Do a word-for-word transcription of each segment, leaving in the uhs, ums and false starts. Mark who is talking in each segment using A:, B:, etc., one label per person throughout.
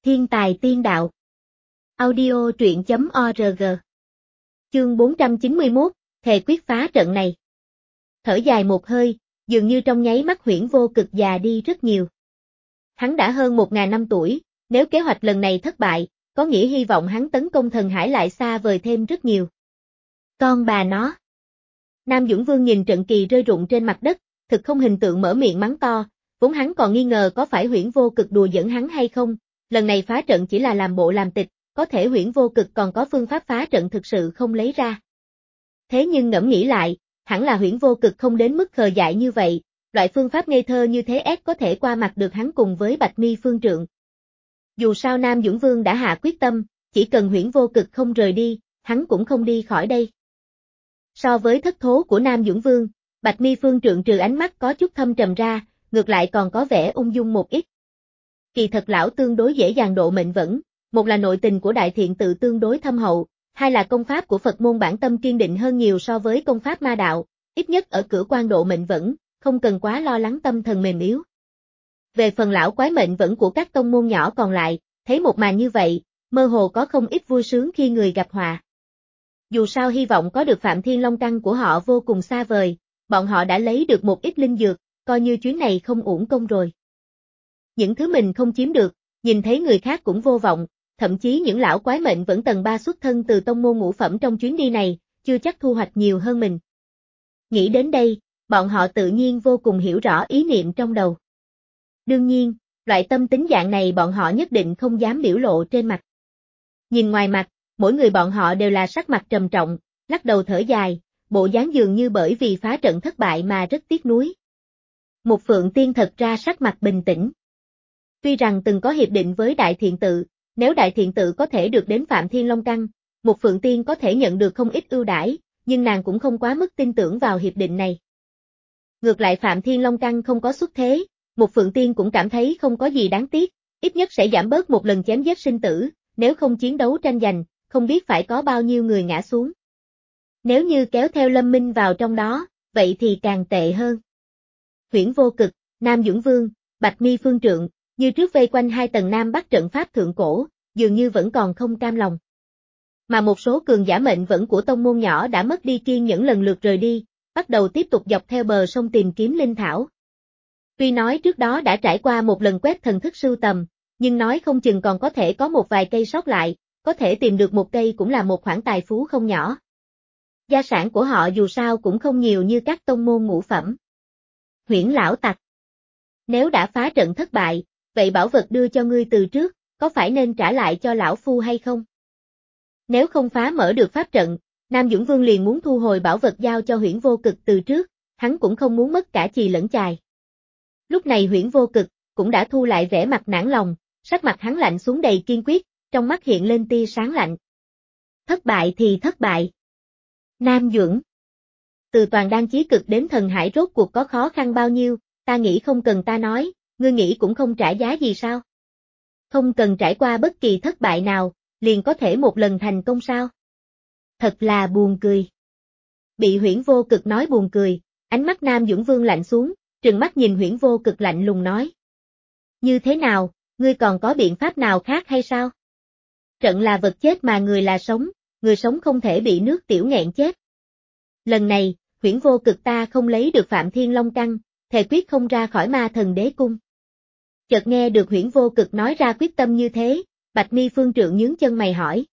A: Thiên tài tiên đạo. Audio truyện chấm org. Chương bốn trăm chín mươi mốt, thề quyết phá trận này. Thở dài một hơi, dường như trong nháy mắt Huyễn Vô Cực già đi rất nhiều. Hắn đã hơn một ngàn năm tuổi, nếu kế hoạch lần này thất bại, có nghĩa hy vọng hắn tấn công thần hải lại xa vời thêm rất nhiều. Con bà nó. Nam Dũng Vương nhìn trận kỳ rơi rụng trên mặt đất, thực không hình tượng mở miệng mắng to, vốn hắn còn nghi ngờ có phải Huyễn Vô Cực đùa giỡn hắn hay không, lần này phá trận chỉ là làm bộ làm tịch, có thể Huyễn Vô Cực còn có phương pháp phá trận thực sự không lấy ra. Thế nhưng ngẫm nghĩ lại, hẳn là Huyễn Vô Cực không đến mức khờ dại như vậy, loại phương pháp ngây thơ như thế ép có thể qua mặt được hắn cùng với Bạch Mi Phương Trượng. Dù sao Nam Dũng Vương đã hạ quyết tâm, chỉ cần Huyễn Vô Cực không rời đi, hắn cũng không đi khỏi đây. So với thất thố của Nam Dũng Vương, Bạch Mi Phương Trượng trừ ánh mắt có chút thâm trầm ra, ngược lại còn có vẻ ung dung một ít. Kỳ thật lão tương đối dễ dàng độ mệnh vẫn, một là nội tình của đại thiện tự tương đối thâm hậu, hai là công pháp của Phật môn bản tâm kiên định hơn nhiều so với công pháp ma đạo, ít nhất ở cửa quan độ mệnh vẫn, không cần quá lo lắng tâm thần mềm yếu. Về phần lão quái mệnh vẫn của các tông môn nhỏ còn lại, thấy một màn như vậy, mơ hồ có không ít vui sướng khi người gặp họa. Dù sao hy vọng có được Phạm Thiên Long Căn của họ vô cùng xa vời, bọn họ đã lấy được một ít linh dược, coi như chuyến này không uổng công rồi. Những thứ mình không chiếm được, nhìn thấy người khác cũng vô vọng, thậm chí những lão quái mệnh vẫn tầng ba xuất thân từ tông môn ngũ phẩm trong chuyến đi này, chưa chắc thu hoạch nhiều hơn mình. Nghĩ đến đây, bọn họ tự nhiên vô cùng hiểu rõ ý niệm trong đầu. Đương nhiên, loại tâm tính dạng này bọn họ nhất định không dám biểu lộ trên mặt. Nhìn ngoài mặt, mỗi người bọn họ đều là sắc mặt trầm trọng, lắc đầu thở dài, bộ dáng dường như bởi vì phá trận thất bại mà rất tiếc nuối. Một Phượng Tiên thật ra sắc mặt bình tĩnh. Tuy rằng từng có hiệp định với Đại Thiện Tự, nếu Đại Thiện Tự có thể được đến Phạm Thiên Long Căn, một Phượng Tiên có thể nhận được không ít ưu đãi, nhưng nàng cũng không quá mức tin tưởng vào hiệp định này. Ngược lại Phạm Thiên Long Căn không có xuất thế, một Phượng Tiên cũng cảm thấy không có gì đáng tiếc, ít nhất sẽ giảm bớt một lần chém giết sinh tử, nếu không chiến đấu tranh giành, không biết phải có bao nhiêu người ngã xuống. Nếu như kéo theo Lâm Minh vào trong đó, vậy thì càng tệ hơn. Huyễn Vô Cực, Nam Dũng Vương, Bạch Mi Phương Trượng, như trước vây quanh hai tầng Nam Bắc trận pháp thượng cổ, dường như vẫn còn không cam lòng. Mà một số cường giả mệnh vẫn của tông môn nhỏ đã mất đi kiên nhẫn lần lượt rời đi, bắt đầu tiếp tục dọc theo bờ sông tìm kiếm linh thảo. Tuy nói trước đó đã trải qua một lần quét thần thức sưu tầm, nhưng nói không chừng còn có thể có một vài cây sót lại, có thể tìm được một cây cũng là một khoản tài phú không nhỏ. Gia sản của họ dù sao cũng không nhiều như các tông môn ngũ phẩm. Huyễn lão tặc. Nếu đã phá trận thất bại, vậy bảo vật đưa cho ngươi từ trước, có phải nên trả lại cho lão phu hay không? Nếu không phá mở được pháp trận, Nam Dũng Vương liền muốn thu hồi bảo vật giao cho Huyễn Vô Cực từ trước, hắn cũng không muốn mất cả chì lẫn chài. Lúc này Huyễn Vô Cực cũng đã thu lại vẻ mặt nản lòng, sắc mặt hắn lạnh xuống đầy kiên quyết, trong mắt hiện lên tia sáng lạnh. Thất bại thì thất bại. Nam Duẩn. Từ Toàn Đan Chí Cực đến Thần Hải rốt cuộc có khó khăn bao nhiêu, ta nghĩ không cần ta nói, ngươi nghĩ cũng không trả giá gì sao? Không cần trải qua bất kỳ thất bại nào, liền có thể một lần thành công sao? Thật là buồn cười. Bị Huyễn Vô Cực nói buồn cười, ánh mắt Nam Dũng Vương lạnh xuống, trừng mắt nhìn Huyễn Vô Cực lạnh lùng nói. Như thế nào, ngươi còn có biện pháp nào khác hay sao? Trận là vật chết mà người là sống, người sống không thể bị nước tiểu nghẹn chết. Lần này, Huyễn Vô Cực ta không lấy được Phạm Thiên Long Căn, thề quyết không ra khỏi Ma Thần Đế Cung. Chợt nghe được Huyễn Vô Cực nói ra quyết tâm như thế, Bạch Mi Phương Trượng nhướng chân mày hỏi.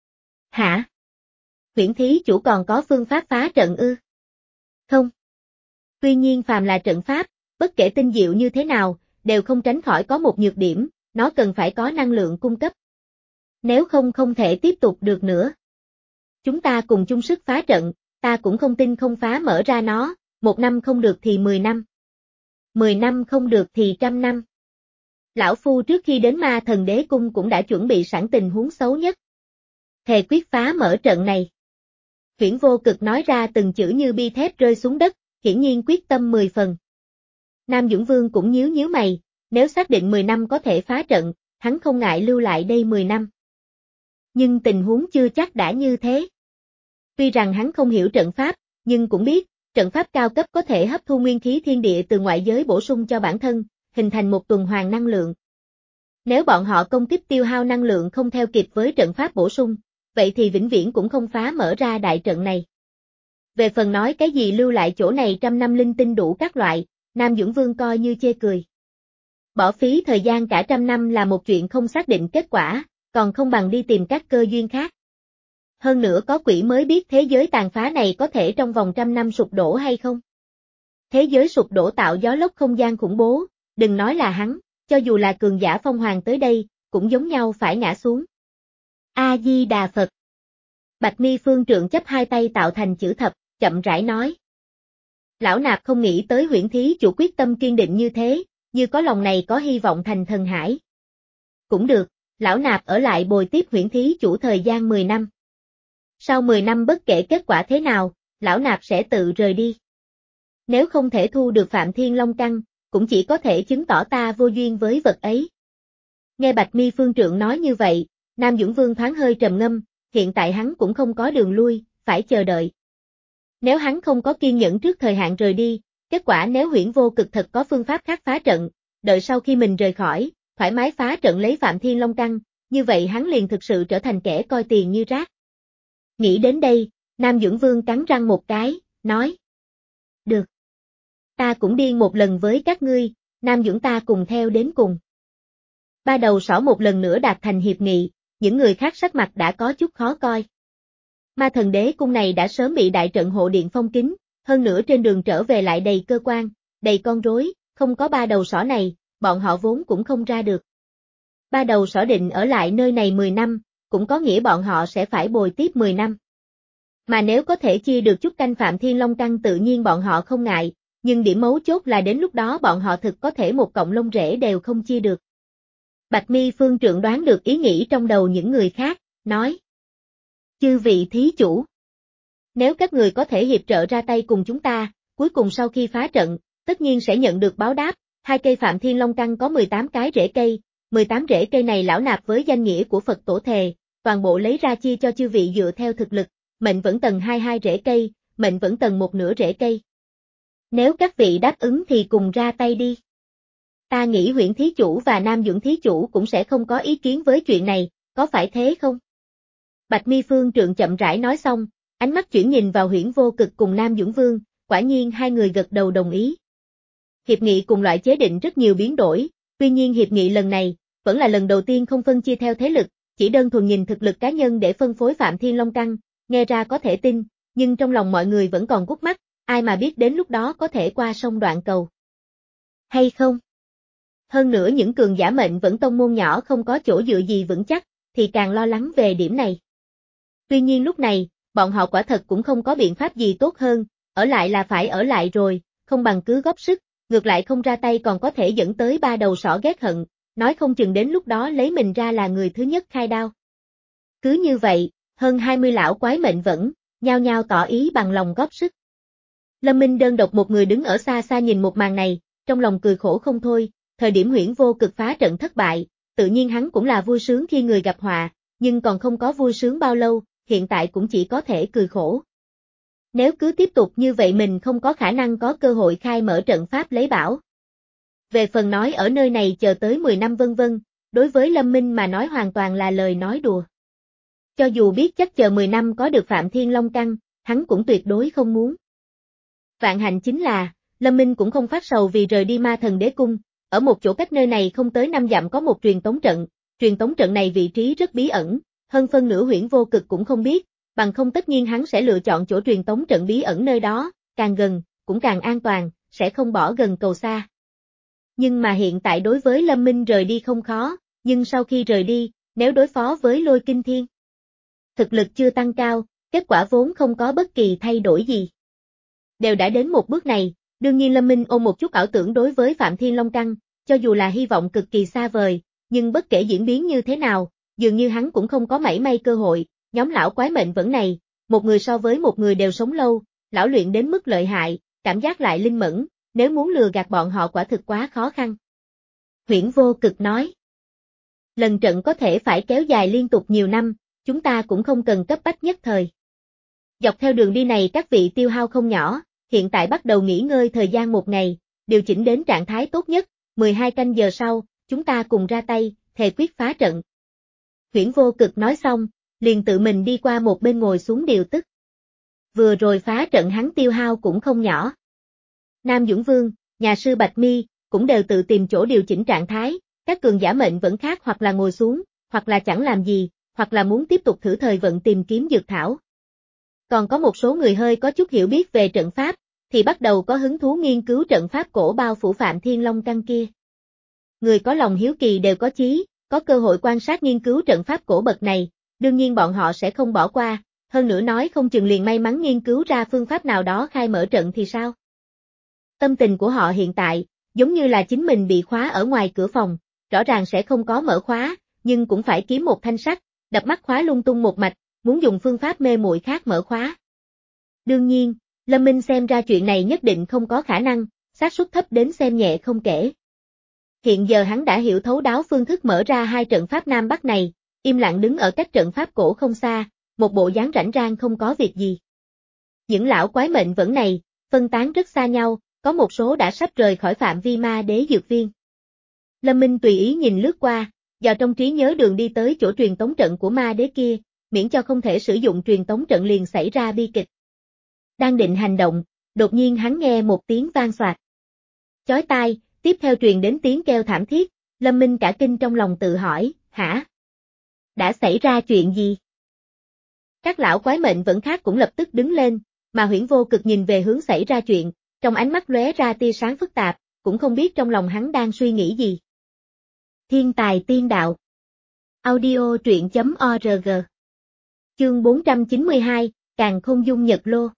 A: Hả? Huyễn thí chủ còn có phương pháp phá trận ư? Không. Tuy nhiên phàm là trận pháp, bất kể tinh diệu như thế nào, đều không tránh khỏi có một nhược điểm, nó cần phải có năng lượng cung cấp. Nếu không không thể tiếp tục được nữa. Chúng ta cùng chung sức phá trận, ta cũng không tin không phá mở ra nó, một năm không được thì mười năm. Mười năm không được thì trăm năm. Lão Phu trước khi đến Ma Thần Đế Cung cũng đã chuẩn bị sẵn tình huống xấu nhất. Thề quyết phá mở trận này. Huyễn Vô Cực nói ra từng chữ như bi thép rơi xuống đất, hiển nhiên quyết tâm mười phần. Nam Dũng Vương cũng nhíu nhíu mày, nếu xác định mười năm có thể phá trận, hắn không ngại lưu lại đây mười năm. Nhưng tình huống chưa chắc đã như thế. Tuy rằng hắn không hiểu trận pháp, nhưng cũng biết, trận pháp cao cấp có thể hấp thu nguyên khí thiên địa từ ngoại giới bổ sung cho bản thân, hình thành một tuần hoàn năng lượng. Nếu bọn họ công kích tiêu hao năng lượng không theo kịp với trận pháp bổ sung, vậy thì vĩnh viễn cũng không phá mở ra đại trận này. Về phần nói cái gì lưu lại chỗ này trăm năm linh tinh đủ các loại, Nam Dũng Vương coi như chê cười. Bỏ phí thời gian cả trăm năm là một chuyện không xác định kết quả, còn không bằng đi tìm các cơ duyên khác. Hơn nữa có quỷ mới biết thế giới tàn phá này có thể trong vòng trăm năm sụp đổ hay không. Thế giới sụp đổ tạo gió lốc không gian khủng bố, đừng nói là hắn, cho dù là cường giả phong hoàng tới đây, cũng giống nhau phải ngã xuống. A-di-đà Phật. Bạch Mi Phương Trượng chấp hai tay tạo thành chữ thập, chậm rãi nói. Lão nạp không nghĩ tới Huyễn Thí chủ quyết tâm kiên định như thế, như có lòng này có hy vọng thành thần hải. Cũng được, lão nạp ở lại bồi tiếp Huyễn Thí chủ thời gian mười năm. Sau mười năm bất kể kết quả thế nào, lão nạp sẽ tự rời đi. Nếu không thể thu được Phạm Thiên Long Căn, cũng chỉ có thể chứng tỏ ta vô duyên với vật ấy. Nghe Bạch Mi Phương Trượng nói như vậy, Nam Dũng Vương thoáng hơi trầm ngâm, hiện tại hắn cũng không có đường lui, phải chờ đợi. Nếu hắn không có kiên nhẫn trước thời hạn rời đi, kết quả nếu Huyễn Vô Cực thật có phương pháp khác phá trận, đợi sau khi mình rời khỏi, thoải mái phá trận lấy Phạm Thiên Long Căn, như vậy hắn liền thực sự trở thành kẻ coi tiền như rác. Nghĩ đến đây, Nam Dũng Vương cắn răng một cái, nói. Được. Ta cũng điên một lần với các ngươi, Nam Dũng ta cùng theo đến cùng. Ba đầu sỏ một lần nữa đạt thành hiệp nghị, những người khác sắc mặt đã có chút khó coi. Ma Thần Đế cung này đã sớm bị đại trận hộ điện phong kín, hơn nữa trên đường trở về lại đầy cơ quan, đầy con rối, không có ba đầu sỏ này, bọn họ vốn cũng không ra được. Ba đầu sỏ định ở lại nơi này mười năm, cũng có nghĩa bọn họ sẽ phải bồi tiếp mười năm. Mà nếu có thể chia được chút canh Phạm Thiên Long Căn tự nhiên bọn họ không ngại, nhưng điểm mấu chốt là đến lúc đó bọn họ thực có thể một cọng lông rễ đều không chia được. Bạch Mi Phương Trượng đoán được ý nghĩ trong đầu những người khác, nói. Chư vị thí chủ. Nếu các người có thể hiệp trợ ra tay cùng chúng ta, cuối cùng sau khi phá trận, tất nhiên sẽ nhận được báo đáp, hai cây Phạm Thiên Long Căn có mười tám cái rễ cây, mười tám rễ cây này lão nạp với danh nghĩa của Phật tổ thề, toàn bộ lấy ra chia cho chư vị dựa theo thực lực, mệnh vẫn tầng hai hai rễ cây, mệnh vẫn tầng một nửa rễ cây. Nếu các vị đáp ứng thì cùng ra tay đi. Ta nghĩ Huyễn Thí chủ và Nam Dũng Thí chủ cũng sẽ không có ý kiến với chuyện này, có phải thế không? Bạch Mi Phương Trượng chậm rãi nói xong, ánh mắt chuyển nhìn vào Huyễn Vô Cực cùng Nam Dũng Vương, quả nhiên hai người gật đầu đồng ý. Hiệp nghị cùng loại chế định rất nhiều biến đổi, tuy nhiên hiệp nghị lần này, vẫn là lần đầu tiên không phân chia theo thế lực, chỉ đơn thuần nhìn thực lực cá nhân để phân phối Phạm Thiên Long Căn, nghe ra có thể tin, nhưng trong lòng mọi người vẫn còn gút mắt, ai mà biết đến lúc đó có thể qua sông đoạn cầu. Hay không? Hơn nữa những cường giả mệnh vẫn tông môn nhỏ không có chỗ dựa gì vững chắc, thì càng lo lắng về điểm này. Tuy nhiên lúc này, bọn họ quả thật cũng không có biện pháp gì tốt hơn, ở lại là phải ở lại rồi, không bằng cứ góp sức, ngược lại không ra tay còn có thể dẫn tới ba đầu sỏ ghét hận, nói không chừng đến lúc đó lấy mình ra là người thứ nhất khai đao. Cứ như vậy, hơn hai mươi lão quái mệnh vẫn, nhao nhao tỏ ý bằng lòng góp sức. Lâm Minh đơn độc một người đứng ở xa xa nhìn một màn này, trong lòng cười khổ không thôi, thời điểm Huyễn Vô Cực phá trận thất bại, tự nhiên hắn cũng là vui sướng khi người gặp họa, nhưng còn không có vui sướng bao lâu, hiện tại cũng chỉ có thể cười khổ. Nếu cứ tiếp tục như vậy mình không có khả năng có cơ hội khai mở trận pháp lấy bảo. Về phần nói ở nơi này chờ tới mười năm vân vân, đối với Lâm Minh mà nói hoàn toàn là lời nói đùa. Cho dù biết chắc chờ mười năm có được Phạm Thiên Long Căn, hắn cũng tuyệt đối không muốn. Vạn hạnh chính là, Lâm Minh cũng không phát sầu vì rời đi Ma Thần Đế Cung, ở một chỗ cách nơi này không tới năm dặm có một truyền tống trận, truyền tống trận này vị trí rất bí ẩn, hơn phân nửa Huyễn Vô Cực cũng không biết, bằng không tất nhiên hắn sẽ lựa chọn chỗ truyền tống trận bí ẩn nơi đó, càng gần, cũng càng an toàn, sẽ không bỏ gần cầu xa. Nhưng mà hiện tại đối với Lâm Minh rời đi không khó, nhưng sau khi rời đi, nếu đối phó với Lôi Kinh Thiên, thực lực chưa tăng cao, kết quả vốn không có bất kỳ thay đổi gì. Đều đã đến một bước này, đương nhiên Lâm Minh ôm một chút ảo tưởng đối với Phạm Thiên Long Căn, cho dù là hy vọng cực kỳ xa vời, nhưng bất kể diễn biến như thế nào, dường như hắn cũng không có mảy may cơ hội, nhóm lão quái mệnh vẫn này, một người so với một người đều sống lâu, lão luyện đến mức lợi hại, cảm giác lại linh mẫn, nếu muốn lừa gạt bọn họ quả thực quá khó khăn. Huyễn Vô Cực nói, lần trận có thể phải kéo dài liên tục nhiều năm, chúng ta cũng không cần cấp bách nhất thời. Dọc theo đường đi này các vị tiêu hao không nhỏ, hiện tại bắt đầu nghỉ ngơi thời gian một ngày, điều chỉnh đến trạng thái tốt nhất, mười hai canh giờ sau, chúng ta cùng ra tay, thề quyết phá trận. Huyễn Vô Cực nói xong, liền tự mình đi qua một bên ngồi xuống điều tức. Vừa rồi phá trận hắn tiêu hao cũng không nhỏ. Nam Dũng Vương, nhà sư Bạch Mi, cũng đều tự tìm chỗ điều chỉnh trạng thái, các cường giả mệnh vẫn khác hoặc là ngồi xuống, hoặc là chẳng làm gì, hoặc là muốn tiếp tục thử thời vận tìm kiếm dược thảo. Còn có một số người hơi có chút hiểu biết về trận pháp, thì bắt đầu có hứng thú nghiên cứu trận pháp cổ bao phủ Phạm Thiên Long Căn kia. Người có lòng hiếu kỳ đều có chí, có cơ hội quan sát nghiên cứu trận pháp cổ bậc này, đương nhiên bọn họ sẽ không bỏ qua, hơn nữa nói không chừng liền may mắn nghiên cứu ra phương pháp nào đó khai mở trận thì sao. Tâm tình của họ hiện tại, giống như là chính mình bị khóa ở ngoài cửa phòng, rõ ràng sẽ không có mở khóa, nhưng cũng phải kiếm một thanh sắt, đập mắt khóa lung tung một mạch, muốn dùng phương pháp mê muội khác mở khóa. Đương nhiên, Lâm Minh xem ra chuyện này nhất định không có khả năng, xác suất thấp đến xem nhẹ không kể. Hiện giờ hắn đã hiểu thấu đáo phương thức mở ra hai trận pháp Nam Bắc này, im lặng đứng ở cách trận pháp cổ không xa, một bộ dáng rảnh rang không có việc gì. Những lão quái mệnh vẫn này, phân tán rất xa nhau, có một số đã sắp rời khỏi phạm vi ma đế dược viên. Lâm Minh tùy ý nhìn lướt qua, vào trong trí nhớ đường đi tới chỗ truyền tống trận của ma đế kia, miễn cho không thể sử dụng truyền tống trận liền xảy ra bi kịch. Đang định hành động, đột nhiên hắn nghe một tiếng vang xoạt. Chói tai, tiếp theo truyền đến tiếng kêu thảm thiết, Lâm Minh cả kinh trong lòng tự hỏi, hả? Đã xảy ra chuyện gì? Các lão quái mệnh vẫn khác cũng lập tức đứng lên, mà Huyễn Vô Cực nhìn về hướng xảy ra chuyện, trong ánh mắt lóe ra tia sáng phức tạp, cũng không biết trong lòng hắn đang suy nghĩ gì. Thiên tài tiên đạo. Audio truyện chấm org. Chương bốn trăm chín mươi hai, Càn Khôn Dung Nhật Lô.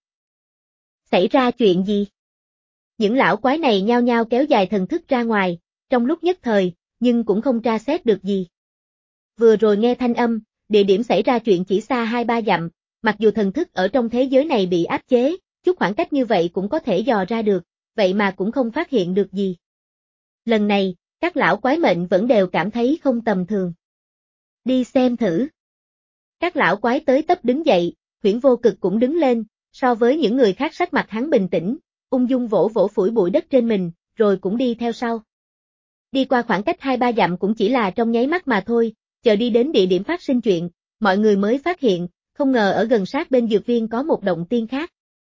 A: Xảy ra chuyện gì? Những lão quái này nhao nhao kéo dài thần thức ra ngoài, trong lúc nhất thời, nhưng cũng không tra xét được gì. Vừa rồi nghe thanh âm, địa điểm xảy ra chuyện chỉ xa hai ba dặm, mặc dù thần thức ở trong thế giới này bị áp chế, chút khoảng cách như vậy cũng có thể dò ra được, vậy mà cũng không phát hiện được gì. Lần này, các lão quái mệnh vẫn đều cảm thấy không tầm thường. Đi xem thử. Các lão quái tới tấp đứng dậy, Huyễn Vô Cực cũng đứng lên, so với những người khác sắc mặt hắn bình tĩnh, ung dung vỗ vỗ phủi bụi đất trên mình, rồi cũng đi theo sau. Đi qua khoảng cách hai ba dặm cũng chỉ là trong nháy mắt mà thôi, chờ đi đến địa điểm phát sinh chuyện, mọi người mới phát hiện, không ngờ ở gần sát bên dược viên có một động tiên khác.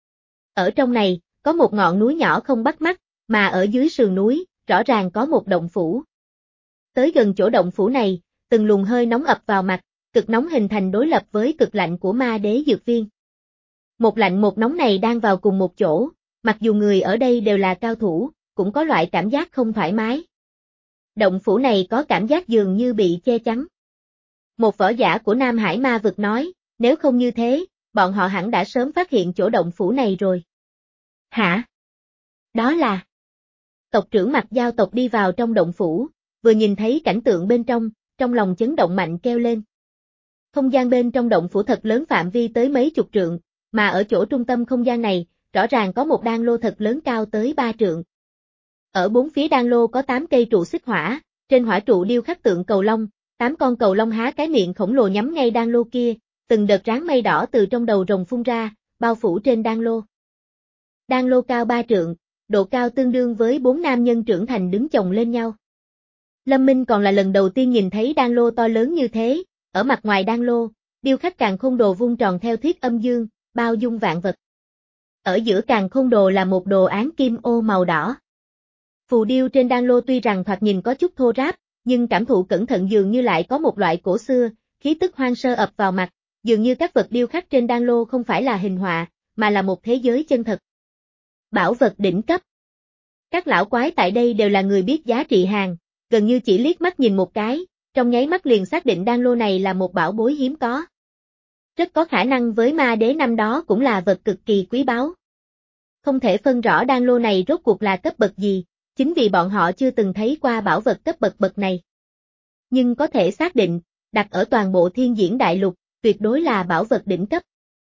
A: Ở trong này, có một ngọn núi nhỏ không bắt mắt, mà ở dưới sườn núi, rõ ràng có một động phủ. Tới gần chỗ động phủ này, từng luồng hơi nóng ập vào mặt, cực nóng hình thành đối lập với cực lạnh của ma đế dược viên. Một lạnh một nóng này đang vào cùng một chỗ, mặc dù người ở đây đều là cao thủ, cũng có loại cảm giác không thoải mái. Động phủ này có cảm giác dường như bị che chắn. Một võ giả của Nam Hải Ma vực nói, nếu không như thế, bọn họ hẳn đã sớm phát hiện chỗ động phủ này rồi. Hả? Đó là... Tộc trưởng Mặc Giao tộc đi vào trong động phủ, vừa nhìn thấy cảnh tượng bên trong, trong lòng chấn động mạnh kêu lên. Không gian bên trong động phủ thật lớn phạm vi tới mấy chục trượng, mà ở chỗ trung tâm không gian này, rõ ràng có một đan lô thật lớn cao tới ba trượng. Ở bốn phía đan lô có tám cây trụ xích hỏa, trên hỏa trụ điêu khắc tượng cầu long, tám con cầu long há cái miệng khổng lồ nhắm ngay đan lô kia, từng đợt ráng mây đỏ từ trong đầu rồng phun ra, bao phủ trên đan lô. Đan lô cao ba trượng, độ cao tương đương với bốn nam nhân trưởng thành đứng chồng lên nhau. Lâm Minh còn là lần đầu tiên nhìn thấy đan lô to lớn như thế, ở mặt ngoài đan lô, điêu khắc càn khôn đồ vuông tròn theo thiết âm dương, bao dung vạn vật. Ở giữa càn khôn đồ là một đồ án kim ô màu đỏ. Phù điêu trên đan lô tuy rằng thoạt nhìn có chút thô ráp, nhưng cảm thụ cẩn thận dường như lại có một loại cổ xưa, khí tức hoang sơ ập vào mặt, dường như các vật điêu khắc trên đan lô không phải là hình họa, mà là một thế giới chân thật. Bảo vật đỉnh cấp. Các lão quái tại đây đều là người biết giá trị hàng, gần như chỉ liếc mắt nhìn một cái, trong nháy mắt liền xác định đan lô này là một bảo bối hiếm có. Rất có khả năng với ma đế năm đó cũng là vật cực kỳ quý báu. Không thể phân rõ đan lô này rốt cuộc là cấp bậc gì, chính vì bọn họ chưa từng thấy qua bảo vật cấp bậc bậc này. Nhưng có thể xác định, đặt ở toàn bộ thiên diễn đại lục, tuyệt đối là bảo vật đỉnh cấp.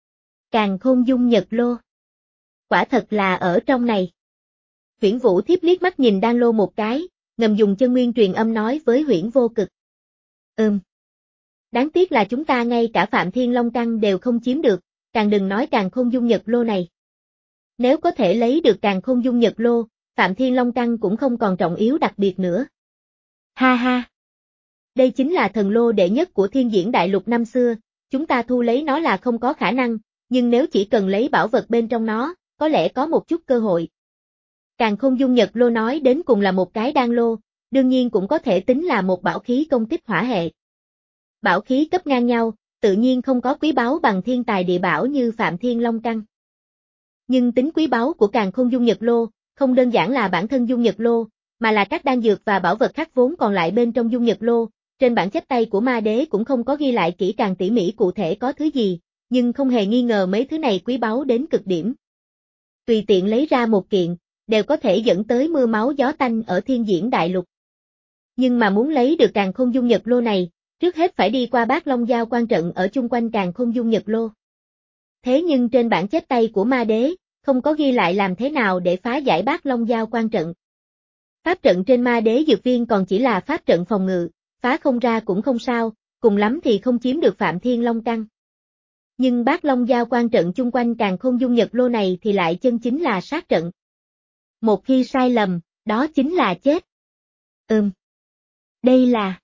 A: Càn Khôn Dung Nhật Lô. Quả thật là ở trong này. Huyễn Vũ Thiếp liếc mắt nhìn đan lô một cái, ngầm dùng chân nguyên truyền âm nói với Huyễn Vô Cực. Ừm. Đáng tiếc là chúng ta ngay cả Phạm Thiên Long Căn đều không chiếm được, càng đừng nói Càn Khôn Dung Nhật Lô này. Nếu có thể lấy được Càn Khôn Dung Nhật Lô, Phạm Thiên Long Căn cũng không còn trọng yếu đặc biệt nữa. Ha ha. Đây chính là thần lô đệ nhất của Thiên Diễn Đại Lục năm xưa, chúng ta thu lấy nó là không có khả năng, nhưng nếu chỉ cần lấy bảo vật bên trong nó, có lẽ có một chút cơ hội. Càn Khôn Dung Nhật Lô nói đến cùng là một cái đan lô, đương nhiên cũng có thể tính là một bảo khí công kích hỏa hệ. Bảo khí cấp ngang nhau, tự nhiên không có quý báu bằng thiên tài địa bảo như Phạm Thiên Long Căn. Nhưng tính quý báu của Càn Khôn Dung Nhật Lô, không đơn giản là bản thân Dung Nhật Lô, mà là các đan dược và bảo vật khác vốn còn lại bên trong Dung Nhật Lô. Trên bản chép tay của ma đế cũng không có ghi lại kỹ càng tỉ mỉ cụ thể có thứ gì, nhưng không hề nghi ngờ mấy thứ này quý báu đến cực điểm. Tùy tiện lấy ra một kiện, đều có thể dẫn tới mưa máu gió tanh ở Thiên Diễn Đại Lục. Nhưng mà muốn lấy được Càn Khôn Dung Nhật Lô này, trước hết phải đi qua Bát Long Giao quan trận ở chung quanh Càn Khôn Dung Nhật Lô. Thế nhưng trên bản chép tay của ma đế, không có ghi lại làm thế nào để phá giải Bát Long Giao quan trận. Pháp trận trên ma đế dược viên còn chỉ là pháp trận phòng ngự, phá không ra cũng không sao, cùng lắm thì không chiếm được Phạm Thiên Long Căn. Nhưng Bát Long Giao quan trận chung quanh Càn Khôn Dung Nhật Lô này thì lại chân chính là sát trận. Một khi sai lầm, đó chính là chết. Ừm. Đây là...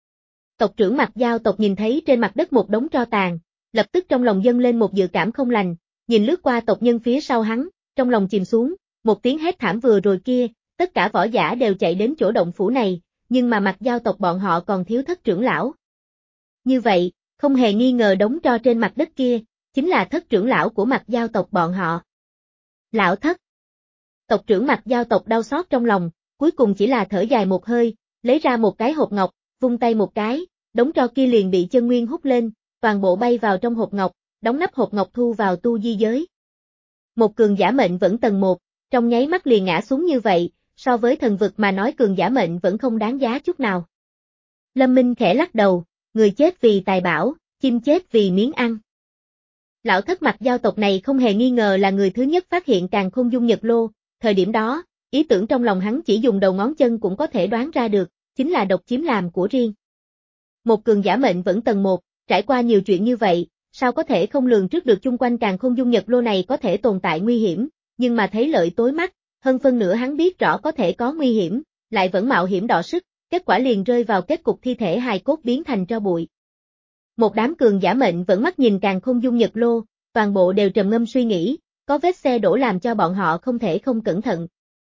A: Tộc trưởng Mặc Giao tộc nhìn thấy trên mặt đất một đống tro tàn, lập tức trong lòng dâng lên một dự cảm không lành, nhìn lướt qua tộc nhân phía sau hắn, trong lòng chìm xuống, một tiếng hét thảm vừa rồi kia, tất cả võ giả đều chạy đến chỗ động phủ này, nhưng mà Mặc Giao tộc bọn họ còn thiếu thất trưởng lão. Như vậy, không hề nghi ngờ đống tro trên mặt đất kia, chính là thất trưởng lão của Mặc Giao tộc bọn họ. Lão thất. Tộc trưởng Mặc Giao tộc đau xót trong lòng, cuối cùng chỉ là thở dài một hơi, lấy ra một cái hộp ngọc, vung tay một cái, đống tro kia liền bị chân nguyên hút lên, toàn bộ bay vào trong hộp ngọc, đóng nắp hộp ngọc thu vào tu di giới. Một cường giả mệnh vẫn tầng một, trong nháy mắt liền ngã xuống như vậy, so với thần vực mà nói cường giả mệnh vẫn không đáng giá chút nào. Lâm Minh khẽ lắc đầu, người chết vì tài bảo, chim chết vì miếng ăn. Lão thất Mặc Giao tộc này không hề nghi ngờ là người thứ nhất phát hiện Càn Khôn Dung Nhật Lô, thời điểm đó, ý tưởng trong lòng hắn chỉ dùng đầu ngón chân cũng có thể đoán ra được, chính là độc chiếm làm của riêng. Một cường giả mệnh vẫn tầng một, trải qua nhiều chuyện như vậy, sao có thể không lường trước được chung quanh Càn Khôn Dung Nhật Lô này có thể tồn tại nguy hiểm, nhưng mà thấy lợi tối mắt, hơn phân nửa hắn biết rõ có thể có nguy hiểm, lại vẫn mạo hiểm đọ sức, kết quả liền rơi vào kết cục thi thể hài cốt biến thành tro bụi. Một đám cường giả mệnh vẫn mắt nhìn Càn Khôn Dung Nhật Lô, toàn bộ đều trầm ngâm suy nghĩ, có vết xe đổ làm cho bọn họ không thể không cẩn thận.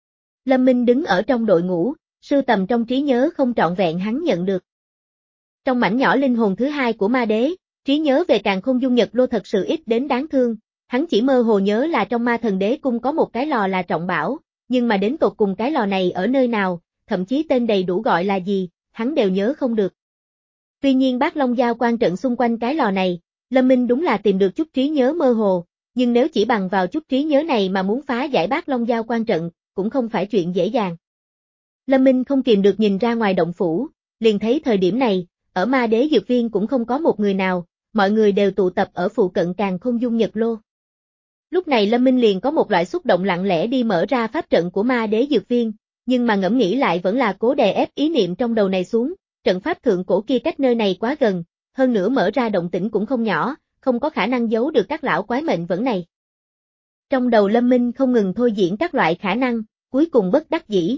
A: Lâm Minh đứng ở trong đội ngũ, sưu tầm trong trí nhớ không trọn vẹn hắn nhận được. Trong mảnh nhỏ linh hồn thứ hai của ma đế, trí nhớ về Càn Khôn Dung Nhật Lô thật sự ít đến đáng thương, hắn chỉ mơ hồ nhớ là trong Ma Thần Đế Cung có một cái lò là trọng bảo, nhưng mà đến tột cùng cái lò này ở nơi nào, thậm chí tên đầy đủ gọi là gì, hắn đều nhớ không được. Tuy nhiên Bát Long Giao quan trận xung quanh cái lò này, Lâm Minh đúng là tìm được chút trí nhớ mơ hồ, nhưng nếu chỉ bằng vào chút trí nhớ này mà muốn phá giải Bát Long Giao quan trận, cũng không phải chuyện dễ dàng. Lâm Minh không kìm được nhìn ra ngoài động phủ, liền thấy thời điểm này, ở Ma Đế Dược Viên cũng không có một người nào, mọi người đều tụ tập ở phụ cận Càn Khôn Dung Nhật Lô. Lúc này Lâm Minh liền có một loại xúc động lặng lẽ đi mở ra pháp trận của Ma Đế Dược Viên, nhưng mà ngẫm nghĩ lại vẫn là cố đè ép ý niệm trong đầu này xuống, trận pháp thượng cổ kia cách nơi này quá gần, hơn nữa mở ra động tĩnh cũng không nhỏ, không có khả năng giấu được các lão quái mệnh vẫn này. Trong đầu Lâm Minh không ngừng thôi diễn các loại khả năng, cuối cùng bất đắc dĩ.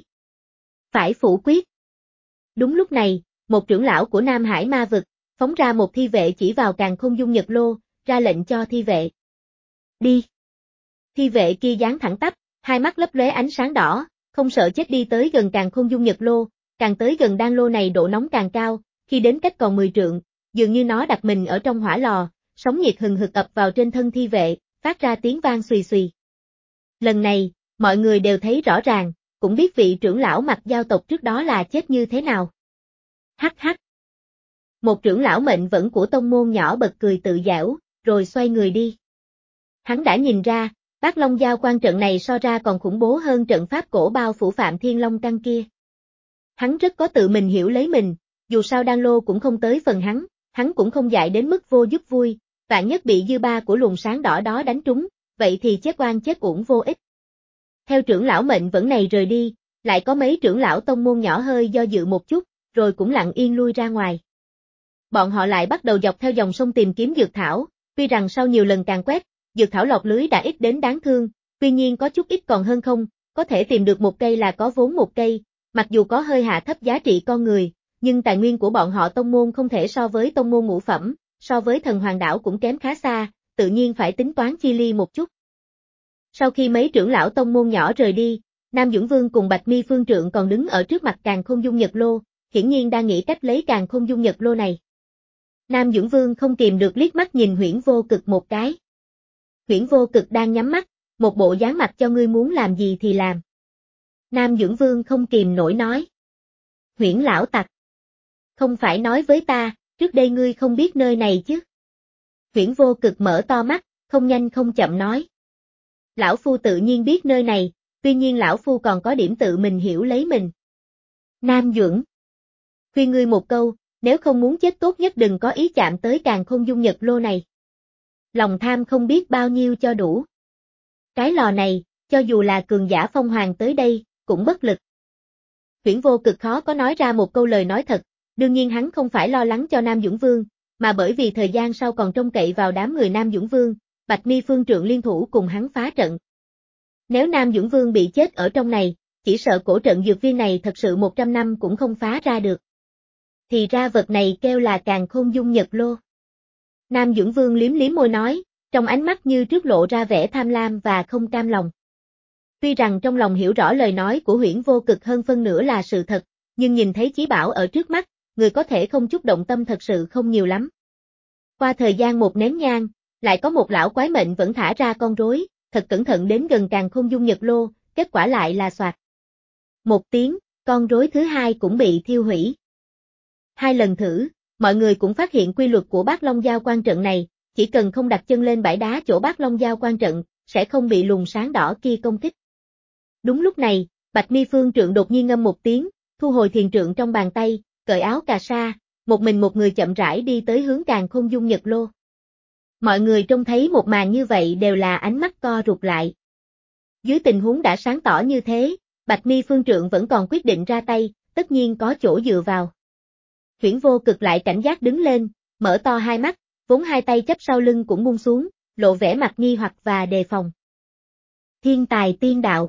A: Phải phủ quyết. Đúng lúc này, một trưởng lão của Nam Hải Ma Vực, phóng ra một thi vệ chỉ vào Càn Khôn Dung Nhật Lô, ra lệnh cho thi vệ. Đi. Thi vệ kia dáng thẳng tắp, hai mắt lấp lóe ánh sáng đỏ, không sợ chết đi tới gần Càn Khôn Dung Nhật Lô, càng tới gần đan lô này độ nóng càng cao, khi đến cách còn mười trượng, dường như nó đặt mình ở trong hỏa lò, sóng nhiệt hừng hực ập vào trên thân thi vệ, phát ra tiếng vang xùy xùy. Lần này, mọi người đều thấy rõ ràng, cũng biết vị trưởng lão Mặc Giao tộc trước đó là chết như thế nào. Hắc hắc. Một trưởng lão mệnh vẫn của tông môn nhỏ bật cười tự giễu, rồi xoay người đi. Hắn đã nhìn ra, Bát Long Giao quan trận này so ra còn khủng bố hơn trận pháp cổ bao phủ Phạm Thiên Long Căn kia. Hắn rất có tự mình hiểu lấy mình, dù sao đan lô cũng không tới phần hắn, hắn cũng không dại đến mức vô giúp vui, vạn nhất bị dư ba của luồng sáng đỏ đó đánh trúng, vậy thì chết oan chết uổng vô ích. Theo trưởng lão mệnh vẫn này rời đi, lại có mấy trưởng lão tông môn nhỏ hơi do dự một chút, rồi cũng lặng yên lui ra ngoài. Bọn họ lại bắt đầu dọc theo dòng sông tìm kiếm dược thảo, tuy rằng sau nhiều lần càn quét, dược thảo lọt lưới đã ít đến đáng thương, tuy nhiên có chút ít còn hơn không, có thể tìm được một cây là có vốn một cây, mặc dù có hơi hạ thấp giá trị con người, nhưng tài nguyên của bọn họ tông môn không thể so với tông môn ngũ phẩm, so với thần hoàng đảo cũng kém khá xa, tự nhiên phải tính toán chi ly một chút. Sau khi mấy trưởng lão tông môn nhỏ rời đi, Nam Dũng Vương cùng Bạch Mi Phương Trượng còn đứng ở trước mặt Càn Khôn Dung Nhật Lô, hiển nhiên đang nghĩ cách lấy Càn Khôn Dung Nhật Lô này. Nam Dũng Vương không kìm được liếc mắt nhìn Huyễn Vô Cực một cái. Huyễn Vô Cực đang nhắm mắt, một bộ dáng mặt cho ngươi muốn làm gì thì làm. Nam Dũng Vương không kìm nổi nói. Huyễn lão tặc. Không phải nói với ta, trước đây ngươi không biết nơi này chứ. Huyễn Vô Cực mở to mắt, không nhanh không chậm nói. Lão Phu tự nhiên biết nơi này, tuy nhiên Lão Phu còn có điểm tự mình hiểu lấy mình. Nam Duẩn. Khuyên ngươi một câu, nếu không muốn chết tốt nhất đừng có ý chạm tới Càn Khôn Dung Nhật Lô này. Lòng tham không biết bao nhiêu cho đủ. Cái lò này, cho dù là cường giả phong hoàng tới đây, cũng bất lực. Huyễn Vô Cực khó có nói ra một câu lời nói thật, đương nhiên hắn không phải lo lắng cho Nam Dũng Vương, mà bởi vì thời gian sau còn trông cậy vào đám người Nam Dũng Vương, Bạch Mi Phương Trượng liên thủ cùng hắn phá trận. Nếu Nam Dũng Vương bị chết ở trong này, chỉ sợ cổ trận dược viên này thật sự một trăm năm cũng không phá ra được. Thì ra vật này kêu là Càn Khôn Dung Nhật Lô. Nam Dũng Vương liếm liếm môi nói, trong ánh mắt như trước lộ ra vẻ tham lam và không cam lòng. Tuy rằng trong lòng hiểu rõ lời nói của Huyễn Vô Cực hơn phân nửa là sự thật, nhưng nhìn thấy chí bảo ở trước mắt, người có thể không chút động tâm thật sự không nhiều lắm. Qua thời gian một nén nhang, lại có một lão quái mệnh vẫn thả ra con rối, thật cẩn thận đến gần Càn Khôn Dung Nhật Lô, kết quả lại là xoạt. Một tiếng, con rối thứ hai cũng bị thiêu hủy. Hai lần thử, mọi người cũng phát hiện quy luật của Bát Long Giao Quan trận này, chỉ cần không đặt chân lên bãi đá chỗ Bát Long Giao Quan trận, sẽ không bị luồng sáng đỏ kia công kích. Đúng lúc này, Bạch Mi Phương Trượng đột nhiên ngâm một tiếng, thu hồi thiền trượng trong bàn tay, cởi áo cà sa, một mình một người chậm rãi đi tới hướng Càn Khôn Dung Nhật Lô. Mọi người trông thấy một màn như vậy đều là ánh mắt co rụt lại. Dưới tình huống đã sáng tỏ như thế, Bạch Mi Phương Trượng vẫn còn quyết định ra tay, tất nhiên có chỗ dựa vào. Huyễn Vô Cực lại cảnh giác đứng lên, mở to hai mắt, vốn hai tay chấp sau lưng cũng buông xuống, lộ vẻ mặt nghi hoặc và đề phòng. Thiên tài tiên đạo.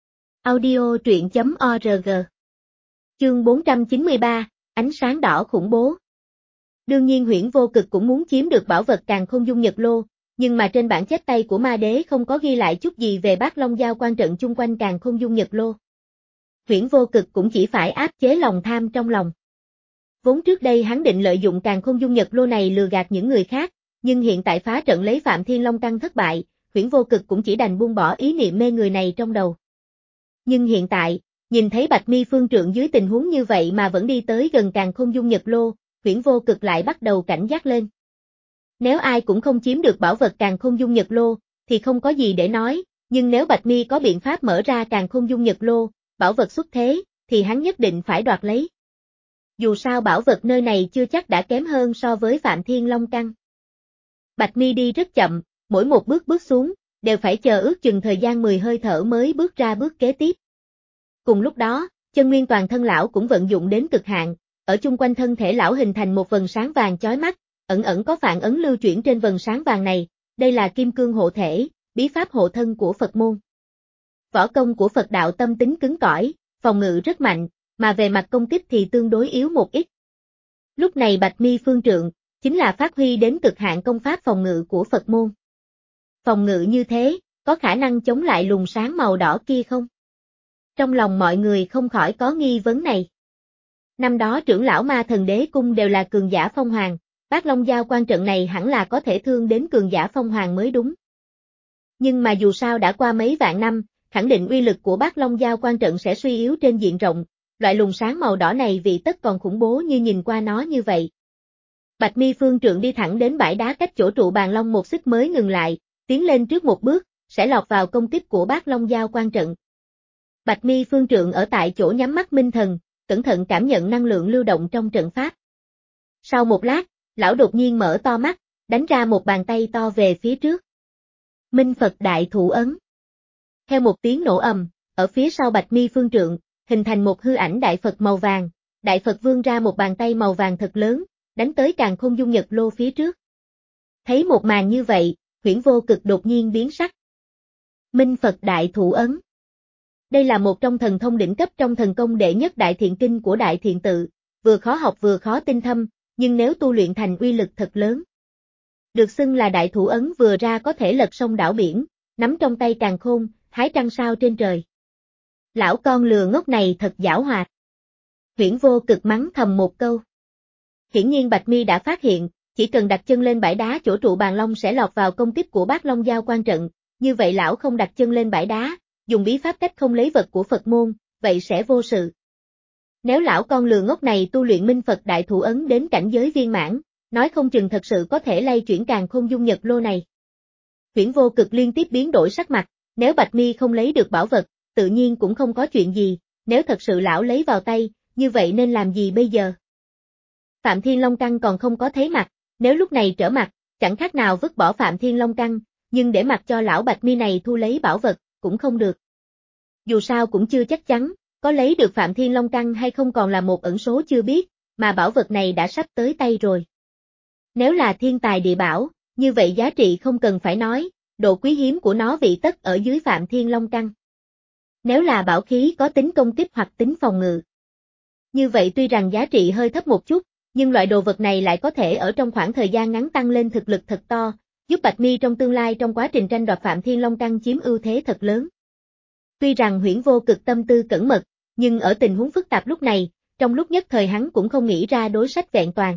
A: Audio truyện chấm org. Chương bốn trăm chín mươi ba, ánh sáng đỏ khủng bố. Đương nhiên Huyễn Vô Cực cũng muốn chiếm được bảo vật Càn Khôn Dung Nhật Lô, nhưng mà trên bản chép tay của ma đế không có ghi lại chút gì về Bát Long Giao Quan trận chung quanh Càn Khôn Dung Nhật Lô. Huyễn Vô Cực cũng chỉ phải áp chế lòng tham trong lòng. Vốn trước đây hắn định lợi dụng Càn Khôn Dung Nhật Lô này lừa gạt những người khác, nhưng hiện tại phá trận lấy Phạm Thiên Long Căn thất bại, Huyễn Vô Cực cũng chỉ đành buông bỏ ý niệm mê người này trong đầu. Nhưng hiện tại, nhìn thấy Bạch Mi Phương Trượng dưới tình huống như vậy mà vẫn đi tới gần Càn Khôn Dung Nhật Lô, Huyễn Vô Cực lại bắt đầu cảnh giác lên. Nếu ai cũng không chiếm được bảo vật Càn Khôn Dung Nhật Lô, thì không có gì để nói, nhưng nếu Bạch Mi có biện pháp mở ra Càn Khôn Dung Nhật Lô, bảo vật xuất thế, thì hắn nhất định phải đoạt lấy. Dù sao bảo vật nơi này chưa chắc đã kém hơn so với Phạm Thiên Long Căn. Bạch Mi đi rất chậm, mỗi một bước bước xuống, đều phải chờ ước chừng thời gian mười hơi thở mới bước ra bước kế tiếp. Cùng lúc đó, chân nguyên toàn thân lão cũng vận dụng đến cực hạn, ở chung quanh thân thể lão hình thành một vầng sáng vàng chói mắt, ẩn ẩn có phản ấn lưu chuyển trên vầng sáng vàng này, đây là kim cương hộ thể, bí pháp hộ thân của Phật môn. Võ công của Phật đạo tâm tính cứng cỏi, phòng ngự rất mạnh, mà về mặt công kích thì tương đối yếu một ít. Lúc này Bạch Mi Phương Trượng, chính là phát huy đến cực hạn công pháp phòng ngự của Phật môn. Phòng ngự như thế, có khả năng chống lại luồng sáng màu đỏ kia không? Trong lòng mọi người không khỏi có nghi vấn này. Năm đó trưởng lão Ma Thần Đế Cung đều là cường giả phong hoàng, Bát Long Giao Quan trận này hẳn là có thể thương đến cường giả phong hoàng mới đúng. Nhưng mà dù sao đã qua mấy vạn năm, khẳng định uy lực của Bát Long Giao Quan trận sẽ suy yếu trên diện rộng, loại luồng sáng màu đỏ này vị tất còn khủng bố như nhìn qua nó như vậy. Bạch Mi Phương Trượng đi thẳng đến bãi đá cách chỗ trụ bàn long một xích mới ngừng lại, tiến lên trước một bước, sẽ lọt vào công kích của Bát Long Giao Quan trận. Bạch Mi Phương Trượng ở tại chỗ nhắm mắt minh thần, cẩn thận cảm nhận năng lượng lưu động trong trận pháp. Sau một lát, lão đột nhiên mở to mắt, đánh ra một bàn tay to về phía trước. Minh Phật Đại Thủ Ấn. Theo một tiếng nổ ầm, ở phía sau Bạch Mi Phương Trượng, hình thành một hư ảnh Đại Phật màu vàng, Đại Phật vươn ra một bàn tay màu vàng thật lớn, đánh tới Càn Khôn Dung Nhật Lô phía trước. Thấy một màn như vậy, Huyễn Vô Cực đột nhiên biến sắc. Minh Phật Đại Thủ Ấn. Đây là một trong thần thông đỉnh cấp trong thần công đệ nhất Đại Thiện Kinh của Đại Thiện Tự, vừa khó học vừa khó tinh thâm, nhưng nếu tu luyện thành uy lực thật lớn. Được xưng là đại thủ ấn vừa ra có thể lật sông đảo biển, nắm trong tay càn khôn, hái trăng sao trên trời. Lão con lừa ngốc này thật giảo hoạt. Huyễn Vô Cực mắng thầm một câu. Hiển nhiên Bạch Mi đã phát hiện, chỉ cần đặt chân lên bãi đá chỗ trụ bàn long sẽ lọt vào công kích của Bát Long Giao quan trận, như vậy lão không đặt chân lên bãi đá, dùng bí pháp cách không lấy vật của Phật môn, vậy sẽ vô sự. Nếu lão con lừa ngốc này tu luyện Minh Phật đại thủ ấn đến cảnh giới viên mãn, nói không chừng thật sự có thể lay chuyển càn khôn dung nhật lô này. Huyễn Vô Cực liên tiếp biến đổi sắc mặt, nếu Bạch Mi không lấy được bảo vật, tự nhiên cũng không có chuyện gì, nếu thật sự lão lấy vào tay, như vậy nên làm gì bây giờ? Phạm Thiên Long Căn còn không có thấy mặt, nếu lúc này trở mặt, chẳng khác nào vứt bỏ Phạm Thiên Long Căn, nhưng để mặc cho lão Bạch Mi này thu lấy bảo vật, cũng không được. Dù sao cũng chưa chắc chắn, có lấy được Phạm Thiên Long Căn hay không còn là một ẩn số chưa biết, mà bảo vật này đã sắp tới tay rồi. Nếu là thiên tài địa bảo, như vậy giá trị không cần phải nói, độ quý hiếm của nó vị tất ở dưới Phạm Thiên Long Căn. Nếu là bảo khí có tính công kích hoặc tính phòng ngự. Như vậy tuy rằng giá trị hơi thấp một chút, nhưng loại đồ vật này lại có thể ở trong khoảng thời gian ngắn tăng lên thực lực thật to, giúp Bạch Mi trong tương lai trong quá trình tranh đoạt Phạm Thiên Long Căn chiếm ưu thế thật lớn. Tuy rằng Huyễn Vô Cực tâm tư cẩn mật, nhưng ở tình huống phức tạp lúc này, trong lúc nhất thời hắn cũng không nghĩ ra đối sách vẹn toàn.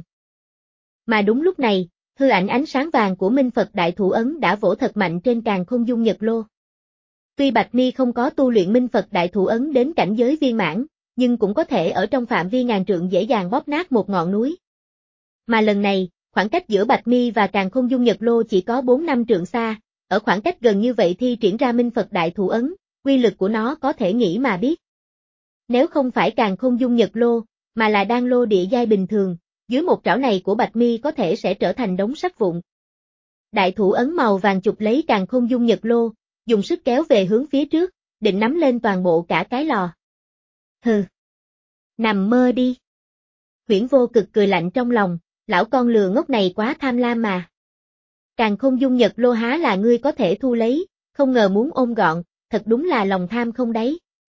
A: Mà đúng lúc này, hư ảnh ánh sáng vàng của Minh Phật đại thủ ấn đã vỗ thật mạnh trên càn khôn dung nhật lô. Tuy Bạch Mi không có tu luyện Minh Phật đại thủ ấn đến cảnh giới viên mãn, nhưng cũng có thể ở trong phạm vi ngàn trượng dễ dàng bóp nát một ngọn núi. Mà lần này, khoảng cách giữa Bạch Mi và càn khôn dung nhật lô chỉ có bốn năm trượng xa, ở khoảng cách gần như vậy thi triển ra Minh Phật đại thủ ấn, uy lực của nó có thể nghĩ mà biết. Nếu không phải càn khôn dung nhật lô, mà là đan lô địa giai bình thường, dưới một trảo này của Bạch Mi có thể sẽ trở thành đống sắt vụn. Đại thủ ấn màu vàng chụp lấy càn khôn dung nhật lô, dùng sức kéo về hướng phía trước, định nắm lên toàn bộ cả cái lò. Hừ. Nằm mơ đi. Huyễn Vô Cực cười lạnh trong lòng, lão con lừa ngốc này quá tham lam mà. Càn khôn dung nhật lô há là ngươi có thể thu lấy, không ngờ muốn ôm gọn, thật đúng là lòng tham không đáy.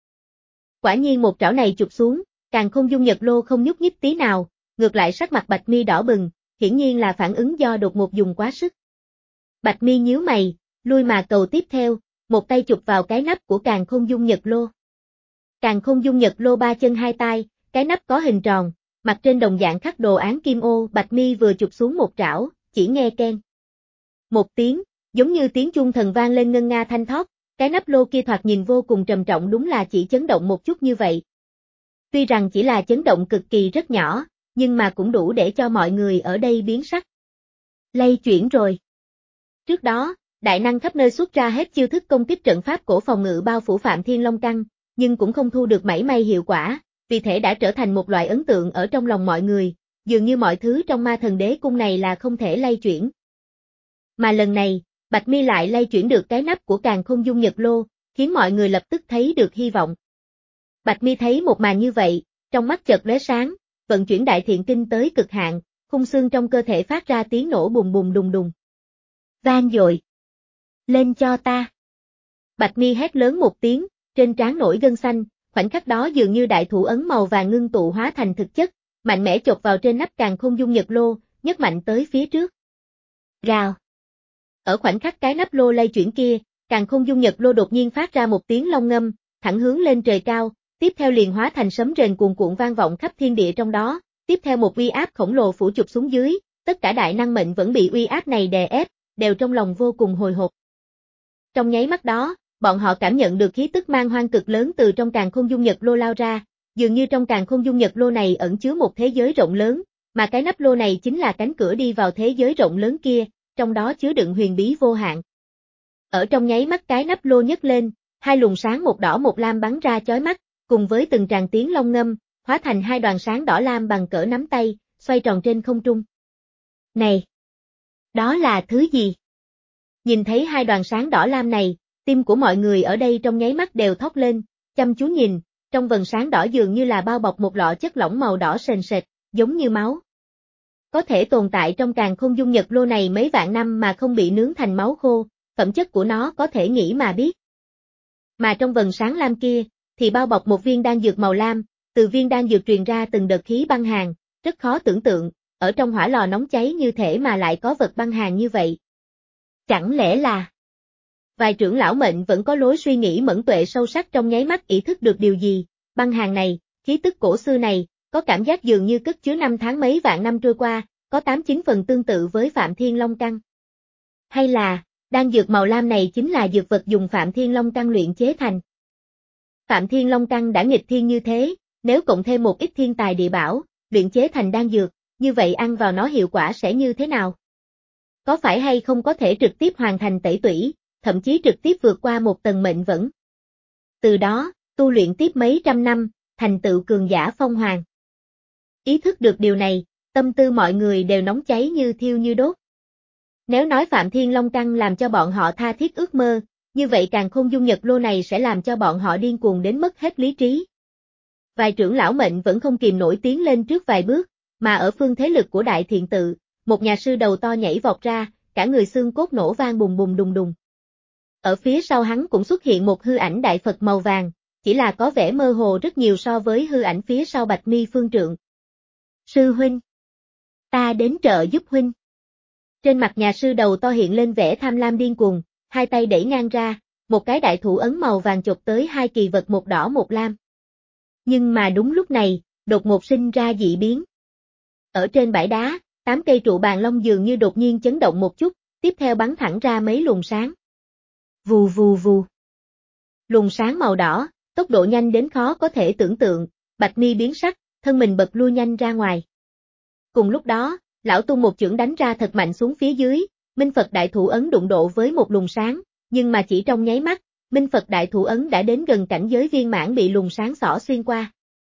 A: Quả nhiên một trảo này chụp xuống, càn khôn dung nhật lô không nhúc nhích tí nào, ngược lại sắc mặt Bạch Mi đỏ bừng, hiển nhiên là phản ứng do đột ngột dùng quá sức. Bạch Mi nhíu mày, lui mà cầu tiếp theo, một tay chụp vào cái nắp của càn khôn dung nhật lô. Càn khôn dung nhật lô ba chân hai tay, cái nắp có hình tròn, mặt trên đồng dạng khắc đồ án kim ô, Bạch Mi vừa chụp xuống một trảo, chỉ nghe keng. Một tiếng, giống như tiếng chuông thần vang lên ngân nga thanh thoát, cái nắp lô kia thoạt nhìn vô cùng trầm trọng, đúng là chỉ chấn động một chút như vậy. Tuy rằng chỉ là chấn động cực kỳ rất nhỏ, nhưng mà cũng đủ để cho mọi người ở đây biến sắc. Lay chuyển rồi. Trước đó, đại năng khắp nơi xuất ra hết chiêu thức công kích trận pháp cổ phòng ngự bao phủ Phạm Thiên Long Căn, nhưng cũng không thu được mảy may hiệu quả, vì thế đã trở thành một loại ấn tượng ở trong lòng mọi người, dường như mọi thứ trong Ma Thần Đế cung này là không thể lay chuyển. Mà lần này, Bạch Mi lại lay chuyển được cái nắp của càn khôn dung nhật lô, khiến mọi người lập tức thấy được hy vọng. Bạch Mi thấy một màn như vậy, trong mắt chợt lóe sáng, vận chuyển đại thiện kinh tới cực hạn, khung xương trong cơ thể phát ra tiếng nổ bùng bùng đùng đùng. Vang dội. Lên cho ta. Bạch Mi hét lớn một tiếng, trên trán nổi gân xanh, khoảnh khắc đó dường như đại thủ ấn màu vàng ngưng tụ hóa thành thực chất, mạnh mẽ chộp vào trên nắp càn khôn dung nhật lô, nhấc mạnh tới phía trước. Rào. Ở khoảnh khắc cái nắp lô lay chuyển kia, càn khôn dung nhật lô đột nhiên phát ra một tiếng long ngâm, thẳng hướng lên trời cao, tiếp theo liền hóa thành sấm rền cuồn cuộn vang vọng khắp thiên địa trong đó, tiếp theo một uy áp khổng lồ phủ chụp xuống dưới, tất cả đại năng mệnh vẫn bị uy áp này đè ép, đều trong lòng vô cùng hồi hộp. Trong nháy mắt đó, bọn họ cảm nhận được khí tức man hoang cực lớn từ trong càn khôn dung nhật lô lao ra, dường như trong càn khôn dung nhật lô này ẩn chứa một thế giới rộng lớn, mà cái nắp lô này chính là cánh cửa đi vào thế giới rộng lớn kia, trong đó chứa đựng huyền bí vô hạn. Ở trong nháy mắt cái nắp lô nhấc lên, hai luồng sáng một đỏ một lam bắn ra chói mắt, cùng với từng tràng tiếng long ngâm, hóa thành hai đoàn sáng đỏ lam bằng cỡ nắm tay, xoay tròn trên không trung. Này! Đó là thứ gì? Nhìn thấy hai đoàn sáng đỏ lam này, tim của mọi người ở đây trong nháy mắt đều thót lên, chăm chú nhìn, trong vầng sáng đỏ dường như là bao bọc một lọ chất lỏng màu đỏ sền sệt, giống như máu. Có thể tồn tại trong càn khôn dung nhật lô này mấy vạn năm mà không bị nướng thành máu khô, phẩm chất của nó có thể nghĩ mà biết. Mà trong vầng sáng lam kia, thì bao bọc một viên đan dược màu lam, Từ viên đan dược truyền ra từng đợt khí băng hàn, rất khó tưởng tượng, ở trong hỏa lò nóng cháy như thể mà lại có vật băng hàn như vậy. Chẳng lẽ là... Vài trưởng lão mệnh vẫn có lối suy nghĩ mẫn tuệ sâu sắc trong nháy mắt ý thức được điều gì, băng hàn này, khí tức cổ xưa này, có cảm giác dường như cất chứa năm tháng mấy vạn năm trôi qua, có tám chín phần tương tự với Phạm Thiên Long Căn. Hay là, đan dược màu lam này chính là dược vật dùng Phạm Thiên Long Căn luyện chế thành. Phạm Thiên Long Căn đã nghịch thiên như thế, nếu cộng thêm một ít thiên tài địa bảo, luyện chế thành đan dược, như vậy ăn vào nó hiệu quả sẽ như thế nào? Có phải hay không có thể trực tiếp hoàn thành tẩy tủy, thậm chí trực tiếp vượt qua một tầng mệnh vẫn? Từ đó, tu luyện tiếp mấy trăm năm, thành tựu cường giả phong hoàng. Ý thức được điều này, tâm tư mọi người đều nóng cháy như thiêu như đốt. Nếu nói Phạm Thiên Long Căn làm cho bọn họ tha thiết ước mơ, như vậy Càn Khôn Dung Nhật Lô này sẽ làm cho bọn họ điên cuồng đến mất hết lý trí. Vài trưởng lão mệnh vẫn không kìm nổi tiến lên trước vài bước, mà ở phương thế lực của Đại Thiện Tự, một nhà sư đầu to nhảy vọt ra, cả người xương cốt nổ vang bùng bùng đùng đùng. Ở phía sau hắn cũng xuất hiện một hư ảnh Đại Phật màu vàng, chỉ là có vẻ mơ hồ rất nhiều so với hư ảnh phía sau Bạch Mi Phương Trượng. Sư huynh, ta đến trợ giúp huynh. Trên mặt nhà sư đầu to hiện lên vẻ tham lam điên cuồng, hai tay đẩy ngang ra, một cái đại thủ ấn màu vàng chộp tới hai kỳ vật một đỏ một lam. Nhưng mà đúng lúc này, đột ngột sinh ra dị biến. Ở trên bãi đá, tám cây trụ bàn long dường như đột nhiên chấn động một chút, tiếp theo bắn thẳng ra mấy luồng sáng. Vù vù vù. Luồng sáng màu đỏ, tốc độ nhanh đến khó có thể tưởng tượng, Bạch Mi biến sắc, thân mình bật lui nhanh ra ngoài. Cùng lúc đó, lão tung một chưởng đánh ra thật mạnh xuống phía dưới, Minh Phật đại thủ ấn đụng độ với một luồng sáng, nhưng mà chỉ trong nháy mắt, Minh Phật đại thủ ấn đã đến gần cảnh giới viên mãn bị luồng sáng xỏ xuyên qua.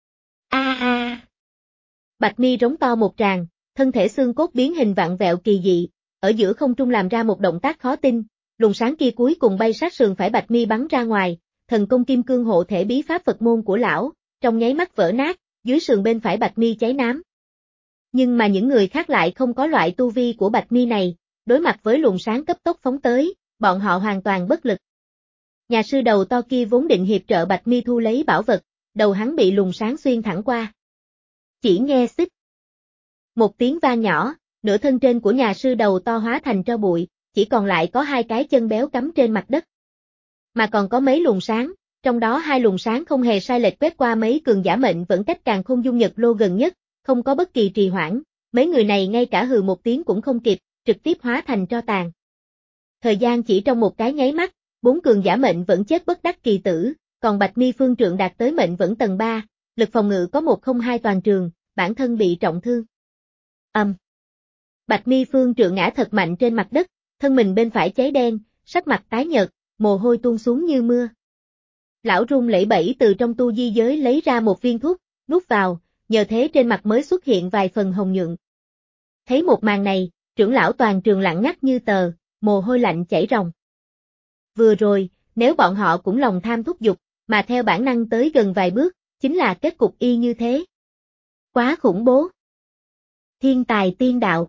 A: A a. Bạch Mi rống to một tràng, thân thể xương cốt biến hình vặn vẹo kỳ dị, ở giữa không trung làm ra một động tác khó tin, luồng sáng kia cuối cùng bay sát sườn phải Bạch Mi bắn ra ngoài, thần công kim cương hộ thể bí pháp Phật môn của lão, trong nháy mắt vỡ nát, dưới sườn bên phải Bạch Mi cháy nám. Nhưng mà những người khác lại không có loại tu vi của Bạch Mi này, đối mặt với luồng sáng cấp tốc phóng tới, bọn họ hoàn toàn bất lực. Nhà sư đầu to kia vốn định hiệp trợ Bạch Mi thu lấy bảo vật, đầu hắn bị luồng sáng xuyên thẳng qua. Chỉ nghe xích. Một tiếng vang nhỏ, nửa thân trên của nhà sư đầu to hóa thành tro bụi, chỉ còn lại có hai cái chân béo cắm trên mặt đất. Mà còn có mấy luồng sáng, trong đó hai luồng sáng không hề sai lệch quét qua mấy cường giả mệnh vẫn cách Càn Khôn Dung Nhật Lô gần nhất, không có bất kỳ trì hoãn, mấy người này ngay cả hừ một tiếng cũng không kịp, trực tiếp hóa thành tro tàn. Thời gian chỉ trong một cái nháy mắt, bốn cường giả mệnh vẫn chết bất đắc kỳ tử, còn Bạch Mi Phương Trượng đạt tới mệnh vẫn tầng ba, lực phòng ngự có một không hai toàn trường, bản thân bị trọng thương. Ầm. Um. Bạch Mi Phương Trượng ngã thật mạnh trên mặt đất, thân mình bên phải cháy đen, sắc mặt tái nhợt, mồ hôi tuôn xuống như mưa. Lão run lẩy bẩy từ trong tu di giới lấy ra một viên thuốc, nuốt vào, nhờ thế trên mặt mới xuất hiện vài phần hồng nhuận. Thấy một màn này, trưởng lão toàn trường lặng ngắt như tờ, mồ hôi lạnh chảy ròng. Vừa rồi, nếu bọn họ cũng lòng tham thúc dục, mà theo bản năng tới gần vài bước, chính là kết cục y như thế. Quá khủng bố. Thiên tài tiên đạo.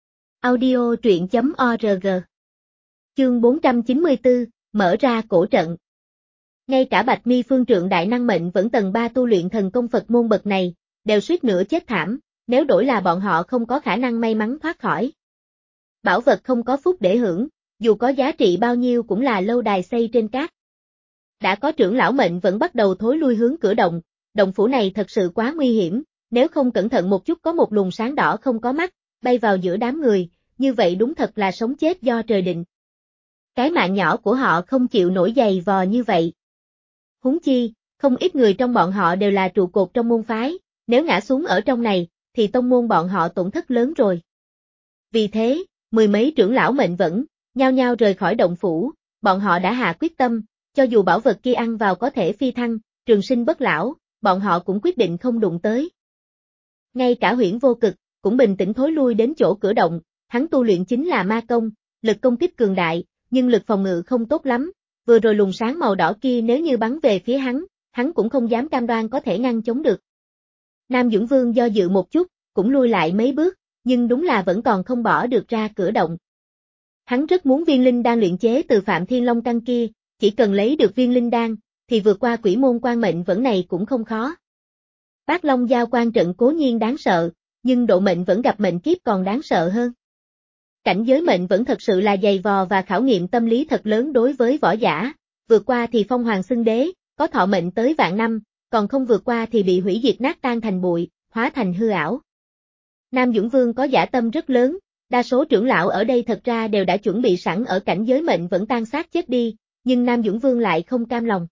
A: Audio truyện chấm org. Chương bốn trăm chín mươi tư, mở ra cổ trận. Ngay cả Bạch Mi Phương Trượng đại năng mệnh vẫn tầng ba tu luyện thần công Phật môn bậc này, đều suýt nữa chết thảm, nếu đổi là bọn họ không có khả năng may mắn thoát khỏi. Bảo vật không có phúc để hưởng, dù có giá trị bao nhiêu cũng là lâu đài xây trên cát. Đã có trưởng lão mệnh vẫn bắt đầu thối lui hướng cửa động, động phủ này thật sự quá nguy hiểm, nếu không cẩn thận một chút có một luồng sáng đỏ không có mắt, bay vào giữa đám người, như vậy đúng thật là sống chết do trời định. Cái mạng nhỏ của họ không chịu nổi giày vò như vậy. Huống chi, không ít người trong bọn họ đều là trụ cột trong môn phái, nếu ngã xuống ở trong này, thì tông môn bọn họ tổn thất lớn rồi. Vì thế, mười mấy trưởng lão mệnh vẫn, nhao nhao rời khỏi động phủ, bọn họ đã hạ quyết tâm, cho dù bảo vật kia ăn vào có thể phi thăng, trường sinh bất lão, bọn họ cũng quyết định không đụng tới. Ngay cả Huyễn Vô Cực, cũng bình tĩnh thối lui đến chỗ cửa động, hắn tu luyện chính là ma công, lực công kích cường đại, nhưng lực phòng ngự không tốt lắm, vừa rồi luồng sáng màu đỏ kia nếu như bắn về phía hắn, hắn cũng không dám cam đoan có thể ngăn chống được. Nam Dũng Vương do dự một chút, cũng lui lại mấy bước, nhưng đúng là vẫn còn không bỏ được ra cửa động. Hắn rất muốn viên linh đan luyện chế từ Phạm Thiên Long Căn kia, chỉ cần lấy được viên linh đan, thì vượt qua quỷ môn quan mệnh vẫn này cũng không khó. Bát Long Giao Quan trận cố nhiên đáng sợ, nhưng độ mệnh vẫn gặp mệnh kiếp còn đáng sợ hơn. Cảnh giới mệnh vẫn thật sự là dày vò và khảo nghiệm tâm lý thật lớn đối với võ giả, vượt qua thì phong hoàng xưng đế, có thọ mệnh tới vạn năm, còn không vượt qua thì bị hủy diệt nát tan thành bụi, hóa thành hư ảo. Nam Dũng Vương có dã tâm rất lớn, đa số trưởng lão ở đây thật ra đều đã chuẩn bị sẵn ở cảnh giới mệnh vẫn tan xác chết đi, nhưng Nam Dũng Vương lại không cam lòng.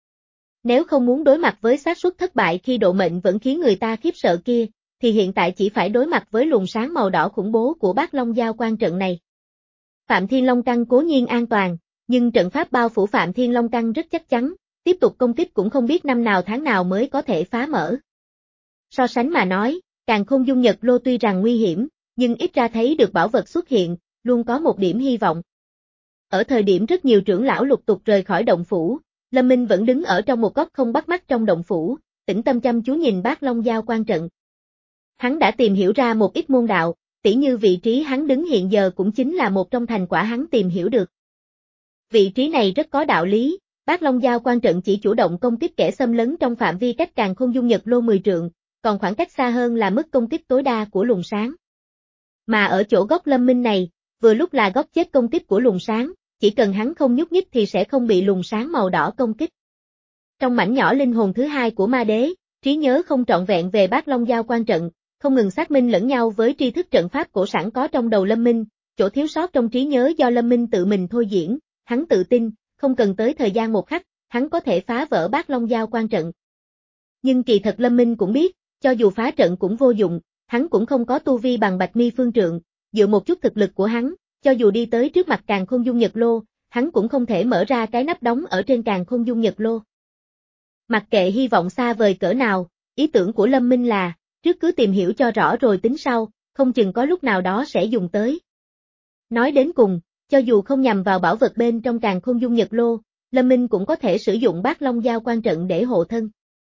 A: Nếu không muốn đối mặt với xác suất thất bại khi độ mệnh vẫn khiến người ta khiếp sợ kia, thì hiện tại chỉ phải đối mặt với luồng sáng màu đỏ khủng bố của Bát Long Giao Quan trận này. Phạm Thiên Long Căn cố nhiên an toàn, nhưng trận pháp bao phủ Phạm Thiên Long Căn rất chắc chắn, tiếp tục công kích cũng không biết năm nào tháng nào mới có thể phá mở. So sánh mà nói, Càn Khôn Dung Nhật Lô tuy rằng nguy hiểm, nhưng ít ra thấy được bảo vật xuất hiện, luôn có một điểm hy vọng. Ở thời điểm rất nhiều trưởng lão lục tục rời khỏi động phủ, Lâm Minh vẫn đứng ở trong một góc không bắt mắt trong động phủ, tĩnh tâm chăm chú nhìn Bát Long Giao Quan trận. Hắn đã tìm hiểu ra một ít môn đạo, tỉ như vị trí hắn đứng hiện giờ cũng chính là một trong thành quả hắn tìm hiểu được. Vị trí này rất có đạo lý, Bát Long Giao Quan trận chỉ chủ động công kích kẻ xâm lấn trong phạm vi cách Càn Khôn Dung Nhật Lô mười trượng, còn khoảng cách xa hơn là mức công kích tối đa của luồng sáng. Mà ở chỗ góc Lâm Minh này, vừa lúc là góc chết công kích của luồng sáng, chỉ cần hắn không nhúc nhích thì sẽ không bị luồng sáng màu đỏ công kích. Trong mảnh nhỏ linh hồn thứ hai của ma đế, trí nhớ không trọn vẹn về Bát Long Giao Quan trận, không ngừng xác minh lẫn nhau với tri thức trận pháp cổ sẵn có trong đầu Lâm Minh, chỗ thiếu sót trong trí nhớ do Lâm Minh tự mình thôi diễn, hắn tự tin, không cần tới thời gian một khắc, hắn có thể phá vỡ Bát Long Giao Quan trận. Nhưng kỳ thật Lâm Minh cũng biết, cho dù phá trận cũng vô dụng, hắn cũng không có tu vi bằng Bạch Mi Phương Trượng, dựa một chút thực lực của hắn, cho dù đi tới trước mặt Càn Khôn Dung Nhật Lô, hắn cũng không thể mở ra cái nắp đóng ở trên Càn Khôn Dung Nhật Lô. Mặc kệ hy vọng xa vời cỡ nào, ý tưởng của Lâm Minh là, trước cứ tìm hiểu cho rõ rồi tính sau, không chừng có lúc nào đó sẽ dùng tới. Nói đến cùng, cho dù không nhằm vào bảo vật bên trong Càn Khôn Dung Nhật Lô, Lâm Minh cũng có thể sử dụng Bát Long Giao Quan trận để hộ thân.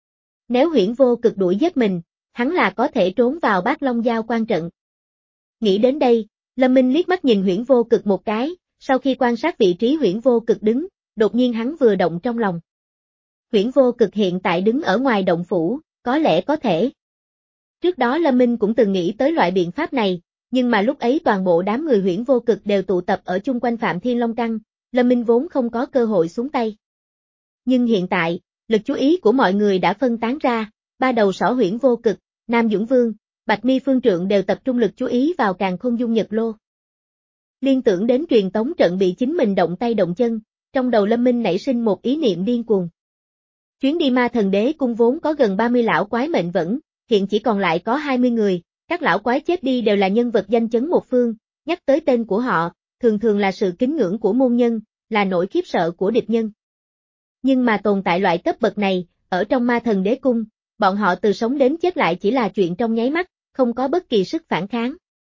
A: Nếu Huyễn Vô Cực đuổi giết mình, hắn là có thể trốn vào Bát Long Giao Quan trận. Nghĩ đến đây, Lâm Minh liếc mắt nhìn Huyễn Vô Cực một cái, sau khi quan sát vị trí Huyễn Vô Cực đứng, đột nhiên hắn vừa động trong lòng. Huyễn Vô Cực hiện tại đứng ở ngoài động phủ, có lẽ có thể. Trước đó Lâm Minh cũng từng nghĩ tới loại biện pháp này, nhưng mà lúc ấy toàn bộ đám người Huyễn Vô Cực đều tụ tập ở chung quanh Phạm Thiên Long Căn, Lâm Minh vốn không có cơ hội xuống tay. Nhưng hiện tại, lực chú ý của mọi người đã phân tán ra, ba đầu sỏ Huyễn Vô Cực, Nam Dũng Vương, Bạch Mi Phương Trượng đều tập trung lực chú ý vào Càn Khôn Dung Nhật Lô. Liên tưởng đến truyền tống trận bị chính mình động tay động chân, trong đầu Lâm Minh nảy sinh một ý niệm điên cuồng. Chuyến đi Ma Thần Đế cung vốn có gần ba mươi lão quái mệnh vẫn, hiện chỉ còn lại có hai mươi người, các lão quái chết đi đều là nhân vật danh chấn một phương, nhắc tới tên của họ, thường thường là sự kính ngưỡng của môn nhân, là nỗi khiếp sợ của địch nhân. Nhưng mà tồn tại loại cấp bậc này, ở trong Ma Thần Đế cung, bọn họ từ sống đến chết lại chỉ là chuyện trong nháy mắt, không có bất kỳ sức phản kháng.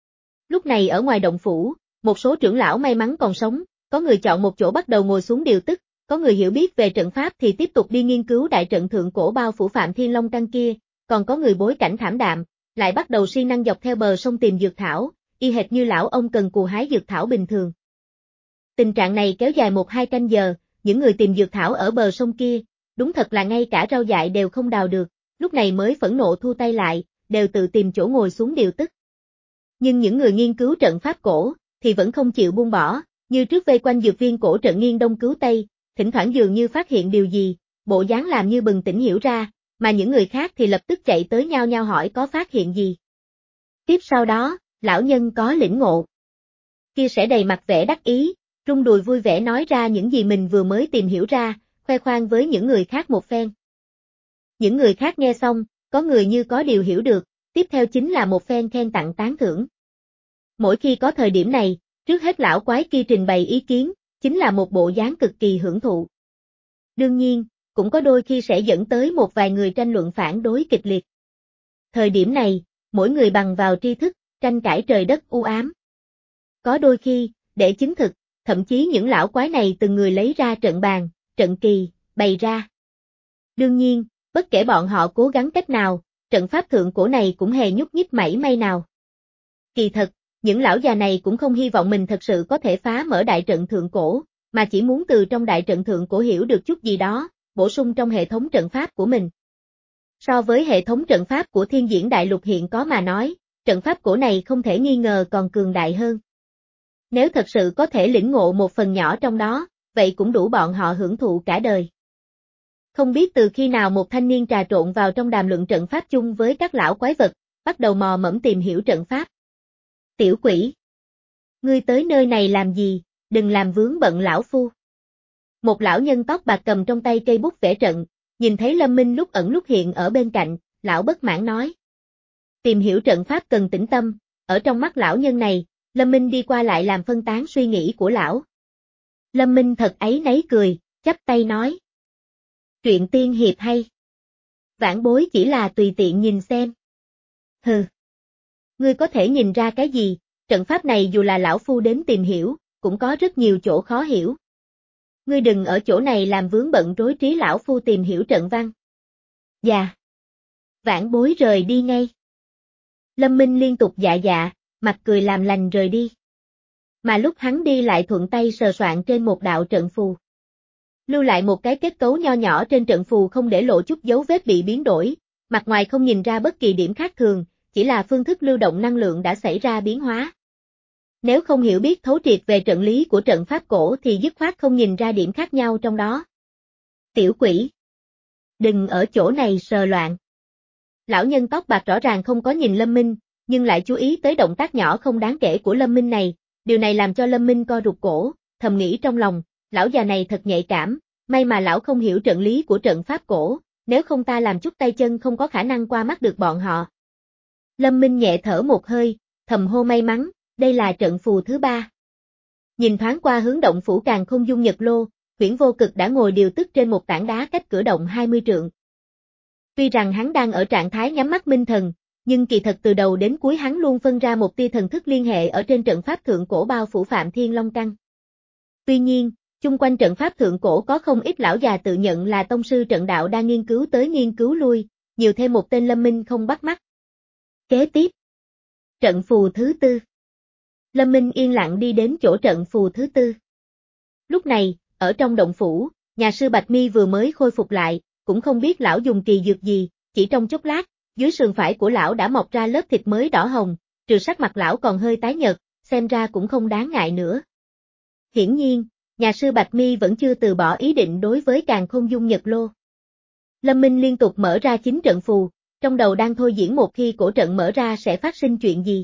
A: Lúc này ở ngoài động phủ, một số trưởng lão may mắn còn sống, có người chọn một chỗ bắt đầu ngồi xuống điều tức, có người hiểu biết về trận pháp thì tiếp tục đi nghiên cứu đại trận thượng cổ bao phủ Phạm Thiên Long Căn kia, còn có người bối cảnh thảm đạm, lại bắt đầu siêng năng dọc theo bờ sông tìm dược thảo, y hệt như lão ông cần cù hái dược thảo bình thường. Tình trạng này kéo dài một hai canh giờ, những người tìm dược thảo ở bờ sông kia, đúng thật là ngay cả rau dại đều không đào được, lúc này mới phẫn nộ thu tay lại, đều tự tìm chỗ ngồi xuống điều tức. Nhưng những người nghiên cứu trận pháp cổ, thì vẫn không chịu buông bỏ, như trước vây quanh dược viên cổ trận nghiêng đông cứu tây, thỉnh thoảng dường như phát hiện điều gì, bộ dáng làm như bừng tỉnh hiểu ra, mà những người khác thì lập tức chạy tới nhau nhau hỏi có phát hiện gì. Tiếp sau đó, lão nhân có lĩnh ngộ. Kia sẽ đầy mặt vẻ đắc ý, rung đùi vui vẻ nói ra những gì mình vừa mới tìm hiểu ra, khoe khoang với những người khác một phen. Những người khác nghe xong, có người như có điều hiểu được, tiếp theo chính là một phen khen tặng tán thưởng. Mỗi khi có thời điểm này, trước hết lão quái kia trình bày ý kiến, chính là một bộ dáng cực kỳ hưởng thụ. Đương nhiên, cũng có đôi khi sẽ dẫn tới một vài người tranh luận phản đối kịch liệt. Thời điểm này, mỗi người bằng vào tri thức, tranh cãi trời đất u ám. Có đôi khi, để chứng thực, thậm chí những lão quái này từng người lấy ra trận bàn, trận kỳ, bày ra. Đương nhiên, bất kể bọn họ cố gắng cách nào, trận pháp thượng cổ này cũng hề nhúc nhích mảy may nào. Kỳ thật, những lão già này cũng không hy vọng mình thật sự có thể phá mở đại trận thượng cổ, mà chỉ muốn từ trong đại trận thượng cổ hiểu được chút gì đó, bổ sung trong hệ thống trận pháp của mình. So với hệ thống trận pháp của Thiên Diễn Đại Lục hiện có mà nói, trận pháp cổ này không thể nghi ngờ còn cường đại hơn. Nếu thật sự có thể lĩnh ngộ một phần nhỏ trong đó, vậy cũng đủ bọn họ hưởng thụ cả đời. Không biết từ khi nào một thanh niên trà trộn vào trong đàm luận trận pháp chung với các lão quái vật, bắt đầu mò mẫm tìm hiểu trận pháp. Tiểu quỷ! Ngươi tới nơi này làm gì, đừng làm vướng bận lão phu. Một lão nhân tóc bạc cầm trong tay cây bút vẽ trận, nhìn thấy Lâm Minh lúc ẩn lúc hiện ở bên cạnh, lão bất mãn nói. Tìm hiểu trận pháp cần tĩnh tâm, ở trong mắt lão nhân này, Lâm Minh đi qua lại làm phân tán suy nghĩ của lão. Lâm Minh thật áy náy cười, chắp tay nói. Truyện tiên hiệp hay. Vãn bối chỉ là tùy tiện nhìn xem. Hừ. Ngươi có thể nhìn ra cái gì, trận pháp này dù là lão phu đến tìm hiểu, cũng có rất nhiều chỗ khó hiểu. Ngươi đừng ở chỗ này làm vướng bận rối trí lão phu tìm hiểu trận văn. Dạ. Vãn bối rời đi ngay. Lâm Minh liên tục dạ dạ, mặt cười làm lành rời đi. Mà lúc hắn đi lại thuận tay sờ soạn trên một đạo trận phù. Lưu lại một cái kết cấu nho nhỏ trên trận phù không để lộ chút dấu vết bị biến đổi, mặt ngoài không nhìn ra bất kỳ điểm khác thường, chỉ là phương thức lưu động năng lượng đã xảy ra biến hóa. Nếu không hiểu biết thấu triệt về trận lý của trận pháp cổ thì dứt khoát không nhìn ra điểm khác nhau trong đó. Tiểu quỷ! Đừng ở chỗ này sờ loạn. Lão nhân tóc bạc rõ ràng không có nhìn Lâm Minh, nhưng lại chú ý tới động tác nhỏ không đáng kể của Lâm Minh này, điều này làm cho Lâm Minh co rụt cổ, thầm nghĩ trong lòng, lão già này thật nhạy cảm, may mà lão không hiểu trận lý của trận pháp cổ, nếu không ta làm chút tay chân không có khả năng qua mắt được bọn họ. Lâm Minh nhẹ thở một hơi, thầm hô may mắn, đây là trận phù thứ ba. Nhìn thoáng qua hướng động phủ Càn Khôn Dung Nhật Lô, Huyễn Vô Cực đã ngồi điều tức trên một tảng đá cách cửa động hai mươi trượng. Tuy rằng hắn đang ở trạng thái nhắm mắt minh thần, nhưng kỳ thật từ đầu đến cuối hắn luôn phân ra một tia thần thức liên hệ ở trên trận pháp thượng cổ bao phủ Phạm Thiên Long Căn. Tuy nhiên, chung quanh trận pháp thượng cổ có không ít lão già tự nhận là tông sư trận đạo đang nghiên cứu tới nghiên cứu lui, nhiều thêm một tên Lâm Minh không bắt mắt. Kế tiếp, trận phù thứ tư. Lâm Minh yên lặng đi đến chỗ trận phù thứ tư. Lúc này, ở trong động phủ, nhà sư Bạch Mi vừa mới khôi phục lại, cũng không biết lão dùng kỳ dược gì, chỉ trong chốc lát, dưới sườn phải của lão đã mọc ra lớp thịt mới đỏ hồng, trừ sắc mặt lão còn hơi tái nhợt, xem ra cũng không đáng ngại nữa. Hiển nhiên, nhà sư Bạch Mi vẫn chưa từ bỏ ý định đối với Càn Khôn Dung Nhật Lô. Lâm Minh liên tục mở ra chín trận phù, trong đầu đang thôi diễn một khi cổ trận mở ra sẽ phát sinh chuyện gì.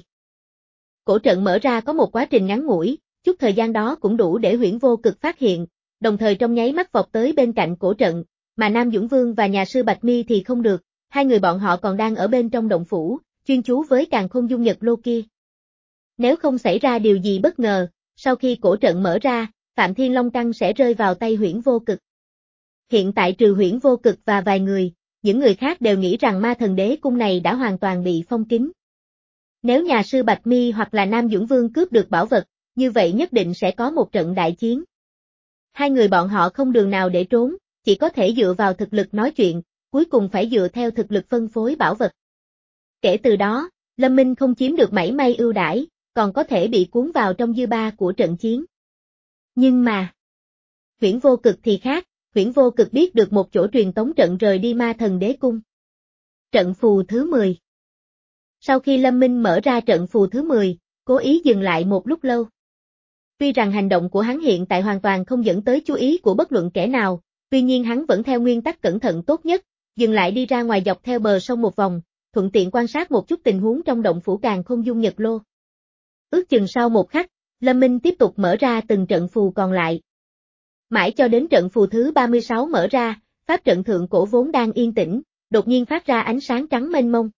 A: Cổ trận mở ra có một quá trình ngắn ngủi, chút thời gian đó cũng đủ để Huyễn Vô Cực phát hiện, đồng thời trong nháy mắt vọt tới bên cạnh cổ trận, mà Nam Dũng Vương và nhà sư Bạch Mi thì không được, hai người bọn họ còn đang ở bên trong động phủ, chuyên chú với Càn Khôn Dung Nhật Lô kia. Nếu không xảy ra điều gì bất ngờ, sau khi cổ trận mở ra, Phạm Thiên Long Căn sẽ rơi vào tay Huyễn Vô Cực. Hiện tại trừ Huyễn Vô Cực và vài người, những người khác đều nghĩ rằng Ma Thần Đế Cung này đã hoàn toàn bị phong kín. Nếu nhà sư Bạch Mi hoặc là Nam Dũng Vương cướp được bảo vật, như vậy nhất định sẽ có một trận đại chiến. Hai người bọn họ không đường nào để trốn, chỉ có thể dựa vào thực lực nói chuyện, cuối cùng phải dựa theo thực lực phân phối bảo vật. Kể từ đó, Lâm Minh không chiếm được mảy may ưu đãi, còn có thể bị cuốn vào trong dư ba của trận chiến. Nhưng mà, Huyễn Vô Cực thì khác, Huyễn Vô Cực biết được một chỗ truyền tống trận rời đi Ma Thần Đế Cung. Trận phù thứ mười. Sau khi Lâm Minh mở ra trận phù thứ mười, cố ý dừng lại một lúc lâu. Tuy rằng hành động của hắn hiện tại hoàn toàn không dẫn tới chú ý của bất luận kẻ nào, tuy nhiên hắn vẫn theo nguyên tắc cẩn thận tốt nhất, dừng lại đi ra ngoài dọc theo bờ sông một vòng, thuận tiện quan sát một chút tình huống trong động phủ Càn Khôn Dung Nhật Lô. Ước chừng sau một khắc, Lâm Minh tiếp tục mở ra từng trận phù còn lại. Mãi cho đến trận phù thứ ba mươi sáu mở ra, pháp trận thượng cổ vốn đang yên tĩnh, đột nhiên phát ra ánh sáng trắng mênh mông.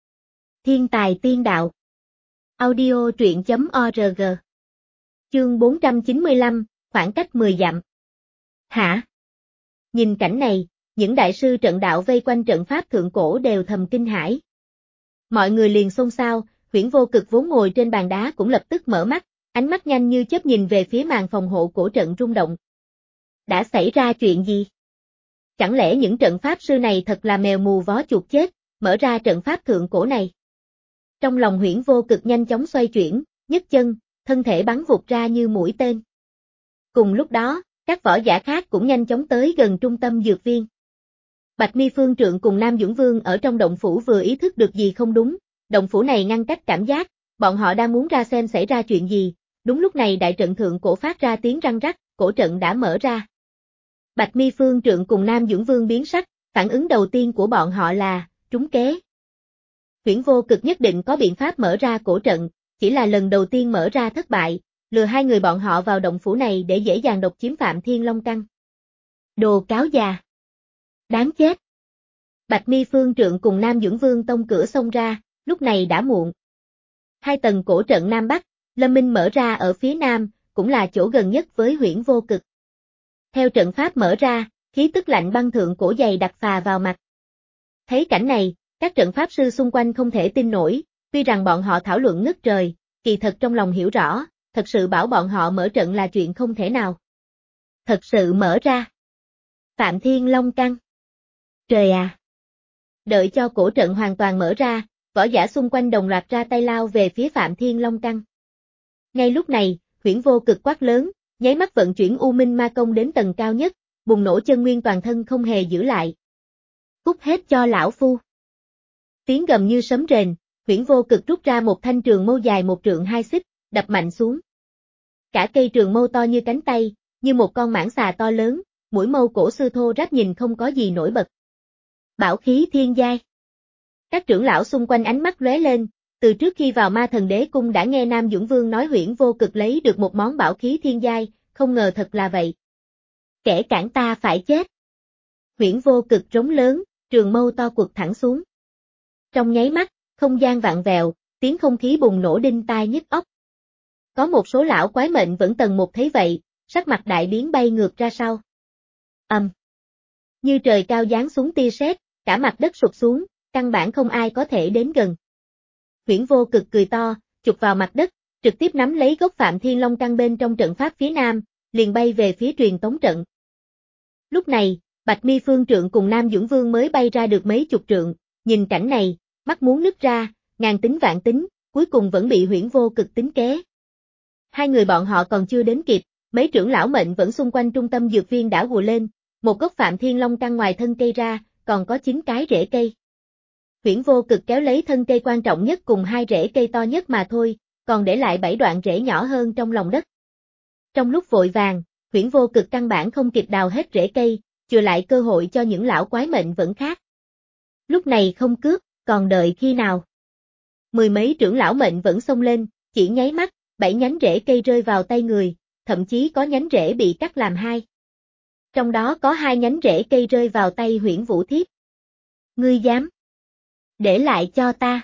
A: Thiên tài tiên đạo. Audio truyện chấm org. Chương bốn trăm chín mươi lăm, khoảng cách mười dặm. Hả? Nhìn cảnh này, những đại sư trận đạo vây quanh trận pháp thượng cổ đều thầm kinh hãi. Mọi người liền xôn xao, Huyễn Vô Cực vốn ngồi trên bàn đá cũng lập tức mở mắt, ánh mắt nhanh như chớp nhìn về phía màn phòng hộ cổ trận rung động. Đã xảy ra chuyện gì? Chẳng lẽ những trận pháp sư này thật là mèo mù vó chuột chết, mở ra trận pháp thượng cổ này? Trong lòng Huyễn Vô Cực nhanh chóng xoay chuyển, nhấc chân, thân thể bắn vụt ra như mũi tên. Cùng lúc đó, các võ giả khác cũng nhanh chóng tới gần trung tâm dược viên. Bạch Mi Phương Trượng cùng Nam Dũng Vương ở trong động phủ vừa ý thức được gì không đúng, động phủ này ngăn cách cảm giác, bọn họ đang muốn ra xem xảy ra chuyện gì, đúng lúc này đại trận thượng cổ phát ra tiếng răng rắc, cổ trận đã mở ra. Bạch Mi Phương Trượng cùng Nam Dũng Vương biến sắc, phản ứng đầu tiên của bọn họ là, trúng kế. Huyễn Vô Cực nhất định có biện pháp mở ra cổ trận, chỉ là lần đầu tiên mở ra thất bại, lừa hai người bọn họ vào động phủ này để dễ dàng độc chiếm Phạm Thiên Long Căn. Đồ cáo già. Đáng chết. Bạch Mi Phương Trượng cùng Nam Dũng Vương tông cửa xông ra, lúc này đã muộn. Hai tầng cổ trận Nam Bắc, Lâm Minh mở ra ở phía Nam, cũng là chỗ gần nhất với Huyễn Vô Cực. Theo trận pháp mở ra, khí tức lạnh băng thượng cổ dày đặc phà vào mặt. Thấy cảnh này, các trận pháp sư xung quanh không thể tin nổi, tuy rằng bọn họ thảo luận ngất trời, kỳ thật trong lòng hiểu rõ, thật sự bảo bọn họ mở trận là chuyện không thể nào. Thật sự mở ra. Phạm Thiên Long Căn. Trời à! Đợi cho cổ trận hoàn toàn mở ra, võ giả xung quanh đồng loạt ra tay lao về phía Phạm Thiên Long Căn. Ngay lúc này, Huyễn Vô Cực quát lớn, nháy mắt vận chuyển U Minh Ma Công đến tầng cao nhất, bùng nổ chân nguyên toàn thân không hề giữ lại. Cút hết cho lão phu. Tiếng gầm như sấm rền, Huyễn Vô Cực rút ra một thanh trường mâu dài một trượng hai xích, đập mạnh xuống. Cả cây trường mâu to như cánh tay, như một con mãng xà to lớn, mũi mâu cổ xưa thô ráp nhìn không có gì nổi bật. Bảo khí thiên giai. Các trưởng lão xung quanh ánh mắt lóe lên, từ trước khi vào Ma Thần Đế Cung đã nghe Nam Dũng Vương nói Huyễn Vô Cực lấy được một món bảo khí thiên giai, không ngờ thật là vậy. Kẻ cản ta phải chết. Huyễn Vô Cực rống lớn, trường mâu to quật thẳng xuống. Trong nháy mắt, không gian vặn vẹo, tiếng không khí bùng nổ đinh tai nhức óc. Có một số lão quái mệnh vẫn tầng một thấy vậy, sắc mặt đại biến bay ngược ra sau. Ầm. Um. Như trời cao giáng xuống tia sét, cả mặt đất sụp xuống, căn bản không ai có thể đến gần. Huyễn Vô Cực cười to, chụp vào mặt đất, trực tiếp nắm lấy gốc Phạm Thiên Long Căn bên trong trận pháp phía nam, liền bay về phía truyền tống trận. Lúc này, Bạch Mi Phương Trượng cùng Nam Dũng Vương mới bay ra được mấy chục trượng, nhìn cảnh này, mắt muốn nứt ra, ngàn tính vạn tính, cuối cùng vẫn bị Huyễn Vô Cực tính kế. Hai người bọn họ còn chưa đến kịp, mấy trưởng lão mệnh vẫn xung quanh trung tâm dược viên đã hùa lên, một gốc Phạm Thiên Long Căn ngoài thân cây ra, còn có chín cái rễ cây. Huyễn Vô Cực kéo lấy thân cây quan trọng nhất cùng hai rễ cây to nhất mà thôi, còn để lại bảy đoạn rễ nhỏ hơn trong lòng đất. Trong lúc vội vàng, Huyễn Vô Cực căn bản không kịp đào hết rễ cây, chừa lại cơ hội cho những lão quái mệnh vẫn khác. Lúc này không cướp, còn đợi khi nào? Mười mấy trưởng lão mệnh vẫn xông lên, chỉ nháy mắt, bảy nhánh rễ cây rơi vào tay người, thậm chí có nhánh rễ bị cắt làm hai. Trong đó có hai nhánh rễ cây rơi vào tay Huyễn Vũ Thiếp. Ngươi dám? Để lại cho ta.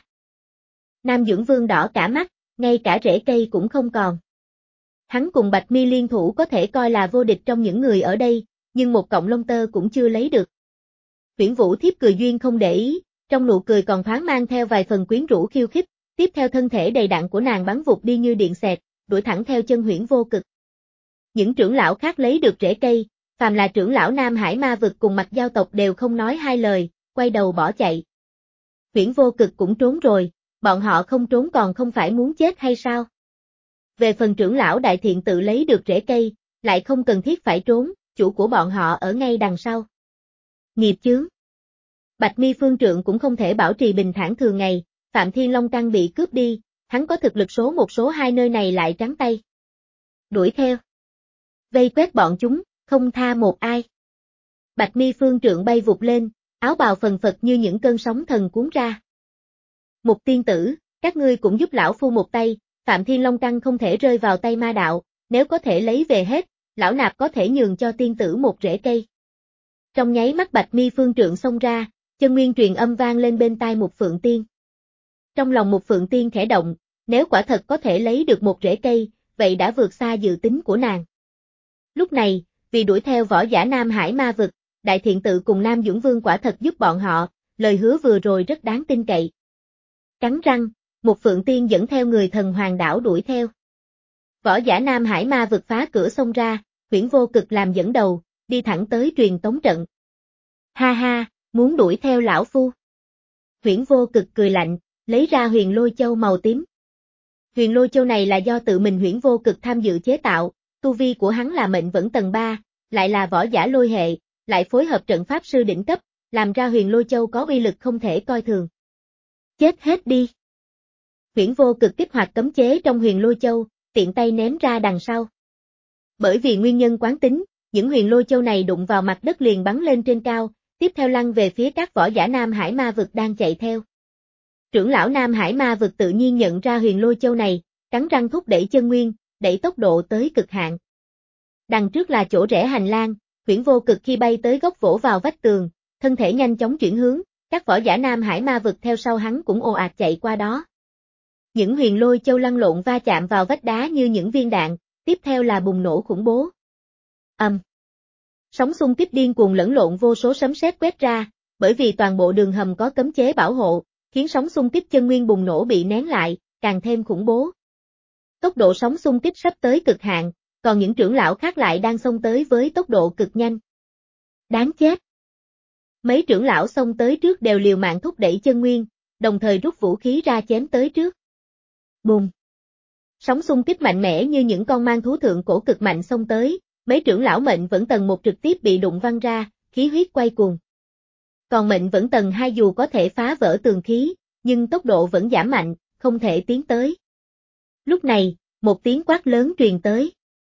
A: Nam Dũng Vương đỏ cả mắt, ngay cả rễ cây cũng không còn. Hắn cùng Bạch Mi liên thủ có thể coi là vô địch trong những người ở đây, nhưng một cọng lông tơ cũng chưa lấy được. Huyễn Vũ Thiếp cười duyên không để ý, trong nụ cười còn thoáng mang theo vài phần quyến rũ khiêu khích, tiếp theo thân thể đầy đặn của nàng bắn vụt đi như điện xẹt, đuổi thẳng theo chân Huyễn Vô Cực. Những trưởng lão khác lấy được rễ cây, phàm là trưởng lão Nam Hải Ma Vực cùng Mạch Giao tộc đều không nói hai lời, quay đầu bỏ chạy. Huyễn Vô Cực cũng trốn rồi, bọn họ không trốn còn không phải muốn chết hay sao? Về phần trưởng lão Đại Thiện tự lấy được rễ cây, lại không cần thiết phải trốn, chủ của bọn họ ở ngay đằng sau. Nghiệp chướng. Bạch Mi Phương Trượng cũng không thể bảo trì bình thản thường ngày, Phạm Thiên Long Căn bị cướp đi, hắn có thực lực số một số hai nơi này lại trắng tay. Đuổi theo. Vây quét bọn chúng, không tha một ai. Bạch Mi Phương Trượng bay vụt lên, áo bào phần phật như những cơn sóng thần cuốn ra. Mục tiên tử, các ngươi cũng giúp lão phu một tay, Phạm Thiên Long Căn không thể rơi vào tay ma đạo, nếu có thể lấy về hết, lão nạp có thể nhường cho tiên tử một rễ cây. Trong nháy mắt Bạch Mi Phương Trượng xông ra, chân nguyên truyền âm vang lên bên tai Mục Phượng Tiên. Trong lòng Mục Phượng Tiên khẽ động, nếu quả thật có thể lấy được một rễ cây, vậy đã vượt xa dự tính của nàng. Lúc này, vì đuổi theo võ giả Nam Hải Ma Vực, Đại Thiện tự cùng Nam Dũng Vương quả thật giúp bọn họ, lời hứa vừa rồi rất đáng tin cậy. Cắn răng, Mục Phượng Tiên dẫn theo người Thần Hoàng đảo đuổi theo. Võ giả Nam Hải Ma Vực phá cửa xông ra, Huyễn Vô Cực làm dẫn đầu, đi thẳng tới truyền tống trận. Ha ha, muốn đuổi theo lão phu. Huyễn Vô Cực cười lạnh, lấy ra huyền lôi châu màu tím. Huyền lôi châu này là do tự mình Huyễn Vô Cực tham dự chế tạo, tu vi của hắn là mệnh vẫn tầng ba, lại là võ giả lôi hệ, lại phối hợp trận pháp sư đỉnh cấp, làm ra Huyền Lôi Châu có uy lực không thể coi thường. Chết hết đi! Huyễn Vô Cực kích hoạt cấm chế trong Huyền Lôi Châu, tiện tay ném ra đằng sau. Bởi vì nguyên nhân quán tính, những Huyền Lôi Châu này đụng vào mặt đất liền bắn lên trên cao, tiếp theo lăn về phía các võ giả Nam Hải Ma Vực đang chạy theo. Trưởng lão Nam Hải Ma Vực tự nhiên nhận ra Huyền Lôi Châu này, cắn răng thúc đẩy chân nguyên, đẩy tốc độ tới cực hạn. Đằng trước là chỗ rẽ hành lang, Huyễn Vô Cực khi bay tới góc vỗ vào vách tường, thân thể nhanh chóng chuyển hướng, các võ giả Nam Hải Ma Vực theo sau hắn cũng ồ ạt chạy qua đó. Những Huyền Lôi Châu lăn lộn va chạm vào vách đá như những viên đạn, tiếp theo là bùng nổ khủng bố. Ầm. Um. Sóng xung kích điên cuồng lẫn lộn vô số sấm sét quét ra, bởi vì toàn bộ đường hầm có cấm chế bảo hộ, khiến sóng xung kích chân nguyên bùng nổ bị nén lại, càng thêm khủng bố. Tốc độ sóng xung kích sắp tới cực hạn, còn những trưởng lão khác lại đang xông tới với tốc độ cực nhanh. Đáng chết! Mấy trưởng lão xông tới trước đều liều mạng thúc đẩy chân nguyên, đồng thời rút vũ khí ra chém tới trước. Bùng! Sóng xung kích mạnh mẽ như những con mang thú thượng cổ cực mạnh xông tới, mấy trưởng lão mệnh vẫn tầng một trực tiếp bị đụng văng ra, khí huyết quay cuồng. Còn mệnh vẫn tầng hai dù có thể phá vỡ tường khí, nhưng tốc độ vẫn giảm mạnh, không thể tiến tới. Lúc này, một tiếng quát lớn truyền tới.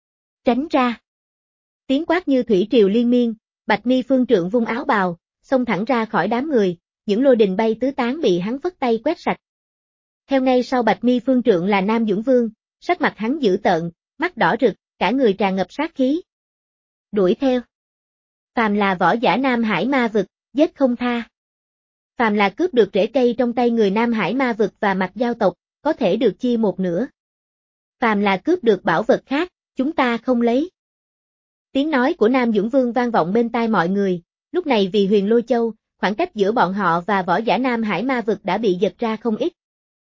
A: Tránh ra! Tiếng quát như thủy triều liên miên, Bạch Mi Phương Trượng vung áo bào, xông thẳng ra khỏi đám người, những lôi đình bay tứ tán bị hắn phất tay quét sạch. Theo ngay sau Bạch Mi Phương Trượng là Nam Dũng Vương, sắc mặt hắn dữ tợn, mắt đỏ rực, cả người tràn ngập sát khí. Đuổi theo. Phàm là võ giả Nam Hải Ma Vực, giết không tha. Phàm là cướp được rễ cây trong tay người Nam Hải Ma Vực và mặt giao tộc, có thể được chia một nửa. Phàm là cướp được bảo vật khác, chúng ta không lấy. Tiếng nói của Nam Dũng Vương vang vọng bên tai mọi người, lúc này vì Huyền Lôi Châu, khoảng cách giữa bọn họ và võ giả Nam Hải Ma Vực đã bị giật ra không ít.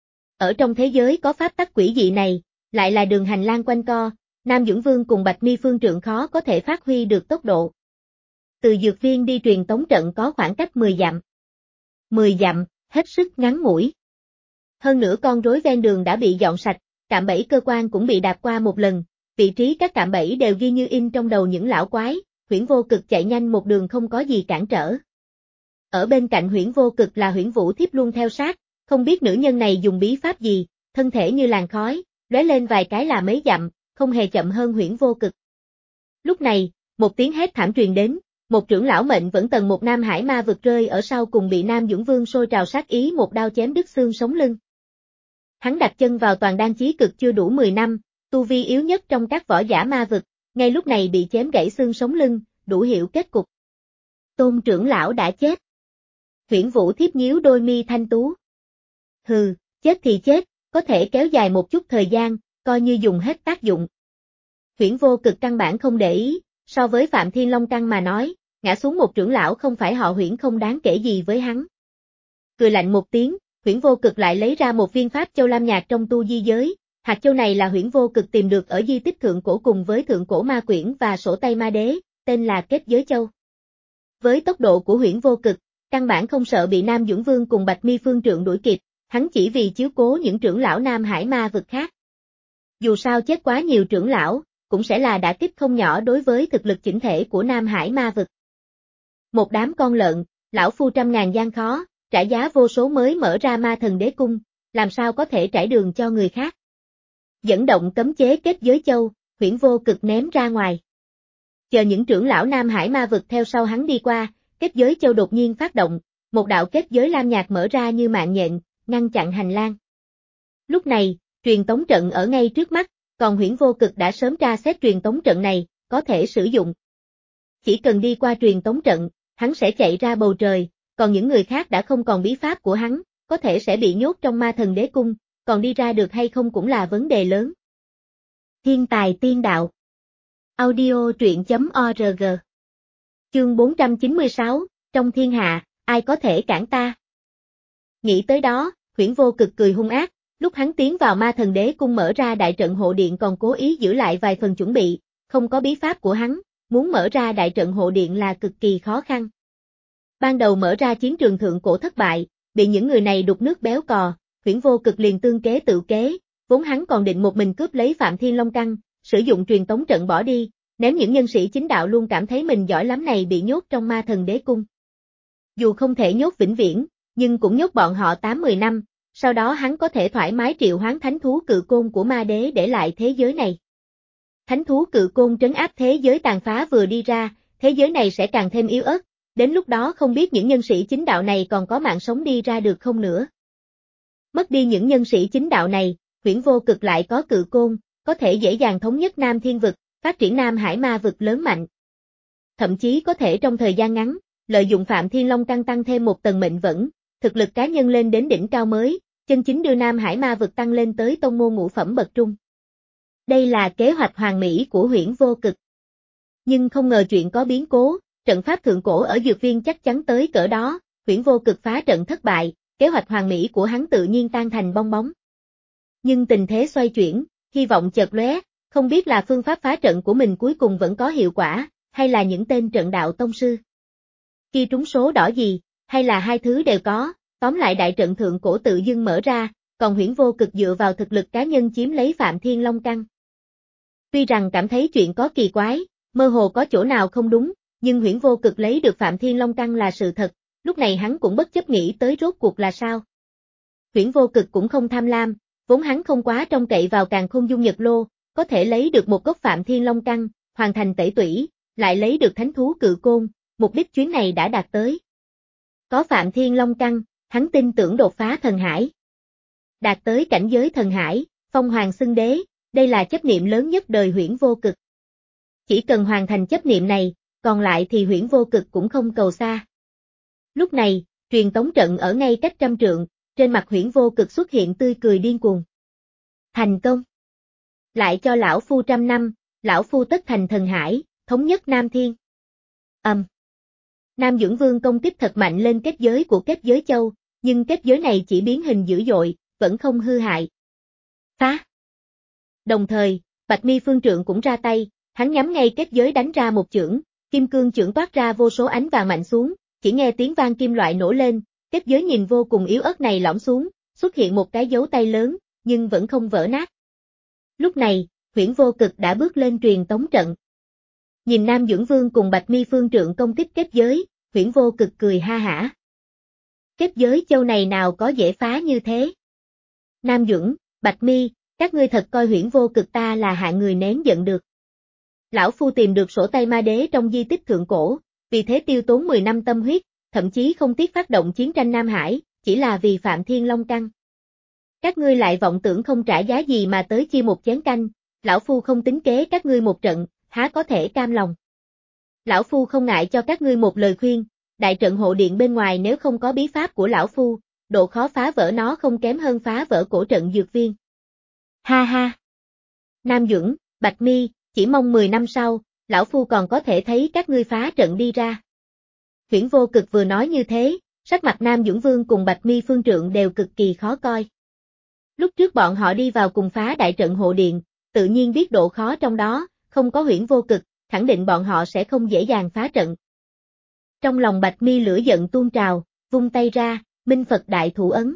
A: Ở trong thế giới có pháp tắc quỷ dị này, lại là đường hành lang quanh co, Nam Dũng Vương cùng Bạch Mi Phương Trượng khó có thể phát huy được tốc độ. Từ dược viên đi truyền tống trận có khoảng cách mười dặm. mười dặm, hết sức ngắn ngủi. Hơn nữa con rối ven đường đã bị dọn sạch, cạm bẫy cơ quan cũng bị đạp qua một lần, vị trí các cạm bẫy đều ghi như in trong đầu những lão quái, Huyễn Vô Cực chạy nhanh một đường không có gì cản trở. Ở bên cạnh Huyễn Vô Cực là Huyễn Vũ Thiếp luôn theo sát, không biết nữ nhân này dùng bí pháp gì, thân thể như làn khói, lóe lên vài cái là mấy dặm, không hề chậm hơn Huyễn Vô Cực. Lúc này, một tiếng hét thảm truyền đến, một trưởng lão mệnh vẫn tầng một Nam Hải Ma Vực rơi ở sau cùng bị Nam Dũng Vương sôi trào sát ý một đao chém đứt xương sống lưng. Hắn đặt chân vào toàn đan chí cực chưa đủ mười năm, tu vi yếu nhất trong các võ giả ma vực, ngay lúc này bị chém gãy xương sống lưng, đủ hiểu kết cục. Tôn trưởng lão đã chết. Huyễn Vũ Thiếp nhíu đôi mi thanh tú. Hừ, chết thì chết, có thể kéo dài một chút thời gian, coi như dùng hết tác dụng. Huyễn Vô Cực căn bản không để ý, so với Phạm Thiên Long Căn mà nói, ngã xuống một trưởng lão không phải họ Huyễn không đáng kể gì với hắn. Cười lạnh một tiếng, Huyễn Vô Cực lại lấy ra một viên pháp châu lam nhạt trong tu di giới, hạt châu này là Huyễn Vô Cực tìm được ở di tích thượng cổ cùng với thượng cổ ma quyển và sổ tay ma đế, tên là Kết Giới Châu. Với tốc độ của Huyễn Vô Cực, căn bản không sợ bị Nam Dũng Vương cùng Bạch Mi Phương Trượng đuổi kịp, hắn chỉ vì chiếu cố những trưởng lão Nam Hải ma vực khác. Dù sao chết quá nhiều trưởng lão, cũng sẽ là đả kích không nhỏ đối với thực lực chỉnh thể của Nam Hải ma vực. Một đám con lợn, lão phu trăm ngàn gian khó, trả giá vô số mới mở ra ma thần đế cung, làm sao có thể trải đường cho người khác. Dẫn động cấm chế Kết Giới Châu, Huyễn Vô Cực ném ra ngoài. Chờ những trưởng lão Nam Hải ma vực theo sau hắn đi qua, Kết Giới Châu đột nhiên phát động, một đạo kết giới lam nhạt mở ra như mạng nhện, ngăn chặn hành lang. Lúc này, truyền tống trận ở ngay trước mắt, còn Huyễn Vô Cực đã sớm tra xét truyền tống trận này, có thể sử dụng. Chỉ cần đi qua truyền tống trận, hắn sẽ chạy ra bầu trời, còn những người khác đã không còn bí pháp của hắn, có thể sẽ bị nhốt trong ma thần đế cung, còn đi ra được hay không cũng là vấn đề lớn. Thiên tài tiên đạo. Audio truyện chấm org. Chương bốn trăm chín mươi sáu, trong thiên hạ, ai có thể cản ta? Nghĩ tới đó, Huyễn Vô Cực cười hung ác, lúc hắn tiến vào ma thần đế cung mở ra đại trận hộ điện còn cố ý giữ lại vài phần chuẩn bị, không có bí pháp của hắn, muốn mở ra đại trận hộ điện là cực kỳ khó khăn. Ban đầu mở ra chiến trường thượng cổ thất bại, bị những người này đục nước béo cò, Huyễn Vô Cực liền tương kế tự kế, vốn hắn còn định một mình cướp lấy Phạm Thiên Long Căn, sử dụng truyền tống trận bỏ đi, ném những nhân sĩ chính đạo luôn cảm thấy mình giỏi lắm này bị nhốt trong ma thần đế cung. Dù không thể nhốt vĩnh viễn, nhưng cũng nhốt bọn họ tám mười năm, sau đó hắn có thể thoải mái triệu hoán thánh thú cự côn của ma đế để lại thế giới này. Thánh thú cự côn trấn áp thế giới tàn phá vừa đi ra, thế giới này sẽ càng thêm yếu ớt, đến lúc đó không biết những nhân sĩ chính đạo này còn có mạng sống đi ra được không nữa. Mất đi những nhân sĩ chính đạo này, Huyễn Vô Cực lại có cự côn, có thể dễ dàng thống nhất Nam Thiên Vực, phát triển Nam Hải Ma Vực lớn mạnh. Thậm chí có thể trong thời gian ngắn, lợi dụng Phạm Thiên Long Căn tăng thêm một tầng mệnh vẫn, thực lực cá nhân lên đến đỉnh cao mới, chân chính đưa Nam Hải Ma Vực tăng lên tới tông môn ngũ phẩm bậc trung. Đây là kế hoạch hoàn mỹ của Huyễn Vô Cực. Nhưng không ngờ chuyện có biến cố, trận pháp thượng cổ ở Dược Viên chắc chắn tới cỡ đó, Huyễn Vô Cực phá trận thất bại, kế hoạch hoàn mỹ của hắn tự nhiên tan thành bong bóng. Nhưng tình thế xoay chuyển, hy vọng chợt lóe, không biết là phương pháp phá trận của mình cuối cùng vẫn có hiệu quả, hay là những tên trận đạo tông sư kia trúng số đỏ gì, hay là hai thứ đều có, tóm lại đại trận thượng cổ tự dưng mở ra, còn Huyễn Vô Cực dựa vào thực lực cá nhân chiếm lấy Phạm Thiên Long Căn. Tuy rằng cảm thấy chuyện có kỳ quái, mơ hồ có chỗ nào không đúng, nhưng Huyễn Vô Cực lấy được Phạm Thiên Long Căn là sự thật, lúc này hắn cũng bất chấp nghĩ tới rốt cuộc là sao. Huyễn Vô Cực cũng không tham lam, vốn hắn không quá trông cậy vào Càn Khôn Dung Nhật Lô, có thể lấy được một gốc Phạm Thiên Long Căn, hoàn thành tẩy tủy, lại lấy được thánh thú cự côn, mục đích chuyến này đã đạt tới. Có Phạm Thiên Long Căn, hắn tin tưởng đột phá thần hải. Đạt tới cảnh giới thần hải, phong hoàng xưng đế, đây là chấp niệm lớn nhất đời Huyễn Vô Cực. Chỉ cần hoàn thành chấp niệm này, còn lại thì Huyễn Vô Cực cũng không cầu xa. Lúc này, truyền tống trận ở ngay cách trăm trượng, trên mặt Huyễn Vô Cực xuất hiện tươi cười điên cuồng. Thành công! Lại cho lão phu trăm năm, lão phu tất thành thần hải, thống nhất Nam Thiên. Ầm. Um. Nam Dưỡng Vương công kích thật mạnh lên kết giới của kết giới châu, nhưng kết giới này chỉ biến hình dữ dội, vẫn không hư hại. Phá! Đồng thời, Bạch Mi Phương Trượng cũng ra tay, hắn nhắm ngay kết giới đánh ra một chưởng, kim cương chưởng toát ra vô số ánh vàng mạnh xuống, chỉ nghe tiếng vang kim loại nổ lên, kết giới nhìn vô cùng yếu ớt này lõm xuống, xuất hiện một cái dấu tay lớn, nhưng vẫn không vỡ nát. Lúc này, Huyễn Vô Cực đã bước lên truyền tống trận. Nhìn Nam Dưỡng Vương cùng Bạch Mi Phương Trượng công kích kết giới, Huyễn Vô Cực cười ha hả. Kết giới châu này nào có dễ phá như thế? Nam Dưỡng, Bạch Mi, các ngươi thật coi Huyễn Vô Cực ta là hạng người nén giận được. Lão phu tìm được sổ tay ma đế trong di tích thượng cổ, vì thế tiêu tốn mười năm tâm huyết, thậm chí không tiếc phát động chiến tranh Nam Hải, chỉ là vì Phạm Thiên Long Căn. Các ngươi lại vọng tưởng không trả giá gì mà tới chia một chén canh, lão phu không tính kế các ngươi một trận, há có thể cam lòng. Lão phu không ngại cho các ngươi một lời khuyên, đại trận hộ điện bên ngoài nếu không có bí pháp của lão phu, độ khó phá vỡ nó không kém hơn phá vỡ cổ trận Dược Viên. Ha ha! Nam Dưỡng, Bạch Mi, chỉ mong mười năm sau, lão phu còn có thể thấy các ngươi phá trận đi ra. Huyễn Vô Cực vừa nói như thế, sắc mặt Nam Dưỡng Vương cùng Bạch Mi Phương Trượng đều cực kỳ khó coi. Lúc trước bọn họ đi vào cùng phá đại trận hộ điện, tự nhiên biết độ khó trong đó, không có Huyễn Vô Cực, khẳng định bọn họ sẽ không dễ dàng phá trận. Trong lòng Bạch Mi lửa giận tuôn trào, vung tay ra, Minh Phật Đại Thủ Ấn.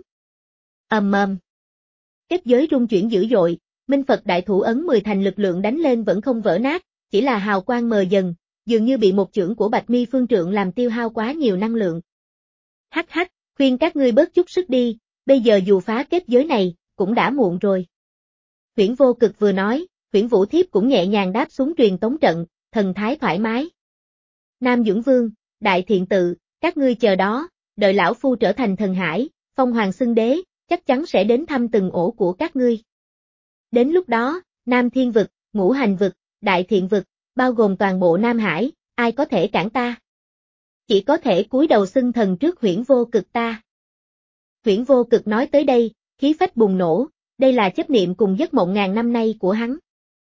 A: Ầm ầm. Kết giới rung chuyển dữ dội, Minh Phật Đại Thủ Ấn mười thành lực lượng đánh lên vẫn không vỡ nát, chỉ là hào quang mờ dần, dường như bị một chưởng của Bạch Mi Phương Trượng làm tiêu hao quá nhiều năng lượng. Hắc hắc, khuyên các ngươi bớt chút sức đi, bây giờ dù phá kết giới này, cũng đã muộn rồi. Huyễn Vô Cực vừa nói, Huyễn Vũ Thiếp cũng nhẹ nhàng đáp xuống truyền tống trận, thần thái thoải mái. Nam Dưỡng Vương, Đại Thiện Tự, các ngươi chờ đó, đợi lão phu trở thành thần hải, phong hoàng xưng đế, chắc chắn sẽ đến thăm từng ổ của các ngươi. Đến lúc đó, Nam Thiên Vực, Ngũ Hành Vực, Đại Thiện Vực, bao gồm toàn bộ Nam Hải, ai có thể cản ta? Chỉ có thể cúi đầu xưng thần trước Huyễn Vô Cực ta. Huyễn Vô Cực nói tới đây, khí phách bùng nổ, đây là chấp niệm cùng giấc mộng ngàn năm nay của hắn.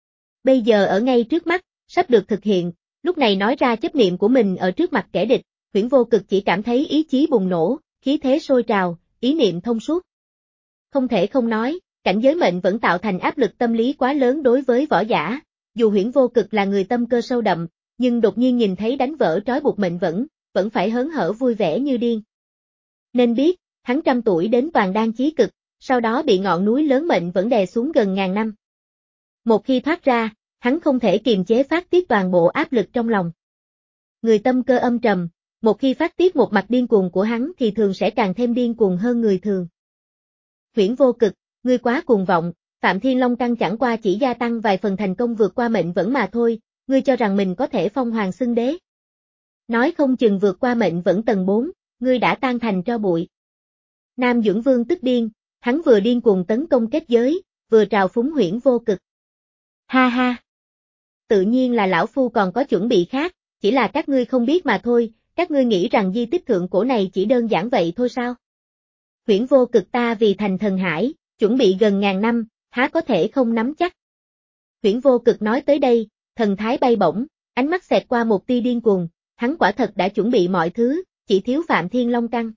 A: Bây giờ ở ngay trước mắt, sắp được thực hiện, lúc này nói ra chấp niệm của mình ở trước mặt kẻ địch, Huyễn Vô Cực chỉ cảm thấy ý chí bùng nổ, khí thế sôi trào, ý niệm thông suốt. Không thể không nói, cảnh giới mệnh vẫn tạo thành áp lực tâm lý quá lớn đối với võ giả, dù Huyễn Vô Cực là người tâm cơ sâu đậm, nhưng đột nhiên nhìn thấy đánh vỡ trói buộc mệnh vẫn, vẫn phải hớn hở vui vẻ như điên. Nên biết, hắn trăm tuổi đến toàn đan chí cực, sau đó bị ngọn núi lớn mệnh vẫn đè xuống gần ngàn năm. Một khi thoát ra, hắn không thể kiềm chế phát tiết toàn bộ áp lực trong lòng. Người tâm cơ âm trầm, một khi phát tiết một mặt điên cuồng của hắn thì thường sẽ càng thêm điên cuồng hơn người thường. Huyễn Vô Cực, ngươi quá cuồng vọng, Phạm Thiên Long Căn chẳng qua chỉ gia tăng vài phần thành công vượt qua mệnh vẫn mà thôi, ngươi cho rằng mình có thể phong hoàng xưng đế. Nói không chừng vượt qua mệnh vẫn tầng bốn, ngươi đã tan thành tro bụi. Nam Dưỡng Vương tức điên, hắn vừa điên cuồng tấn công kết giới, vừa trào phúng Huyễn Vô Cực. Ha ha! Tự nhiên là lão phu còn có chuẩn bị khác, chỉ là các ngươi không biết mà thôi, các ngươi nghĩ rằng di tích thượng cổ này chỉ đơn giản vậy thôi sao? Huyễn Vô Cực ta vì thành thần hải, chuẩn bị gần ngàn năm, há có thể không nắm chắc. Huyễn Vô Cực nói tới đây, thần thái bay bổng, ánh mắt xẹt qua một tia điên cuồng, hắn quả thật đã chuẩn bị mọi thứ, chỉ thiếu Phạm Thiên Long Căn.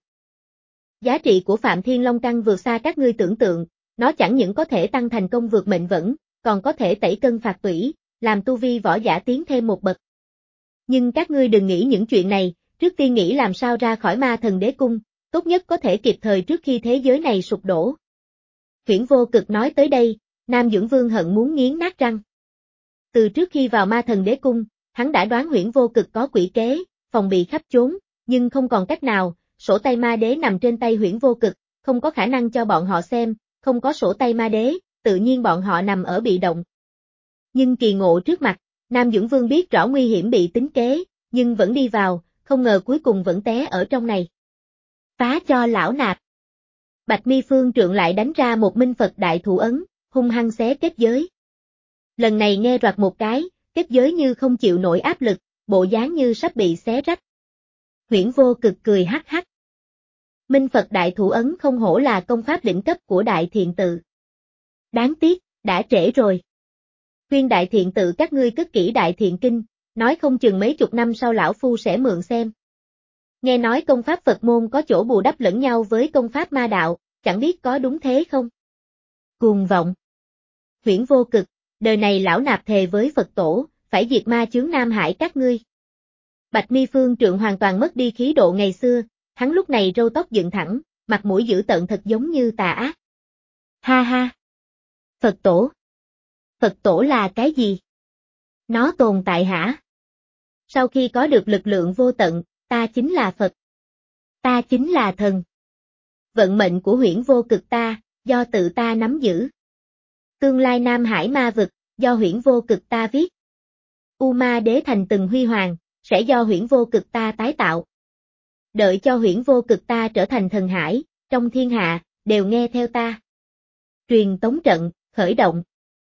A: Giá trị của Phạm Thiên Long Căn vượt xa các ngươi tưởng tượng, nó chẳng những có thể tăng thành công vượt mệnh vẫn, còn có thể tẩy cân phạt tủy, làm tu vi võ giả tiến thêm một bậc. Nhưng các ngươi đừng nghĩ những chuyện này, trước tiên nghĩ làm sao ra khỏi Ma Thần Đế Cung, tốt nhất có thể kịp thời trước khi thế giới này sụp đổ. Huyễn Vô Cực nói tới đây, Nam Dưỡng Vương hận muốn nghiến nát răng. Từ trước khi vào Ma Thần Đế Cung, hắn đã đoán Huyễn Vô Cực có quỷ kế, phòng bị khắp chốn, nhưng không còn cách nào, sổ tay ma đế nằm trên tay Huyễn Vô Cực, không có khả năng cho bọn họ xem, không có sổ tay ma đế, tự nhiên bọn họ nằm ở bị động. Nhưng kỳ ngộ trước mặt, Nam Dưỡng Vương biết rõ nguy hiểm bị tính kế, nhưng vẫn đi vào, không ngờ cuối cùng vẫn té ở trong này. Phá cho lão nạp. Bạch Mi Phương Trượng lại đánh ra một minh Phật đại thủ ấn, hung hăng xé kết giới. Lần này nghe roạt một cái, kết giới như không chịu nổi áp lực, bộ dáng như sắp bị xé rách. Huyễn Vô Cực cười hắc hắc. Minh Phật đại thủ ấn không hổ là công pháp đỉnh cấp của đại thiện tự. Đáng tiếc, đã trễ rồi. Khuyên đại thiện tự các ngươi cất kỹ đại thiện kinh, nói không chừng mấy chục năm sau lão phu sẽ mượn xem. Nghe nói công pháp Phật môn có chỗ bù đắp lẫn nhau với công pháp ma đạo, chẳng biết có đúng thế không? Cuồng vọng. Huyễn Vô Cực, đời này lão nạp thề với Phật tổ, phải diệt ma chướng Nam Hải các ngươi. Bạch Mi Phương Trượng hoàn toàn mất đi khí độ ngày xưa, hắn lúc này râu tóc dựng thẳng, mặt mũi dữ tợn thật giống như tà ác. Ha ha! Phật tổ! Phật tổ là cái gì? Nó tồn tại hả? Sau khi có được lực lượng vô tận, ta chính là Phật. Ta chính là thần. Vận mệnh của Huyễn Vô Cực ta, do tự ta nắm giữ. Tương lai Nam Hải ma vực, do Huyễn Vô Cực ta viết. U Ma Đế thành từng huy hoàng, sẽ do Huyễn Vô Cực ta tái tạo. Đợi cho Huyễn Vô Cực ta trở thành thần hải, trong thiên hạ, đều nghe theo ta. Truyền tống trận, khởi động.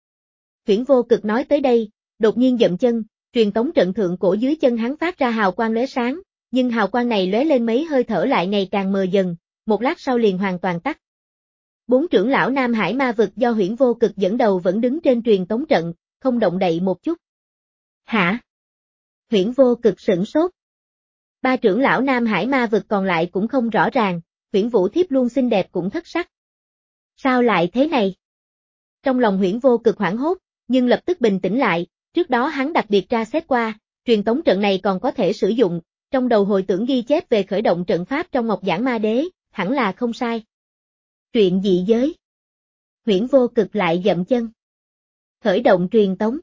A: Huyễn Vô Cực nói tới đây, đột nhiên dậm chân, truyền tống trận thượng cổ dưới chân hắn phát ra hào quang lóe sáng, nhưng hào quang này lóe lên mấy hơi thở lại ngày càng mờ dần, một lát sau liền hoàn toàn tắt. Bốn trưởng lão Nam Hải ma vực do Huyễn Vô Cực dẫn đầu vẫn đứng trên truyền tống trận, không động đậy một chút. Hả? Huyễn Vô Cực sửng sốt. Ba trưởng lão Nam Hải ma vực còn lại cũng không rõ ràng, Huyễn Vũ Thiếp luôn xinh đẹp cũng thất sắc. Sao lại thế này? Trong lòng Huyễn Vô Cực hoảng hốt, nhưng lập tức bình tĩnh lại, trước đó hắn đặc biệt tra xét qua, truyền tống trận này còn có thể sử dụng, trong đầu hồi tưởng ghi chép về khởi động trận pháp trong Ngọc Giản Ma Đế, hẳn là không sai. Truyện dị giới. Huyễn Vô Cực lại dậm chân. Khởi động truyền tống.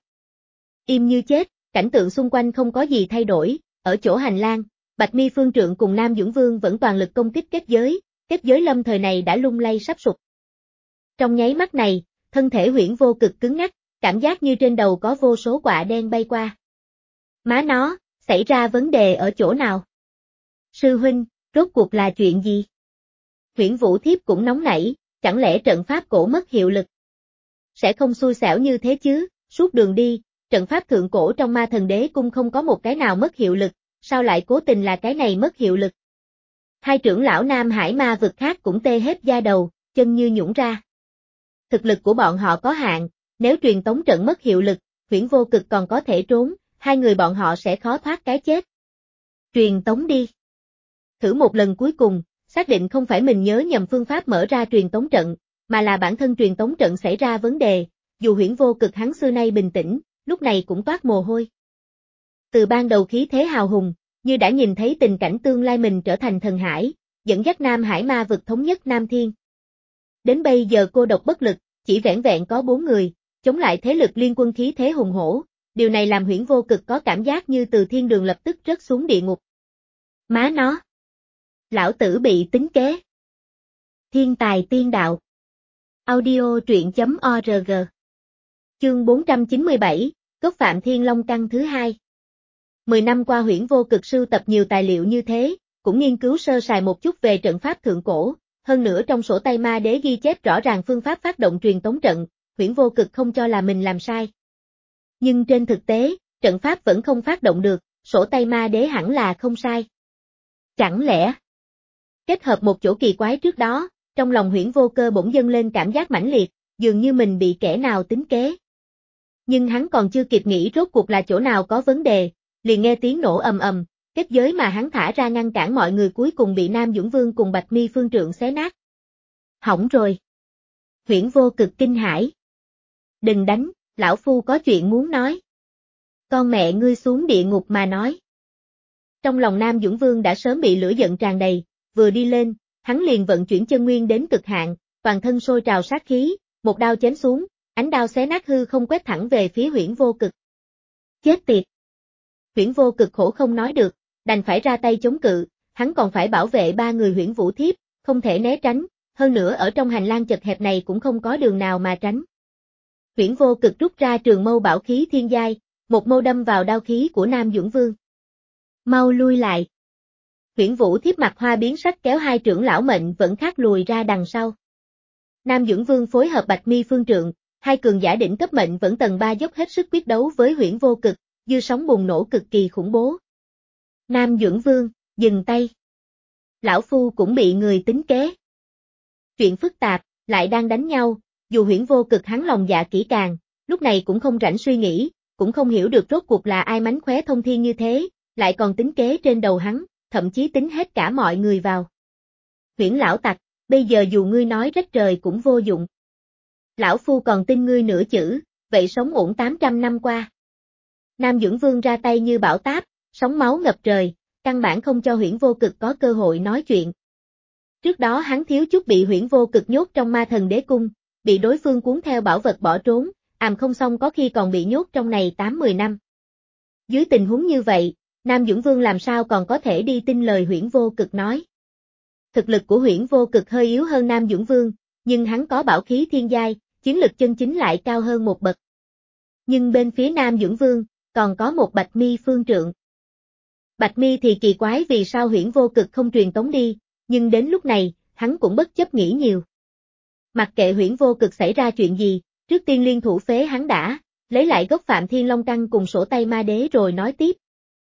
A: Im như chết, cảnh tượng xung quanh không có gì thay đổi, ở chỗ hành lang, Bạch Mi Phương Trượng cùng Nam Dưỡng Vương vẫn toàn lực công kích kết giới, kết giới lâm thời này đã lung lay sắp sụp. Trong nháy mắt này, thân thể Huyễn Vô Cực cứng ngắc, cảm giác như trên đầu có vô số quạ đen bay qua. Má nó, xảy ra vấn đề ở chỗ nào? Sư huynh, rốt cuộc là chuyện gì? Huyễn Vũ Thiếp cũng nóng nảy, chẳng lẽ trận pháp cổ mất hiệu lực? Sẽ không xui xẻo như thế chứ, suốt đường đi, trận pháp thượng cổ trong Ma Thần Đế Cung không có một cái nào mất hiệu lực, sao lại cố tình là cái này mất hiệu lực? Hai trưởng lão Nam Hải ma vực khác cũng tê hết da đầu, chân như nhũn ra. Thực lực của bọn họ có hạn, nếu truyền tống trận mất hiệu lực, Huyễn Vô Cực còn có thể trốn, hai người bọn họ sẽ khó thoát cái chết. Truyền tống đi. Thử một lần cuối cùng, xác định không phải mình nhớ nhầm phương pháp mở ra truyền tống trận, mà là bản thân truyền tống trận xảy ra vấn đề, dù Huyễn Vô Cực hắn xưa nay bình tĩnh, lúc này cũng toát mồ hôi. Từ ban đầu khí thế hào hùng, như đã nhìn thấy tình cảnh tương lai mình trở thành thần hải, dẫn dắt Nam Hải ma vực thống nhất Nam Thiên. Đến bây giờ cô độc bất lực, chỉ vẻn vẹn có bốn người, chống lại thế lực liên quân khí thế hùng hổ, điều này làm Huyễn Vô Cực có cảm giác như từ thiên đường lập tức rớt xuống địa ngục. Má nó. Lão tử bị tính kế. Thiên tài tiên đạo. Audio truyện chấm org. Chương bốn trăm chín mươi bảy, Gốc Phạm Thiên Long Căn thứ hai. Mười năm qua Huyễn Vô Cực sưu tập nhiều tài liệu như thế, cũng nghiên cứu sơ sài một chút về trận pháp thượng cổ, hơn nữa trong sổ tay ma đế ghi chép rõ ràng phương pháp phát động truyền tống trận, Huyễn Vô Cực không cho là mình làm sai. Nhưng trên thực tế, trận pháp vẫn không phát động được, sổ tay ma đế hẳn là không sai. Chẳng lẽ? Kết hợp một chỗ kỳ quái trước đó, trong lòng Huyễn Vô Cơ bỗng dâng lên cảm giác mãnh liệt, dường như mình bị kẻ nào tính kế. Nhưng hắn còn chưa kịp nghĩ rốt cuộc là chỗ nào có vấn đề, liền nghe tiếng nổ ầm ầm, kết giới mà hắn thả ra ngăn cản mọi người cuối cùng bị Nam Dũng Vương cùng Bạch Mi Phương Trượng xé nát. Hỏng rồi. Huyễn Vô Cực kinh hãi. Đừng đánh, lão phu có chuyện muốn nói. Con mẹ ngươi xuống địa ngục mà nói. Trong lòng Nam Dũng Vương đã sớm bị lửa giận tràn đầy, vừa đi lên, hắn liền vận chuyển chân nguyên đến cực hạn, toàn thân sôi trào sát khí, một đao chém xuống, ánh đao xé nát hư không quét thẳng về phía Huyễn Vô Cực. Chết tiệt! Huyễn Vô Cực khổ không nói được, đành phải ra tay chống cự, hắn còn phải bảo vệ ba người Huyễn Vũ Thiếp, không thể né tránh, hơn nữa ở trong hành lang chật hẹp này cũng không có đường nào mà tránh. Huyễn Vô Cực rút ra trường mâu bảo khí thiên giai, một mâu đâm vào đao khí của Nam Dũng Vương. Mau lui lại. Huyễn Vũ Thiếp mặt hoa biến sắc kéo hai trưởng lão mệnh vẫn khắc lùi ra đằng sau. Nam Dũng Vương phối hợp Bạch Mi Phương Trượng, hai cường giả đỉnh cấp mệnh vẫn tầng ba dốc hết sức quyết đấu với Huyễn Vô Cực, dư sóng bùng nổ cực kỳ khủng bố. Nam Dũng Vương, dừng tay. Lão phu cũng bị người tính kế. Chuyện phức tạp, lại đang đánh nhau, dù Huyễn Vô Cực hắn lòng dạ kỹ càng, lúc này cũng không rảnh suy nghĩ, cũng không hiểu được rốt cuộc là ai mánh khóe thông thiên như thế, lại còn tính kế trên đầu hắn, thậm chí tính hết cả mọi người vào. Huyễn lão tặc, bây giờ dù ngươi nói rách trời cũng vô dụng. Lão phu còn tin ngươi nửa chữ, vậy sống ổn tám trăm năm qua. Nam Dũng Vương ra tay như bão táp, sóng máu ngập trời, căn bản không cho Huyễn Vô Cực có cơ hội nói chuyện. Trước đó hắn thiếu chút bị Huyễn Vô Cực nhốt trong Ma Thần Đế Cung, bị đối phương cuốn theo bảo vật bỏ trốn, àm không xong có khi còn bị nhốt trong này tám mười năm. Dưới tình huống như vậy, Nam Dũng Vương làm sao còn có thể đi tin lời Huyễn Vô Cực nói. Thực lực của Huyễn Vô Cực hơi yếu hơn Nam Dũng Vương, nhưng hắn có bảo khí thiên giai, chiến lực chân chính lại cao hơn một bậc. Nhưng bên phía Nam Dũng Vương, còn có một Bạch Mi Phương Trượng. Bạch Mi thì kỳ quái vì sao Huyễn Vô Cực không truyền tống đi, nhưng đến lúc này, hắn cũng bất chấp nghĩ nhiều. Mặc kệ Huyễn Vô Cực xảy ra chuyện gì, trước tiên liên thủ phế hắn đã, lấy lại gốc Phạm Thiên Long Căn cùng sổ tay ma đế rồi nói tiếp.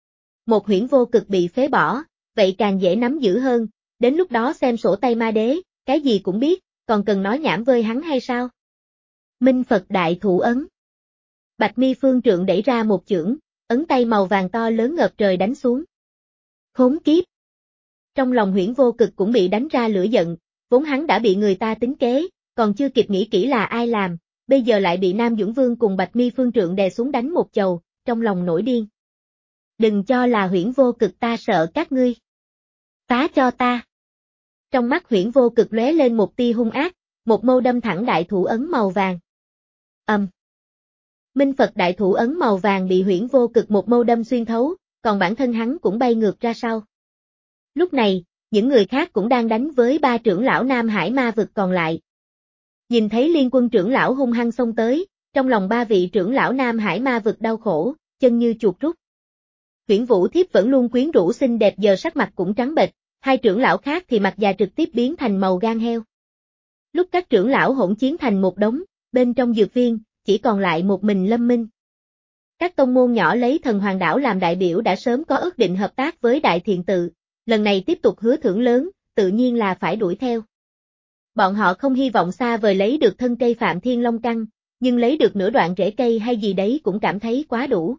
A: Một Huyễn Vô Cực bị phế bỏ, vậy càng dễ nắm giữ hơn, đến lúc đó xem sổ tay ma đế, cái gì cũng biết, còn cần nói nhảm với hắn hay sao? Minh Phật Đại Thủ Ấn. Bạch Mi Phương Trượng đẩy ra một chưởng, ấn tay màu vàng to lớn ngập trời đánh xuống. Khốn kiếp! Trong lòng Huyễn Vô Cực cũng bị đánh ra lửa giận, vốn hắn đã bị người ta tính kế, còn chưa kịp nghĩ kỹ là ai làm, bây giờ lại bị Nam Dũng Vương cùng Bạch Mi Phương Trượng đè xuống đánh một chầu, trong lòng nổi điên. Đừng cho là Huyễn Vô Cực ta sợ các ngươi. Phá cho ta. Trong mắt Huyễn Vô Cực lóe lên một tia hung ác, một mâu đâm thẳng đại thủ ấn màu vàng. Ầm. Um. Minh Phật đại thủ ấn màu vàng bị Huyễn Vô Cực một mâu đâm xuyên thấu, còn bản thân hắn cũng bay ngược ra sau. Lúc này, những người khác cũng đang đánh với ba trưởng lão Nam Hải ma vực còn lại. Nhìn thấy liên quân trưởng lão hung hăng xông tới, trong lòng ba vị trưởng lão Nam Hải ma vực đau khổ, chân như chuột rút. Huyễn Vũ Thiếp vẫn luôn quyến rũ xinh đẹp giờ sắc mặt cũng trắng bệch, hai trưởng lão khác thì mặt già trực tiếp biến thành màu gan heo. Lúc các trưởng lão hỗn chiến thành một đống, bên trong dược viên, chỉ còn lại một mình Lâm Minh. Các tông môn nhỏ lấy Thần Hoàng Đảo làm đại biểu đã sớm có ước định hợp tác với Đại Thiện Tự, lần này tiếp tục hứa thưởng lớn, tự nhiên là phải đuổi theo. Bọn họ không hy vọng xa vời lấy được thân cây Phạm Thiên Long Căn, nhưng lấy được nửa đoạn rễ cây hay gì đấy cũng cảm thấy quá đủ.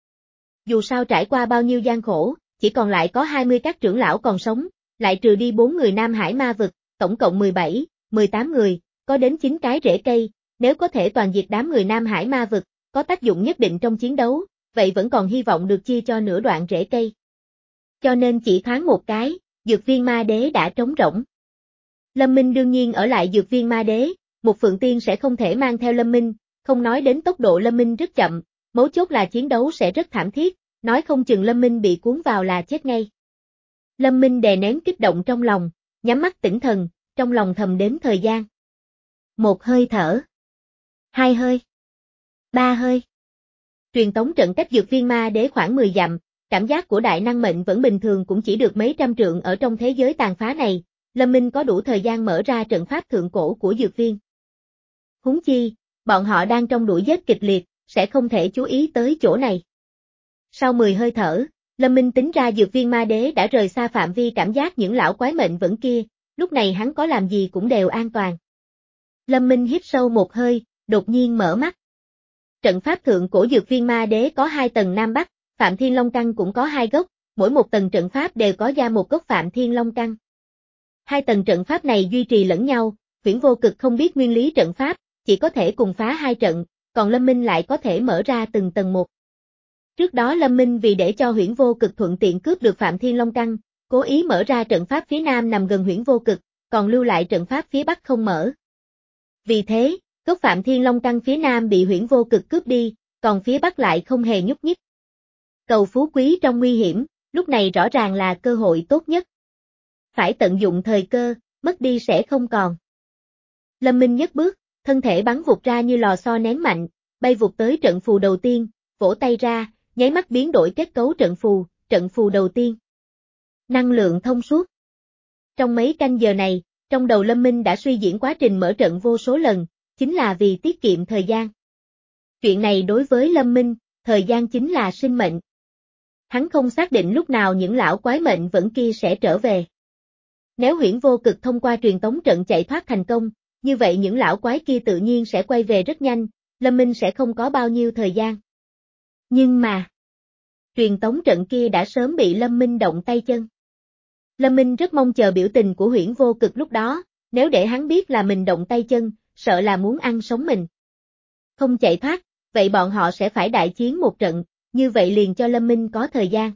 A: Dù sao trải qua bao nhiêu gian khổ, chỉ còn lại có hai mươi các trưởng lão còn sống, lại trừ đi bốn người Nam Hải ma vực, tổng cộng mười bảy, mười tám người, có đến chín cái rễ cây, nếu có thể toàn diệt đám người Nam Hải ma vực, có tác dụng nhất định trong chiến đấu, vậy vẫn còn hy vọng được chia cho nửa đoạn rễ cây. Cho nên chỉ thoáng một cái, dược viên ma đế đã trống rỗng. Lâm Minh đương nhiên ở lại dược viên ma đế, một Phượng Tiên sẽ không thể mang theo Lâm Minh, không nói đến tốc độ Lâm Minh rất chậm, mấu chốt là chiến đấu sẽ rất thảm thiết, nói không chừng Lâm Minh bị cuốn vào là chết ngay. Lâm Minh đè nén kích động trong lòng, nhắm mắt tĩnh thần, trong lòng thầm đếm thời gian. Một hơi thở. Hai hơi. Ba hơi. Truyền tống trận cách dược viên ma đế khoảng mười dặm, cảm giác của đại năng mệnh vẫn bình thường cũng chỉ được mấy trăm trượng ở trong thế giới tàn phá này, Lâm Minh có đủ thời gian mở ra trận pháp thượng cổ của dược viên. Huống chi, bọn họ đang trong đuổi giết kịch liệt, sẽ không thể chú ý tới chỗ này. Sau mười hơi thở, Lâm Minh tính ra dược viên ma đế đã rời xa phạm vi cảm giác những lão quái mệnh vẫn kia, lúc này hắn có làm gì cũng đều an toàn. Lâm Minh hít sâu một hơi, đột nhiên mở mắt. Trận pháp thượng cổ dược viên ma đế có hai tầng Nam Bắc, Phạm Thiên Long Căn cũng có hai gốc, mỗi một tầng trận pháp đều có ra một gốc Phạm Thiên Long Căn. Hai tầng trận pháp này duy trì lẫn nhau, Huyễn Vô Cực không biết nguyên lý trận pháp, chỉ có thể cùng phá hai trận, còn Lâm Minh lại có thể mở ra từng tầng một. Trước đó Lâm Minh vì để cho Huyễn Vô Cực thuận tiện cướp được Phạm Thiên Long Căn, cố ý mở ra trận pháp phía Nam nằm gần Huyễn Vô Cực, còn lưu lại trận pháp phía Bắc không mở. Vì thế, gốc Phạm Thiên Long Căn phía Nam bị Huyễn Vô Cực cướp đi, còn phía Bắc lại không hề nhúc nhích. Cầu phú quý trong nguy hiểm, lúc này rõ ràng là cơ hội tốt nhất. Phải tận dụng thời cơ, mất đi sẽ không còn. Lâm Minh nhấc bước, thân thể bắn vụt ra như lò xo nén mạnh, bay vụt tới trận phù đầu tiên, vỗ tay ra, nháy mắt biến đổi kết cấu trận phù, trận phù đầu tiên. Năng lượng thông suốt. Trong mấy canh giờ này, trong đầu Lâm Minh đã suy diễn quá trình mở trận vô số lần, chính là vì tiết kiệm thời gian. Chuyện này đối với Lâm Minh, thời gian chính là sinh mệnh. Hắn không xác định lúc nào những lão quái mệnh vẫn kia sẽ trở về. Nếu Huyễn Vô Cực thông qua truyền tống trận chạy thoát thành công, như vậy những lão quái kia tự nhiên sẽ quay về rất nhanh, Lâm Minh sẽ không có bao nhiêu thời gian. Nhưng mà, truyền tống trận kia đã sớm bị Lâm Minh động tay chân. Lâm Minh rất mong chờ biểu tình của Huyễn Vô Cực lúc đó, nếu để hắn biết là mình động tay chân, sợ là muốn ăn sống mình. Không chạy thoát, vậy bọn họ sẽ phải đại chiến một trận, như vậy liền cho Lâm Minh có thời gian.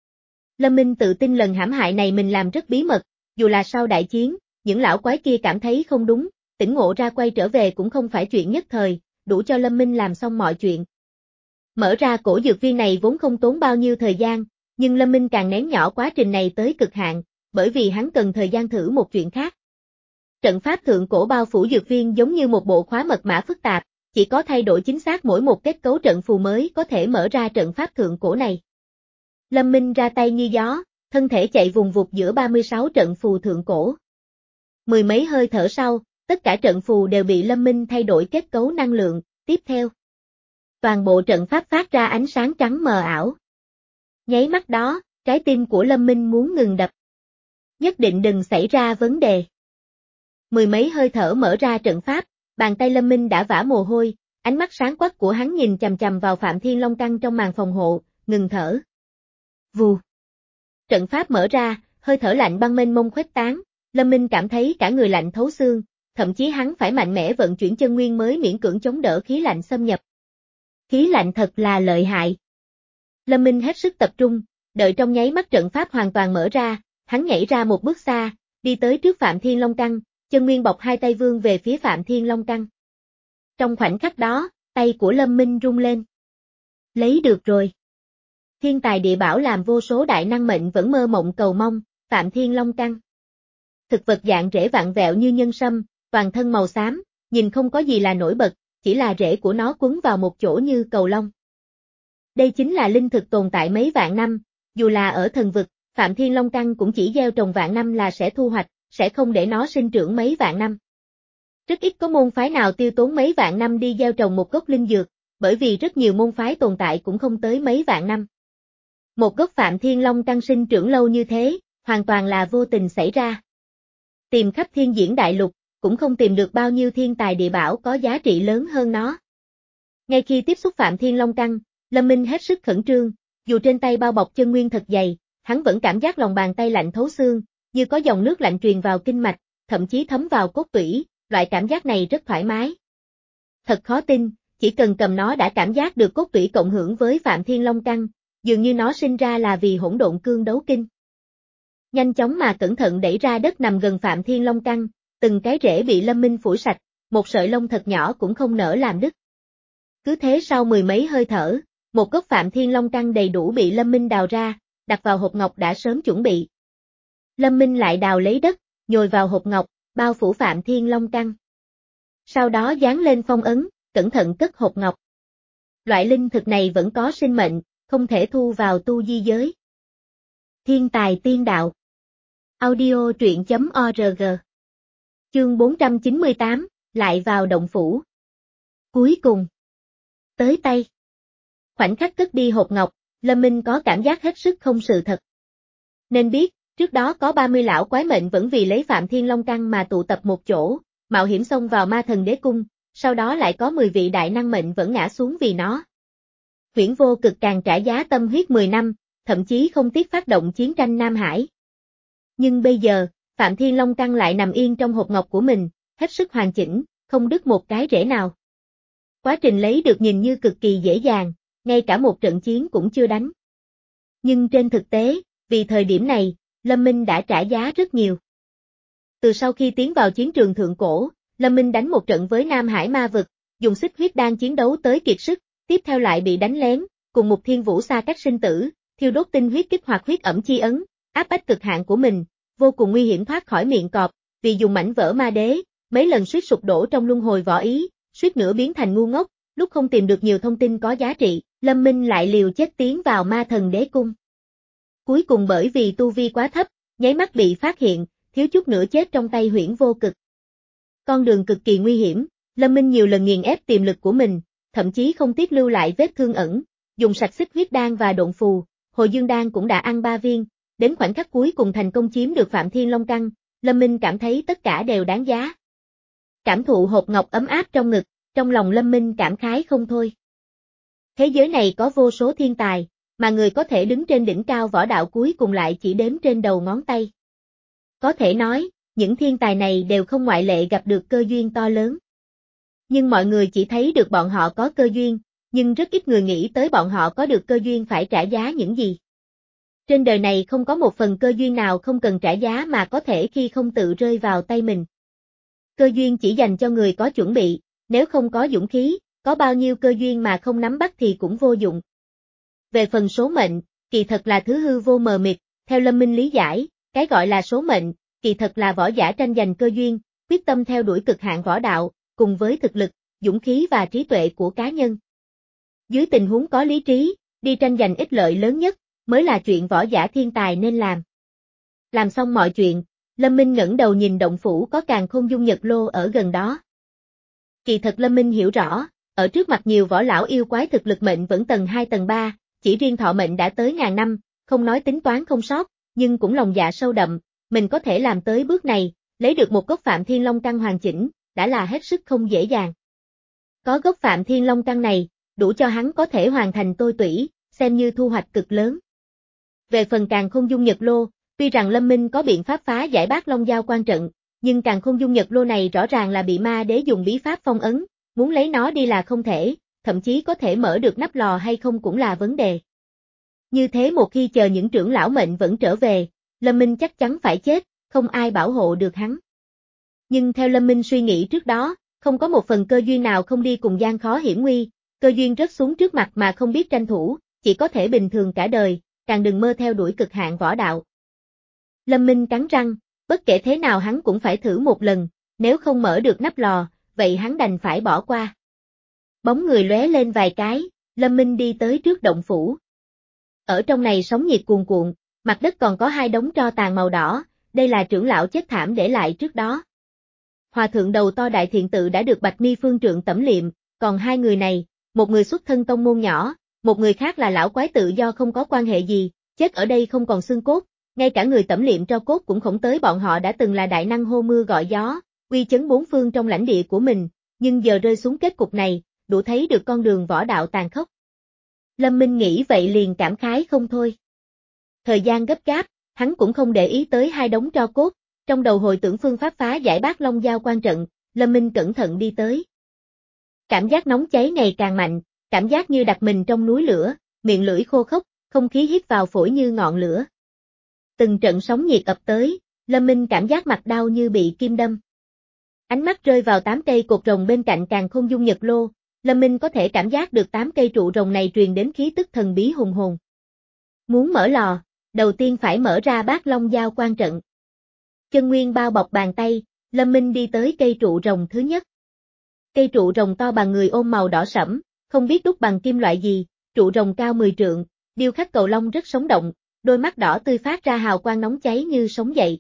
A: Lâm Minh tự tin lần hãm hại này mình làm rất bí mật, dù là sau đại chiến, những lão quái kia cảm thấy không đúng, tỉnh ngộ ra quay trở về cũng không phải chuyện nhất thời, đủ cho Lâm Minh làm xong mọi chuyện. Mở ra cổ dược viên này vốn không tốn bao nhiêu thời gian, nhưng Lâm Minh càng nén nhỏ quá trình này tới cực hạn, bởi vì hắn cần thời gian thử một chuyện khác. Trận pháp thượng cổ bao phủ dược viên giống như một bộ khóa mật mã phức tạp, chỉ có thay đổi chính xác mỗi một kết cấu trận phù mới có thể mở ra trận pháp thượng cổ này. Lâm Minh ra tay như gió, thân thể chạy vùng vụt giữa ba mươi sáu trận phù thượng cổ. Mười mấy hơi thở sau, tất cả trận phù đều bị Lâm Minh thay đổi kết cấu năng lượng, tiếp theo. Toàn bộ trận pháp phát ra ánh sáng trắng mờ ảo. Nháy mắt đó, trái tim của Lâm Minh muốn ngừng đập. Nhất định đừng xảy ra vấn đề. Mười mấy hơi thở mở ra trận pháp, bàn tay Lâm Minh đã vã mồ hôi, ánh mắt sáng quắc của hắn nhìn chằm chằm vào Phạm Thiên Long Căn trong màn phòng hộ, ngừng thở. Vù. Trận pháp mở ra, hơi thở lạnh băng mênh mông khuếch tán, Lâm Minh cảm thấy cả người lạnh thấu xương, thậm chí hắn phải mạnh mẽ vận chuyển chân nguyên mới miễn cưỡng chống đỡ khí lạnh xâm nhập. Khí lạnh thật là lợi hại. Lâm Minh hết sức tập trung, đợi trong nháy mắt trận pháp hoàn toàn mở ra, hắn nhảy ra một bước xa, đi tới trước Phạm Thiên Long Căn, chân nguyên bọc hai tay vươn về phía Phạm Thiên Long Căn. Trong khoảnh khắc đó, tay của Lâm Minh rung lên. Lấy được rồi. Thiên tài địa bảo làm vô số đại năng mệnh vẫn mơ mộng cầu mong, Phạm Thiên Long Căn. Thực vật dạng rễ vặn vẹo như nhân sâm, toàn thân màu xám, nhìn không có gì là nổi bật, chỉ là rễ của nó quấn vào một chỗ như cầu lông. Đây chính là linh thực tồn tại mấy vạn năm, dù là ở thần vực, Phạm Thiên Long Căn cũng chỉ gieo trồng vạn năm là sẽ thu hoạch, sẽ không để nó sinh trưởng mấy vạn năm. Rất ít có môn phái nào tiêu tốn mấy vạn năm đi gieo trồng một gốc linh dược, bởi vì rất nhiều môn phái tồn tại cũng không tới mấy vạn năm. Một gốc Phạm Thiên Long Căn sinh trưởng lâu như thế, hoàn toàn là vô tình xảy ra. Tìm khắp thiên diễn đại lục, cũng không tìm được bao nhiêu thiên tài địa bảo có giá trị lớn hơn nó. Ngay khi tiếp xúc Phạm Thiên Long Căn, Lâm Minh hết sức khẩn trương, dù trên tay bao bọc chân nguyên thật dày, hắn vẫn cảm giác lòng bàn tay lạnh thấu xương, như có dòng nước lạnh truyền vào kinh mạch, thậm chí thấm vào cốt tủy, loại cảm giác này rất thoải mái. Thật khó tin, chỉ cần cầm nó đã cảm giác được cốt tủy cộng hưởng với Phạm Thiên Long Căn, dường như nó sinh ra là vì hỗn độn cương đấu kinh. Nhanh chóng mà cẩn thận đẩy ra đất nằm gần Phạm Thiên Long Căn, từng cái rễ bị Lâm Minh phủi sạch, một sợi lông thật nhỏ cũng không nỡ làm đứt. Cứ thế sau mười mấy hơi thở, một gốc Phạm Thiên Long Căn đầy đủ bị Lâm Minh đào ra, đặt vào hộp ngọc đã sớm chuẩn bị. Lâm Minh lại đào lấy đất, nhồi vào hộp ngọc, bao phủ Phạm Thiên Long Căn. Sau đó dán lên phong ấn, cẩn thận cất hộp ngọc. Loại linh thực này vẫn có sinh mệnh, không thể thu vào tu di giới. Thiên tài tiên đạo. Audio truyện chấm org. Chương bốn trăm chín mươi tám, lại vào động phủ. Cuối cùng. Tới tay. Khoảnh khắc cất đi hộp ngọc, Lâm Minh có cảm giác hết sức không sự thật. Nên biết, trước đó có ba mươi lão quái mệnh vẫn vì lấy Phạm Thiên Long Căn mà tụ tập một chỗ, mạo hiểm xông vào Ma Thần Đế Cung, sau đó lại có mười vị đại năng mệnh vẫn ngã xuống vì nó. Huyễn Vô Cực càng trả giá tâm huyết mười năm, thậm chí không tiếc phát động chiến tranh Nam Hải. Nhưng bây giờ, Phạm Thiên Long Căn lại nằm yên trong hộp ngọc của mình, hết sức hoàn chỉnh, không đứt một cái rễ nào. Quá trình lấy được nhìn như cực kỳ dễ dàng, ngay cả một trận chiến cũng chưa đánh. Nhưng trên thực tế, vì thời điểm này, Lâm Minh đã trả giá rất nhiều. Từ sau khi tiến vào chiến trường thượng cổ, Lâm Minh đánh một trận với Nam Hải ma vực, dùng xích huyết đan chiến đấu tới kiệt sức, tiếp theo lại bị đánh lén, cùng một thiên vũ xa cách sinh tử, thiêu đốt tinh huyết kích hoạt huyết ẩm chi ấn, áp bách cực hạn của mình, vô cùng nguy hiểm thoát khỏi miệng cọp, vì dùng mảnh vỡ ma đế, mấy lần suýt sụp đổ trong luân hồi võ ý, suýt nữa biến thành ngu ngốc, lúc không tìm được nhiều thông tin có giá trị, Lâm Minh lại liều chết tiến vào Ma Thần Đế Cung. Cuối cùng bởi vì tu vi quá thấp, nháy mắt bị phát hiện, thiếu chút nữa chết trong tay Huyễn Vô Cực. Con đường cực kỳ nguy hiểm, Lâm Minh nhiều lần nghiền ép tiềm lực của mình, thậm chí không tiếc lưu lại vết thương ẩn, dùng sạch xích huyết đan và độn phù, Hồi Dương đan cũng đã ăn ba viên, đến khoảnh khắc cuối cùng thành công chiếm được Phạm Thiên Long Căn, Lâm Minh cảm thấy tất cả đều đáng giá. Cảm thụ hộp ngọc ấm áp trong ngực, trong lòng Lâm Minh cảm khái không thôi. Thế giới này có vô số thiên tài, mà người có thể đứng trên đỉnh cao võ đạo cuối cùng lại chỉ đếm trên đầu ngón tay. Có thể nói, những thiên tài này đều không ngoại lệ gặp được cơ duyên to lớn. Nhưng mọi người chỉ thấy được bọn họ có cơ duyên, nhưng rất ít người nghĩ tới bọn họ có được cơ duyên phải trả giá những gì. Trên đời này không có một phần cơ duyên nào không cần trả giá mà có thể khi không tự rơi vào tay mình. Cơ duyên chỉ dành cho người có chuẩn bị, nếu không có dũng khí, có bao nhiêu cơ duyên mà không nắm bắt thì cũng vô dụng. Về phần số mệnh, kỳ thật là thứ hư vô mờ mịt, theo Lâm Minh lý giải, cái gọi là số mệnh, kỳ thật là võ giả tranh giành cơ duyên, quyết tâm theo đuổi cực hạn võ đạo, cùng với thực lực, dũng khí và trí tuệ của cá nhân. Dưới tình huống có lý trí, đi tranh giành ích lợi lớn nhất, mới là chuyện võ giả thiên tài nên làm. Làm xong mọi chuyện, Lâm Minh ngẩng đầu nhìn động phủ có Càn Khôn Dung Nhật Lô ở gần đó. Kỳ thật Lâm Minh hiểu rõ, ở trước mặt nhiều võ lão yêu quái thực lực mệnh vẫn tầng hai tầng ba, chỉ riêng thọ mệnh đã tới ngàn năm, không nói tính toán không sót, nhưng cũng lòng dạ sâu đậm, mình có thể làm tới bước này, lấy được một gốc Phạm Thiên Long Căn hoàn chỉnh, đã là hết sức không dễ dàng. Có gốc Phạm Thiên Long Căn này, đủ cho hắn có thể hoàn thành tôi tủy, xem như thu hoạch cực lớn. Về phần Càn Khôn Dung Nhật Lô, tuy rằng Lâm Minh có biện pháp phá giải Bát Long Giao quan trận, nhưng Càn Khôn Dung Nhật Lô này rõ ràng là bị ma đế dùng bí pháp phong ấn, muốn lấy nó đi là không thể, thậm chí có thể mở được nắp lò hay không cũng là vấn đề. Như thế một khi chờ những trưởng lão mệnh vẫn trở về, Lâm Minh chắc chắn phải chết, không ai bảo hộ được hắn. Nhưng theo Lâm Minh suy nghĩ trước đó, không có một phần cơ duyên nào không đi cùng gian khó hiểm nguy, cơ duyên rớt xuống trước mặt mà không biết tranh thủ, chỉ có thể bình thường cả đời, càng đừng mơ theo đuổi cực hạn võ đạo. Lâm Minh cắn răng, bất kể thế nào hắn cũng phải thử một lần, nếu không mở được nắp lò, vậy hắn đành phải bỏ qua. Bóng người lóe lên vài cái, Lâm Minh đi tới trước động phủ. Ở trong này sóng nhiệt cuồn cuộn, mặt đất còn có hai đống tro tàn màu đỏ, đây là trưởng lão chết thảm để lại trước đó. Hòa thượng đầu to Đại Thiện Tự đã được Bạch Mi Phương Trượng tẩm liệm, còn hai người này, một người xuất thân tông môn nhỏ, một người khác là lão quái tự do không có quan hệ gì, chết ở đây không còn xương cốt, ngay cả người tẩm liệm tro cốt cũng không tới. Bọn họ đã từng là đại năng hô mưa gọi gió, uy chấn bốn phương trong lãnh địa của mình, nhưng giờ rơi xuống kết cục này, đủ thấy được con đường võ đạo tàn khốc. Lâm Minh nghĩ vậy liền cảm khái không thôi. Thời gian gấp gáp, hắn cũng không để ý tới hai đống tro cốt, trong đầu hồi tưởng phương pháp phá giải Bát Long Giao quan trận, Lâm Minh cẩn thận đi tới. Cảm giác nóng cháy ngày càng mạnh, cảm giác như đặt mình trong núi lửa, miệng lưỡi khô khốc, không khí hít vào phổi như ngọn lửa. Từng trận sóng nhiệt ập tới, Lâm Minh cảm giác mặt đau như bị kim đâm. Ánh mắt rơi vào tám cây cột rồng bên cạnh Càn Khôn Dung Nhật Lô, Lâm Minh có thể cảm giác được tám cây trụ rồng này truyền đến khí tức thần bí hùng hồn. Muốn mở lò, Đầu tiên phải mở ra bát long giao quan trận. Chân nguyên bao bọc bàn tay, Lâm Minh đi tới cây trụ rồng thứ nhất. Cây trụ rồng to bằng người ôm màu đỏ sẫm, không biết đúc bằng kim loại gì, trụ rồng cao mười trượng, điêu khắc cầu long rất sống động, đôi mắt đỏ tươi phát ra hào quang nóng cháy như sống dậy.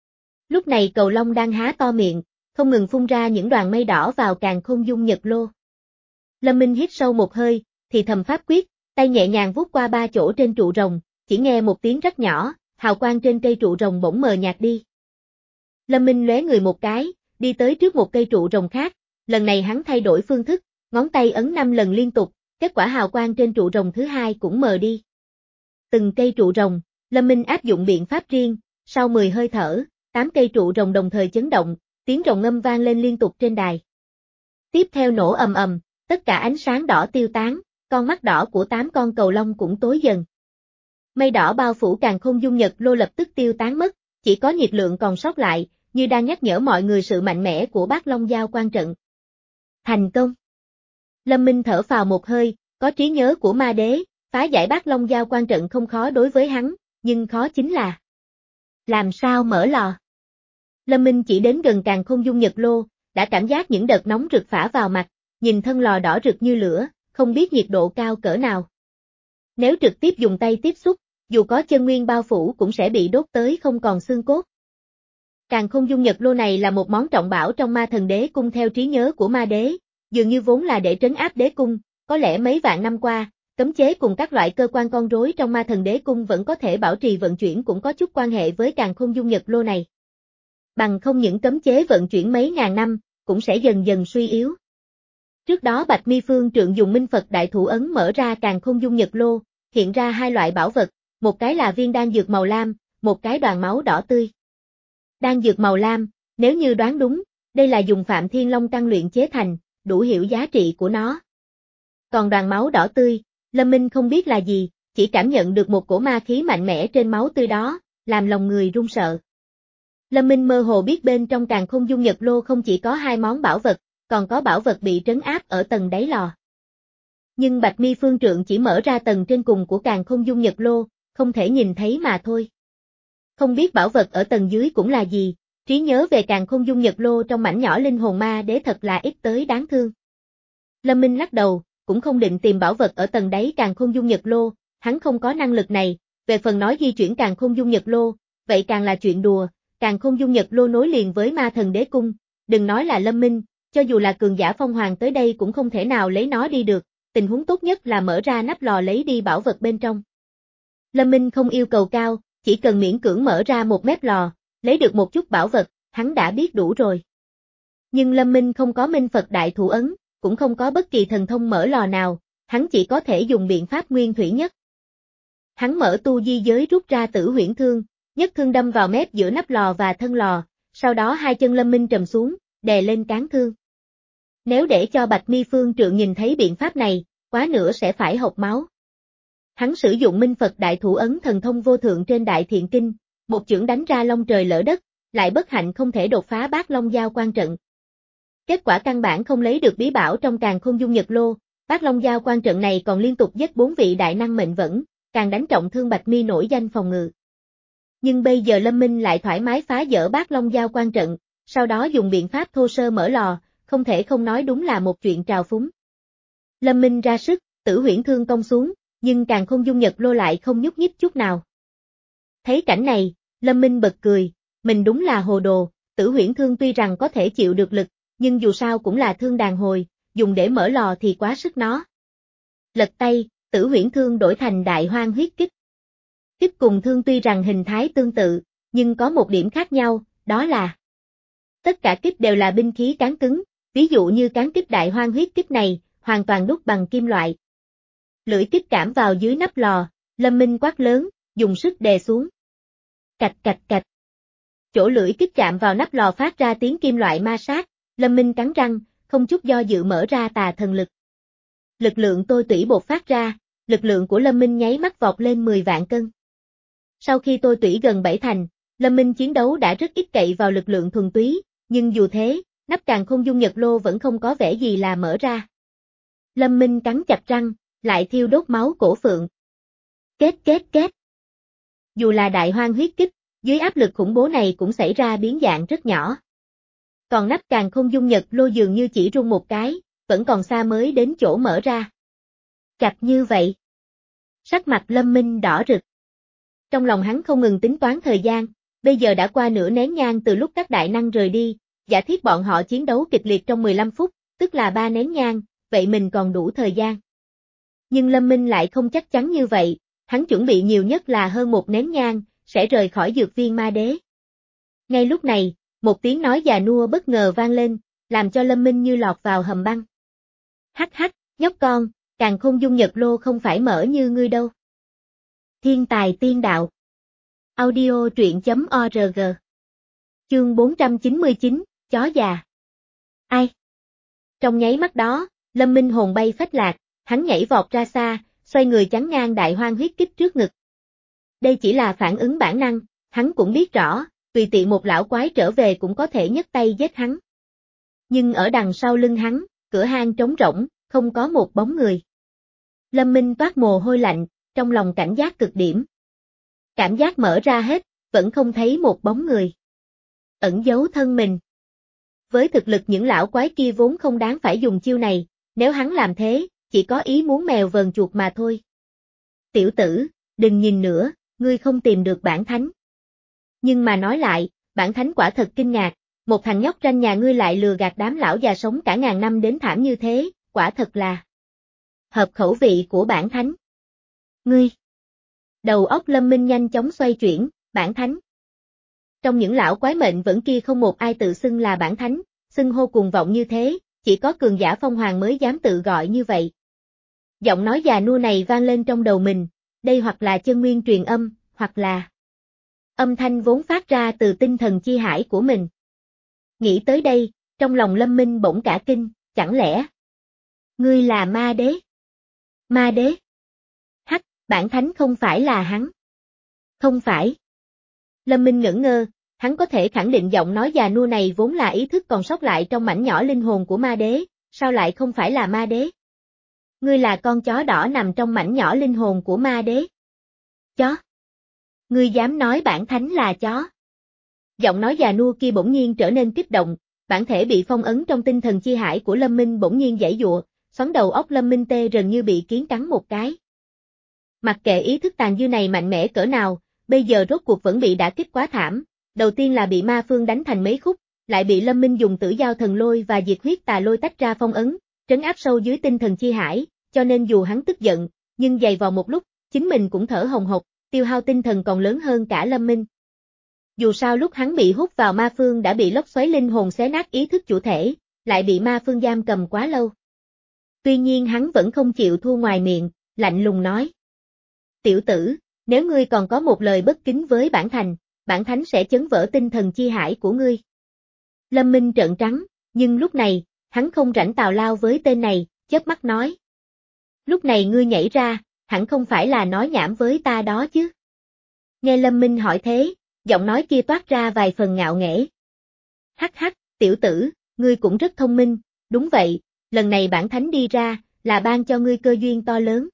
A: Lúc này cầu long đang há to miệng, không ngừng phun ra những đoàn mây đỏ vào càn khôn dung nhật lô. Lâm Minh hít sâu một hơi, thì thầm pháp quyết, tay nhẹ nhàng vuốt qua ba chỗ trên trụ rồng, chỉ nghe một tiếng rất nhỏ, hào quang trên cây trụ rồng bỗng mờ nhạt đi. Lâm Minh lóe người một cái, đi tới trước một cây trụ rồng khác, lần này hắn thay đổi phương thức, ngón tay ấn năm lần liên tục, kết quả hào quang trên trụ rồng thứ hai cũng mờ đi. Từng cây trụ rồng, Lâm Minh áp dụng biện pháp riêng, sau mười hơi thở, tám cây trụ rồng đồng thời chấn động, tiếng rồng ngâm vang lên liên tục trên đài. Tiếp theo nổ ầm ầm, tất cả ánh sáng đỏ tiêu tán, con mắt đỏ của tám con cầu long cũng tối dần. Mây đỏ bao phủ càn khôn dung nhật lô lập tức tiêu tán mất, chỉ có nhiệt lượng còn sót lại, như đang nhắc nhở mọi người sự mạnh mẽ của bát long giao quan trận. Thành công! Lâm Minh thở phào một hơi, có trí nhớ của ma đế, phá giải bát long giao quan trận không khó đối với hắn, nhưng khó chính là làm sao mở lò. Lâm Minh chỉ đến gần càn khôn dung nhật lô, đã cảm giác những đợt nóng rực phả vào mặt, nhìn thân lò đỏ rực như lửa, không biết nhiệt độ cao cỡ nào. Nếu trực tiếp dùng tay tiếp xúc, dù có chân nguyên bao phủ cũng sẽ bị đốt tới không còn xương cốt. Càn khôn dung nhật lô này là một món trọng bảo trong ma thần đế cung theo trí nhớ của ma đế, dường như vốn là để trấn áp đế cung, có lẽ mấy vạn năm qua, cấm chế cùng các loại cơ quan con rối trong ma thần đế cung vẫn có thể bảo trì vận chuyển cũng có chút quan hệ với càn khôn dung nhật lô này. Bằng không những cấm chế vận chuyển mấy ngàn năm, cũng sẽ dần dần suy yếu. Trước đó Bạch Mi Phương Trượng dùng Minh Phật Đại Thủ Ấn mở ra càn khôn dung nhật lô, hiện ra hai loại bảo vật, một cái là viên đan dược màu lam, một cái đoàn máu đỏ tươi. Đan dược màu lam, nếu như đoán đúng, đây là dùng Phạm Thiên Long căn luyện chế thành, đủ hiểu giá trị của nó. Còn đoàn máu đỏ tươi, Lâm Minh không biết là gì, chỉ cảm nhận được một cổ ma khí mạnh mẽ trên máu tươi đó, làm lòng người run sợ. Lâm Minh mơ hồ biết bên trong càn khôn dung nhật lô không chỉ có hai món bảo vật, còn có bảo vật bị trấn áp ở tầng đáy lò. Nhưng Bạch Mi Phương Trượng chỉ mở ra tầng trên cùng của càn khôn dung nhật lô, không thể nhìn thấy mà thôi. Không biết bảo vật ở tầng dưới cũng là gì, trí nhớ về càn khôn dung nhật lô trong mảnh nhỏ linh hồn ma đế thật là ít tới đáng thương. Lâm Minh lắc đầu, cũng không định tìm bảo vật ở tầng đáy càn khôn dung nhật lô, hắn không có năng lực này, về phần nói di chuyển càn khôn dung nhật lô, vậy càng là chuyện đùa, càn khôn dung nhật lô nối liền với ma thần đế cung, đừng nói là Lâm Minh, cho dù là cường giả phong hoàng tới đây cũng không thể nào lấy nó đi được, tình huống tốt nhất là mở ra nắp lò lấy đi bảo vật bên trong. Lâm Minh không yêu cầu cao, chỉ cần miễn cưỡng mở ra một mép lò, lấy được một chút bảo vật, hắn đã biết đủ rồi. Nhưng Lâm Minh không có Minh Phật Đại Thủ Ấn, cũng không có bất kỳ thần thông mở lò nào, hắn chỉ có thể dùng biện pháp nguyên thủy nhất. Hắn mở tu di giới rút ra Tử Huyễn Thương, nhất thương đâm vào mép giữa nắp lò và thân lò, sau đó hai chân Lâm Minh trầm xuống, đè lên cán thương. Nếu để cho Bạch Mi Phương Trượng nhìn thấy biện pháp này, quá nữa sẽ phải hộc máu. Hắn sử dụng Minh Phật Đại Thủ Ấn thần thông vô thượng trên Đại Thiện Kinh, một chưởng đánh ra long trời lỡ đất, lại bất hạnh không thể đột phá bát long giao quan trận. Kết quả căn bản không lấy được bí bảo trong càn khôn dung nhật lô, bát long giao quan trận này còn liên tục giết bốn vị đại năng mệnh vẫn, càng đánh trọng thương Bạch Mi nổi danh phòng ngự. Nhưng bây giờ Lâm Minh lại thoải mái phá vỡ bát long giao quan trận, sau đó dùng biện pháp thô sơ mở lò, không thể không nói đúng là một chuyện trào phúng. Lâm Minh ra sức, Tử Huyễn Thương công xuống, nhưng càn khôn dung nhật lô lại không nhúc nhích chút nào. Thấy cảnh này, Lâm Minh bật cười, mình đúng là hồ đồ, Tử Huyễn Thương tuy rằng có thể chịu được lực, nhưng dù sao cũng là thương đàn hồi, dùng để mở lò thì quá sức nó. Lật tay, Tử Huyễn Thương đổi thành Đại Hoang Huyết Kích. Kích cùng thương tuy rằng hình thái tương tự, nhưng có một điểm khác nhau, đó là tất cả kích đều là binh khí cán cứng, ví dụ như cán kích Đại Hoang Huyết Kích này, hoàn toàn đúc bằng kim loại. Lưỡi kích cảm vào dưới nắp lò, Lâm Minh quát lớn, dùng sức đè xuống. Cạch cạch cạch. Chỗ lưỡi kích chạm vào nắp lò phát ra tiếng kim loại ma sát, Lâm Minh cắn răng, không chút do dự mở ra tà thần lực. Lực lượng tôi tủy bột phát ra, lực lượng của Lâm Minh nháy mắt vọt lên mười vạn cân. Sau khi tôi tủy gần bảy thành, Lâm Minh chiến đấu đã rất ít cậy vào lực lượng thuần túy, nhưng dù thế, nắp càn khôn dung nhật lô vẫn không có vẻ gì là mở ra. Lâm Minh cắn chặt răng, lại thiêu đốt máu cổ phượng. Két két két. Dù là đại hoang huyết kích, dưới áp lực khủng bố này cũng xảy ra biến dạng rất nhỏ. Còn nắp càn khôn dung nhật lô dường như chỉ rung một cái, vẫn còn xa mới đến chỗ mở ra. Chặt như vậy. Sắc mặt Lâm Minh đỏ rực. Trong lòng hắn không ngừng tính toán thời gian, bây giờ đã qua nửa nén nhang từ lúc các đại năng rời đi, giả thiết bọn họ chiến đấu kịch liệt trong mười lăm phút, tức là ba nén nhang, vậy mình còn đủ thời gian. Nhưng Lâm Minh lại không chắc chắn như vậy, hắn chuẩn bị nhiều nhất là hơn một nén nhang, sẽ rời khỏi dược viên ma đế. Ngay lúc này, một tiếng nói già nua bất ngờ vang lên, làm cho Lâm Minh như lọt vào hầm băng. Hắc hắc, nhóc con, càn khôn dung nhật lô không phải mở như ngươi đâu. Thiên tài tiên đạo. Audio truyện.org. Chương bốn trăm chín mươi chín, chó già. Ai? Trong nháy mắt đó, Lâm Minh hồn bay phách lạc, hắn nhảy vọt ra xa, xoay người chắn ngang đại hoang huyết kích trước ngực. Đây chỉ là phản ứng bản năng, hắn cũng biết rõ, tùy tiện một lão quái trở về cũng có thể nhấc tay giết hắn. Nhưng ở đằng sau lưng hắn, cửa hang trống rỗng, không có một bóng người. Lâm Minh toát mồ hôi lạnh, trong lòng cảnh giác cực điểm. Cảm giác mở ra hết, vẫn không thấy một bóng người. Ẩn giấu thân mình. Với thực lực những lão quái kia vốn không đáng phải dùng chiêu này, nếu hắn làm thế, chỉ có ý muốn mèo vờn chuột mà thôi. Tiểu tử, đừng nhìn nữa, ngươi không tìm được bản thánh. Nhưng mà nói lại, bản thánh quả thật kinh ngạc, một thằng nhóc ranh nhà ngươi lại lừa gạt đám lão già sống cả ngàn năm đến thảm như thế, quả thật là hợp khẩu vị của bản thánh. Ngươi. Đầu óc Lâm Minh nhanh chóng xoay chuyển, bản thánh. Trong những lão quái mệnh vẫn kia không một ai tự xưng là bản thánh, xưng hô cuồng vọng như thế, chỉ có cường giả phong hoàng mới dám tự gọi như vậy. Giọng nói già nua này vang lên trong đầu mình, đây hoặc là chân nguyên truyền âm, hoặc là âm thanh vốn phát ra từ tinh thần chi hải của mình. Nghĩ tới đây, trong lòng Lâm Minh bỗng cả kinh, chẳng lẽ ngươi là ma đế? Ma đế? Hắc, bản thánh không phải là hắn. Không phải. Lâm Minh ngẩn ngơ, hắn có thể khẳng định giọng nói già nua này vốn là ý thức còn sót lại trong mảnh nhỏ linh hồn của ma đế, sao lại không phải là ma đế? Ngươi là con chó đỏ nằm trong mảnh nhỏ linh hồn của ma đế. Chó? Ngươi dám nói bản thánh là chó? Giọng nói già nua kia bỗng nhiên trở nên kích động, bản thể bị phong ấn trong tinh thần chi hải của Lâm Minh bỗng nhiên giãy giụa, xoắn đầu óc Lâm Minh tê rần như bị kiến cắn một cái. Mặc kệ ý thức tàn dư này mạnh mẽ cỡ nào, bây giờ rốt cuộc vẫn bị đả kích quá thảm, đầu tiên là bị ma phương đánh thành mấy khúc, lại bị Lâm Minh dùng tử giao thần lôi và diệt huyết tà lôi tách ra phong ấn, trấn áp sâu dưới tinh thần chi hải, cho nên dù hắn tức giận, nhưng giày vò một lúc, chính mình cũng thở hồng hộc, tiêu hao tinh thần còn lớn hơn cả Lâm Minh. Dù sao lúc hắn bị hút vào ma phương đã bị lốc xoáy linh hồn xé nát ý thức chủ thể, lại bị ma phương giam cầm quá lâu. Tuy nhiên hắn vẫn không chịu thua ngoài miệng, lạnh lùng nói. Tiểu tử, nếu ngươi còn có một lời bất kính với bản thành, bản thánh sẽ chấn vỡ tinh thần chi hải của ngươi. Lâm Minh trợn trắng, nhưng lúc này, hắn không rảnh tào lao với tên này, chớp mắt nói. Lúc này ngươi nhảy ra, hẳn không phải là nói nhảm với ta đó chứ. Nghe Lâm Minh hỏi thế, giọng nói kia toát ra vài phần ngạo nghễ. Hắc hắc, tiểu tử, ngươi cũng rất thông minh, đúng vậy, lần này bản thánh đi ra, là ban cho ngươi cơ duyên to lớn.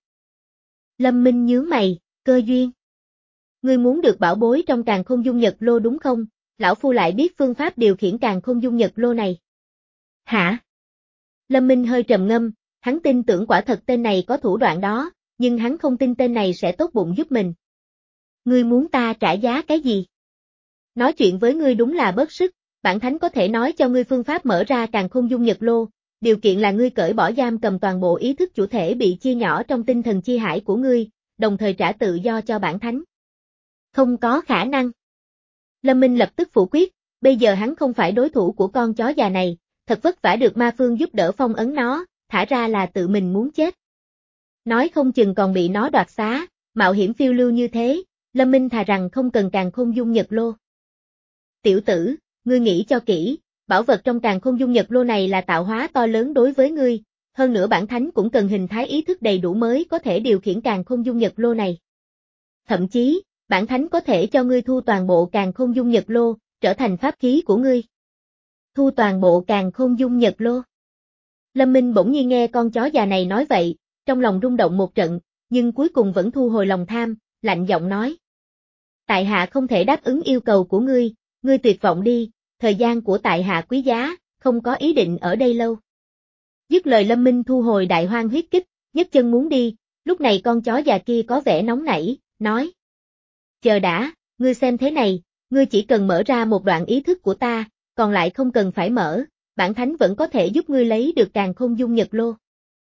A: Lâm Minh nhướng mày, cơ duyên. Ngươi muốn được bảo bối trong càn khôn dung nhật lô đúng không? Lão phu lại biết phương pháp điều khiển càn khôn dung nhật lô này. Hả? Lâm Minh hơi trầm ngâm, hắn tin tưởng quả thật tên này có thủ đoạn đó, nhưng hắn không tin tên này sẽ tốt bụng giúp mình. Ngươi muốn ta trả giá cái gì? Nói chuyện với ngươi đúng là bớt sức, bản thánh có thể nói cho ngươi phương pháp mở ra càn khôn dung nhật lô, điều kiện là ngươi cởi bỏ giam cầm toàn bộ ý thức chủ thể bị chia nhỏ trong tinh thần chi hải của ngươi, đồng thời trả tự do cho bản thánh. Không có khả năng. Lâm Minh lập tức phủ quyết, bây giờ hắn không phải đối thủ của con chó già này, thật vất vả được ma phương giúp đỡ phong ấn nó, thả ra là tự mình muốn chết. Nói không chừng còn bị nó đoạt xá, mạo hiểm phiêu lưu như thế, Lâm Minh thà rằng không cần càn khôn dung nhật lô. Tiểu tử, ngươi nghĩ cho kỹ, bảo vật trong càn khôn dung nhật lô này là tạo hóa to lớn đối với ngươi, hơn nữa bản thánh cũng cần hình thái ý thức đầy đủ mới có thể điều khiển càn khôn dung nhật lô này. Thậm chí, bản thánh có thể cho ngươi thu toàn bộ càn khôn dung nhật lô, trở thành pháp khí của ngươi. Thu toàn bộ càn khôn dung nhật lô. Lâm Minh bỗng nhiên nghe con chó già này nói vậy, trong lòng rung động một trận, nhưng cuối cùng vẫn thu hồi lòng tham, lạnh giọng nói. Tại hạ không thể đáp ứng yêu cầu của ngươi, ngươi tuyệt vọng đi, thời gian của tại hạ quý giá, không có ý định ở đây lâu. Dứt lời Lâm Minh thu hồi đại hoang huyết kích, nhấc chân muốn đi, lúc này con chó già kia có vẻ nóng nảy, nói. Chờ đã, ngươi xem thế này, ngươi chỉ cần mở ra một đoạn ý thức của ta, còn lại không cần phải mở, bản thánh vẫn có thể giúp ngươi lấy được càn khôn dung nhật lô.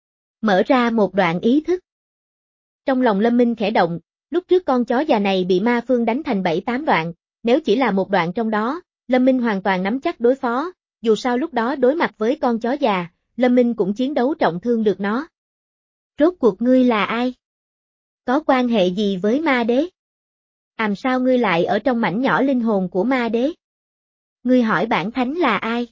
A: Mở ra một đoạn ý thức. Trong lòng Lâm Minh khẽ động, lúc trước con chó già này bị ma phương đánh thành bảy tám đoạn, nếu chỉ là một đoạn trong đó, Lâm Minh hoàn toàn nắm chắc đối phó, dù sao lúc đó đối mặt với con chó già, Lâm Minh cũng chiến đấu trọng thương được nó. Rốt cuộc ngươi là ai? Có quan hệ gì với ma đế? Làm sao ngươi lại ở trong mảnh nhỏ linh hồn của ma đế? Ngươi hỏi bản thánh là ai?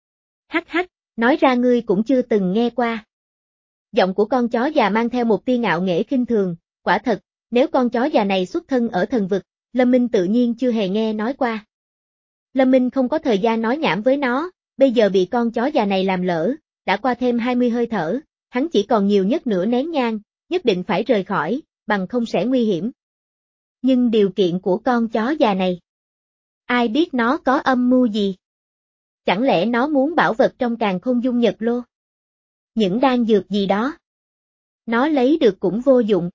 A: Hắc hắc, nói ra ngươi cũng chưa từng nghe qua. Giọng của con chó già mang theo một tia ngạo nghễ khinh thường, quả thật, nếu con chó già này xuất thân ở thần vực, Lâm Minh tự nhiên chưa hề nghe nói qua. Lâm Minh không có thời gian nói nhảm với nó, bây giờ bị con chó già này làm lỡ, đã qua thêm hai mươi hơi thở, hắn chỉ còn nhiều nhất nửa nén nhang, nhất định phải rời khỏi, bằng không sẽ nguy hiểm. Nhưng điều kiện của con chó già này, ai biết nó có âm mưu gì? Chẳng lẽ nó muốn bảo vật trong càn khôn dung nhật lô? Những đan dược gì đó? Nó lấy được cũng vô dụng.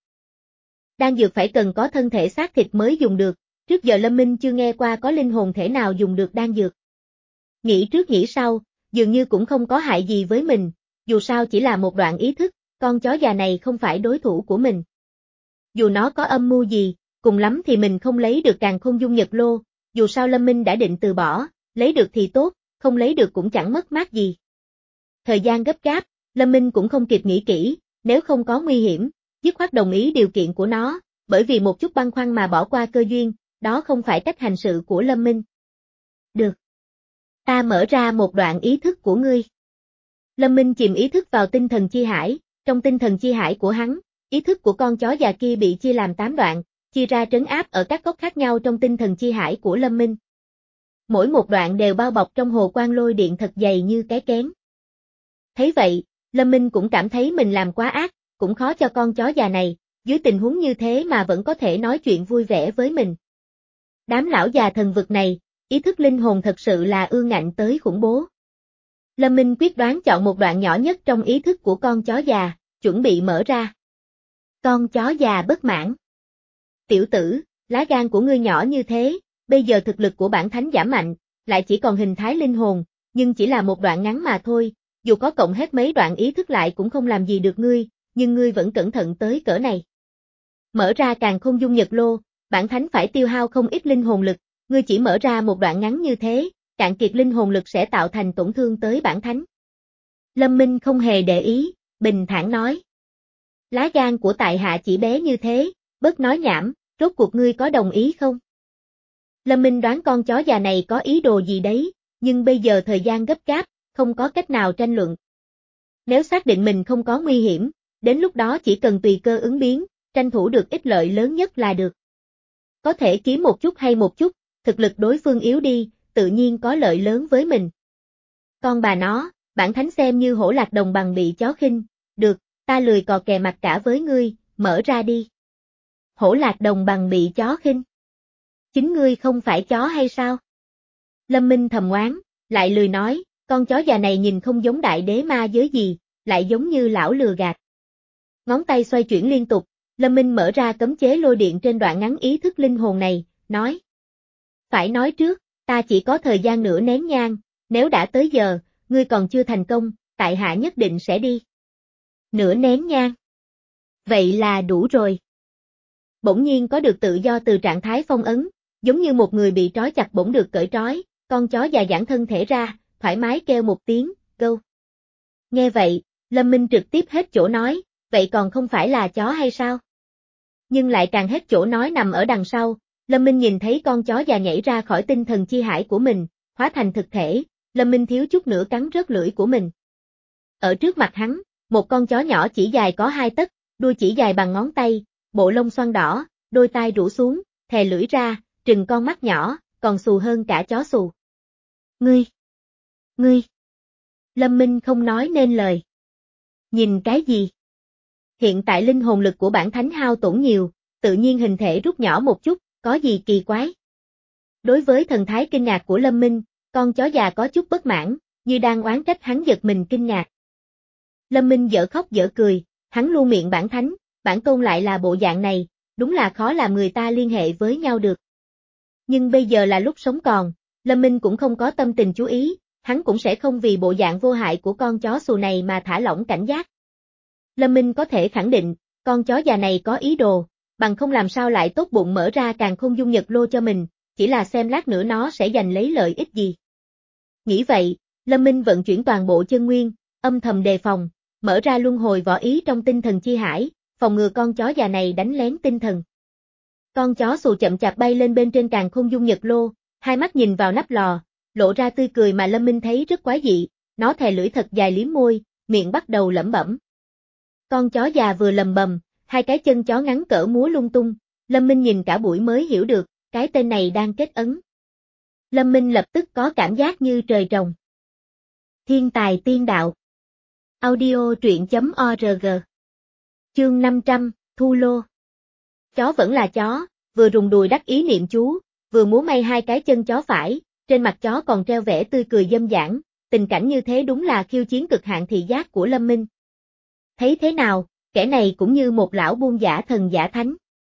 A: Đan dược phải cần có thân thể xác thịt mới dùng được, trước giờ Lâm Minh chưa nghe qua có linh hồn thể nào dùng được đan dược. Nghĩ trước nghĩ sau, dường như cũng không có hại gì với mình, dù sao chỉ là một đoạn ý thức, con chó già này không phải đối thủ của mình. Dù nó có âm mưu gì, cùng lắm thì mình không lấy được càn khôn dung nhật lô, dù sao Lâm Minh đã định từ bỏ, lấy được thì tốt, không lấy được cũng chẳng mất mát gì. Thời gian gấp gáp, Lâm Minh cũng không kịp nghĩ kỹ, nếu không có nguy hiểm, dứt khoát đồng ý điều kiện của nó, bởi vì một chút băn khoăn mà bỏ qua cơ duyên, đó không phải cách hành sự của Lâm Minh. Được. Ta mở ra một đoạn ý thức của ngươi. Lâm Minh chìm ý thức vào tinh thần chi hải, trong tinh thần chi hải của hắn, ý thức của con chó già kia bị chia làm tám đoạn, chia ra trấn áp ở các góc khác nhau trong tinh thần chi hải của Lâm Minh. Mỗi một đoạn đều bao bọc trong hồ quang lôi điện thật dày như cái kén. Thấy vậy, Lâm Minh cũng cảm thấy mình làm quá ác, cũng khó cho con chó già này, dưới tình huống như thế mà vẫn có thể nói chuyện vui vẻ với mình. Đám lão già thần vực này, ý thức linh hồn thật sự là ương ngạnh tới khủng bố. Lâm Minh quyết đoán chọn một đoạn nhỏ nhất trong ý thức của con chó già, chuẩn bị mở ra. Con chó già bất mãn. Tiểu tử, lá gan của ngươi nhỏ như thế, bây giờ thực lực của bản thánh giảm mạnh, lại chỉ còn hình thái linh hồn, nhưng chỉ là một đoạn ngắn mà thôi, dù có cộng hết mấy đoạn ý thức lại cũng không làm gì được ngươi, nhưng ngươi vẫn cẩn thận tới cỡ này. Mở ra càn khôn dung nhật lô, bản thánh phải tiêu hao không ít linh hồn lực, ngươi chỉ mở ra một đoạn ngắn như thế, cạn kiệt linh hồn lực sẽ tạo thành tổn thương tới bản thánh. Lâm Minh không hề để ý, bình thản nói. Lá gan của tại hạ chỉ bé như thế, bớt nói nhảm, rốt cuộc ngươi có đồng ý không? Lâm Minh đoán con chó già này có ý đồ gì đấy, nhưng bây giờ thời gian gấp gáp, không có cách nào tranh luận. Nếu xác định mình không có nguy hiểm, đến lúc đó chỉ cần tùy cơ ứng biến, tranh thủ được ích lợi lớn nhất là được. Có thể kiếm một chút hay một chút, thực lực đối phương yếu đi, tự nhiên có lợi lớn với mình. Con bà nó, bản thánh xem như hổ lạc đồng bằng bị chó khinh, được, ta lười cò kè mặt cả với ngươi, mở ra đi. Hổ lạc đồng bằng bị chó khinh. Chính ngươi không phải chó hay sao? Lâm Minh thầm oán, lại lười nói, con chó già này nhìn không giống đại đế ma giới gì, lại giống như lão lừa gạt. Ngón tay xoay chuyển liên tục, Lâm Minh mở ra cấm chế lôi điện trên đoạn ngắn ý thức linh hồn này, nói. Phải nói trước, ta chỉ có thời gian nửa nén nhang, nếu đã tới giờ, ngươi còn chưa thành công, tại hạ nhất định sẽ đi. Nửa nén nhang. Vậy là đủ rồi. Bỗng nhiên có được tự do từ trạng thái phong ấn, giống như một người bị trói chặt bỗng được cởi trói, con chó già giãn thân thể ra, thoải mái kêu một tiếng, câu. Nghe vậy, Lâm Minh trực tiếp hết chỗ nói, vậy còn không phải là chó hay sao? Nhưng lại càng hết chỗ nói nằm ở đằng sau, Lâm Minh nhìn thấy con chó già nhảy ra khỏi tinh thần chi hải của mình, hóa thành thực thể, Lâm Minh thiếu chút nữa cắn rớt lưỡi của mình. Ở trước mặt hắn, một con chó nhỏ chỉ dài có hai tấc, đuôi chỉ dài bằng ngón tay, bộ lông xoăn đỏ, đôi tai rũ xuống, thè lưỡi ra, trừng con mắt nhỏ, còn xù hơn cả chó xù. Ngươi! Ngươi! Lâm Minh không nói nên lời. Nhìn cái gì? Hiện tại linh hồn lực của bản thánh hao tổn nhiều, tự nhiên hình thể rút nhỏ một chút, có gì kỳ quái? Đối với thần thái kinh ngạc của Lâm Minh, con chó già có chút bất mãn, như đang oán trách hắn giật mình kinh ngạc. Lâm Minh dở khóc dở cười, hắn luôn miệng bản thánh, bản tôn lại là bộ dạng này, đúng là khó làm người ta liên hệ với nhau được. Nhưng bây giờ là lúc sống còn, Lâm Minh cũng không có tâm tình chú ý, hắn cũng sẽ không vì bộ dạng vô hại của con chó xù này mà thả lỏng cảnh giác. Lâm Minh có thể khẳng định, con chó già này có ý đồ, bằng không làm sao lại tốt bụng mở ra càn khôn dung nhật lô cho mình, chỉ là xem lát nữa nó sẽ giành lấy lợi ích gì. Nghĩ vậy, Lâm Minh vận chuyển toàn bộ chân nguyên, âm thầm đề phòng, mở ra luân hồi võ ý trong tinh thần chi hải, phòng ngừa con chó già này đánh lén tinh thần. Con chó xù chậm chạp bay lên bên trên càn khôn dung nhật lô, hai mắt nhìn vào nắp lò, lộ ra tươi cười mà Lâm Minh thấy rất quái dị, nó thè lưỡi thật dài liếm môi, miệng bắt đầu lẩm bẩm. Con chó già vừa lầm bầm, hai cái chân chó ngắn cỡ múa lung tung, Lâm Minh nhìn cả buổi mới hiểu được, cái tên này đang kết ấn. Lâm Minh lập tức có cảm giác như trời trồng. Thiên tài tiên đạo. Audio truyện chấm org. Chương năm trăm, Thu Lô. Chó vẫn là chó, vừa rùng đùi đắc ý niệm chú, vừa múa may hai cái chân chó phải, trên mặt chó còn treo vẻ tươi cười dâm dãn, tình cảnh như thế đúng là khiêu chiến cực hạn thị giác của Lâm Minh. Thấy thế nào, kẻ này cũng như một lão buôn giả thần giả thánh.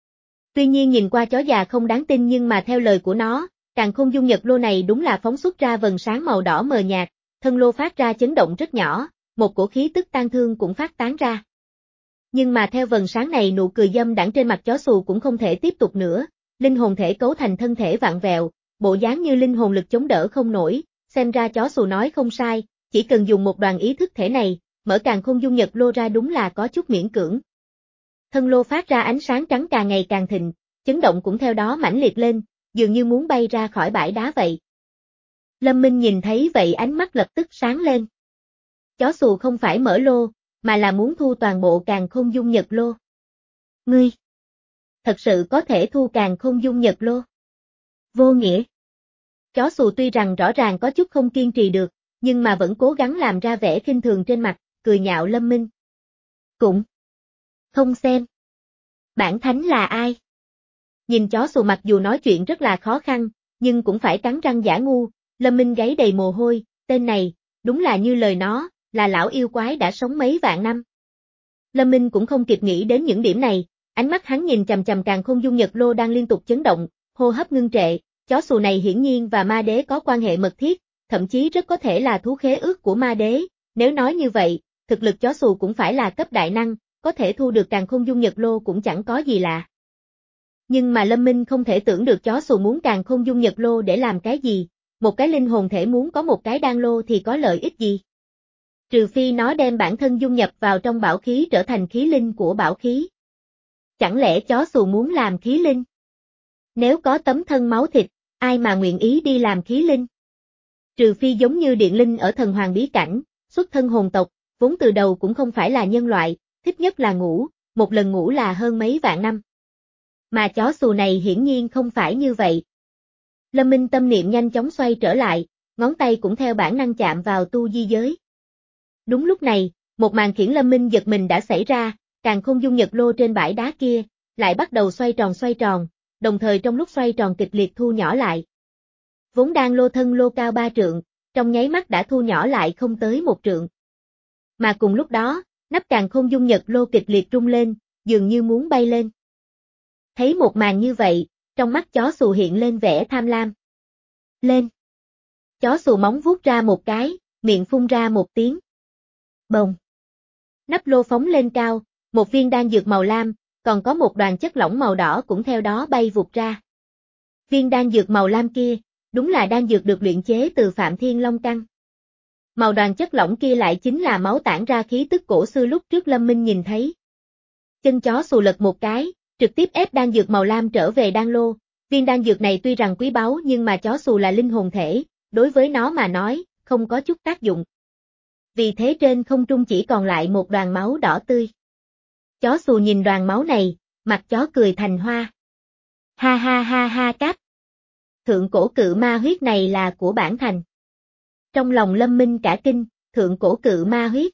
A: Tuy nhiên nhìn qua chó già không đáng tin nhưng mà theo lời của nó, càn khôn dung nhật lô này đúng là phóng xuất ra vầng sáng màu đỏ mờ nhạt, thân lô phát ra chấn động rất nhỏ, một cổ khí tức tang thương cũng phát tán ra. Nhưng mà theo vầng sáng này nụ cười dâm đãng trên mặt chó xù cũng không thể tiếp tục nữa, linh hồn thể cấu thành thân thể vặn vẹo, bộ dáng như linh hồn lực chống đỡ không nổi, xem ra chó xù nói không sai, chỉ cần dùng một đoàn ý thức thể này, mở càn khôn dung nhật lô ra đúng là có chút miễn cưỡng. Thân lô phát ra ánh sáng trắng càng ngày càng thịnh, chấn động cũng theo đó mãnh liệt lên, dường như muốn bay ra khỏi bãi đá vậy. Lâm Minh nhìn thấy vậy ánh mắt lập tức sáng lên. Chó xù không phải mở lô, mà là muốn thu toàn bộ càn khôn dung nhật lô. Ngươi! Thật sự có thể thu càn khôn dung nhật lô? Vô nghĩa! Chó xù tuy rằng rõ ràng có chút không kiên trì được, nhưng mà vẫn cố gắng làm ra vẻ khinh thường trên mặt, cười nhạo Lâm Minh. Cũng không xem. Bản thánh là ai? Nhìn chó xù mặc dù nói chuyện rất là khó khăn, nhưng cũng phải cắn răng giả ngu, Lâm Minh gáy đầy mồ hôi, tên này, đúng là như lời nó, là lão yêu quái đã sống mấy vạn năm. Lâm Minh cũng không kịp nghĩ đến những điểm này, ánh mắt hắn nhìn chằm chằm càn khôn dung nhật lô đang liên tục chấn động, hô hấp ngưng trệ, chó xù này hiển nhiên và ma đế có quan hệ mật thiết, thậm chí rất có thể là thú khế ước của ma đế, nếu nói như vậy, thực lực chó xù cũng phải là cấp đại năng, có thể thu được càn khôn dung nhật lô cũng chẳng có gì lạ. Nhưng mà Lâm Minh không thể tưởng được chó xù muốn càn khôn dung nhật lô để làm cái gì, một cái linh hồn thể muốn có một cái đan lô thì có lợi ích gì? Trừ phi nó đem bản thân dung nhập vào trong bảo khí trở thành khí linh của bảo khí. Chẳng lẽ chó xù muốn làm khí linh? Nếu có tấm thân máu thịt, ai mà nguyện ý đi làm khí linh? Trừ phi giống như điện linh ở thần hoàng bí cảnh, xuất thân hồn tộc, vốn từ đầu cũng không phải là nhân loại, thích nhất là ngủ, một lần ngủ là hơn mấy vạn năm. Mà chó xù này hiển nhiên không phải như vậy. Lâm Minh tâm niệm nhanh chóng xoay trở lại, ngón tay cũng theo bản năng chạm vào tu di giới. Đúng lúc này, một màn khiển Lâm Minh giật mình đã xảy ra, càn khôn dung nhật lô trên bãi đá kia, lại bắt đầu xoay tròn xoay tròn, đồng thời trong lúc xoay tròn kịch liệt thu nhỏ lại. Vốn đang lô thân lô cao ba trượng, trong nháy mắt đã thu nhỏ lại không tới một trượng. Mà cùng lúc đó, nắp càn khôn dung nhật lô kịch liệt rung lên, dường như muốn bay lên. Thấy một màn như vậy, trong mắt chó xù hiện lên vẻ tham lam. Lên! Chó xù móng vuốt ra một cái, miệng phun ra một tiếng. Bồng! Nắp lô phóng lên cao, một viên đan dược màu lam, còn có một đoàn chất lỏng màu đỏ cũng theo đó bay vụt ra. Viên đan dược màu lam kia, đúng là đan dược được luyện chế từ Phạm Thiên Long Căn. Màu đoàn chất lỏng kia lại chính là máu tản ra khí tức cổ xưa lúc trước Lâm Minh nhìn thấy. Chân chó xù lật một cái, trực tiếp ép đan dược màu lam trở về đan lô, viên đan dược này tuy rằng quý báu nhưng mà chó xù là linh hồn thể, đối với nó mà nói, không có chút tác dụng. Vì thế trên không trung chỉ còn lại một đoàn máu đỏ tươi. Chó xù nhìn đoàn máu này, mặt chó cười thành hoa. Ha ha ha ha cáp. Thượng cổ cự ma huyết này là của bản thành. Trong lòng Lâm Minh cả kinh, thượng cổ cự ma huyết.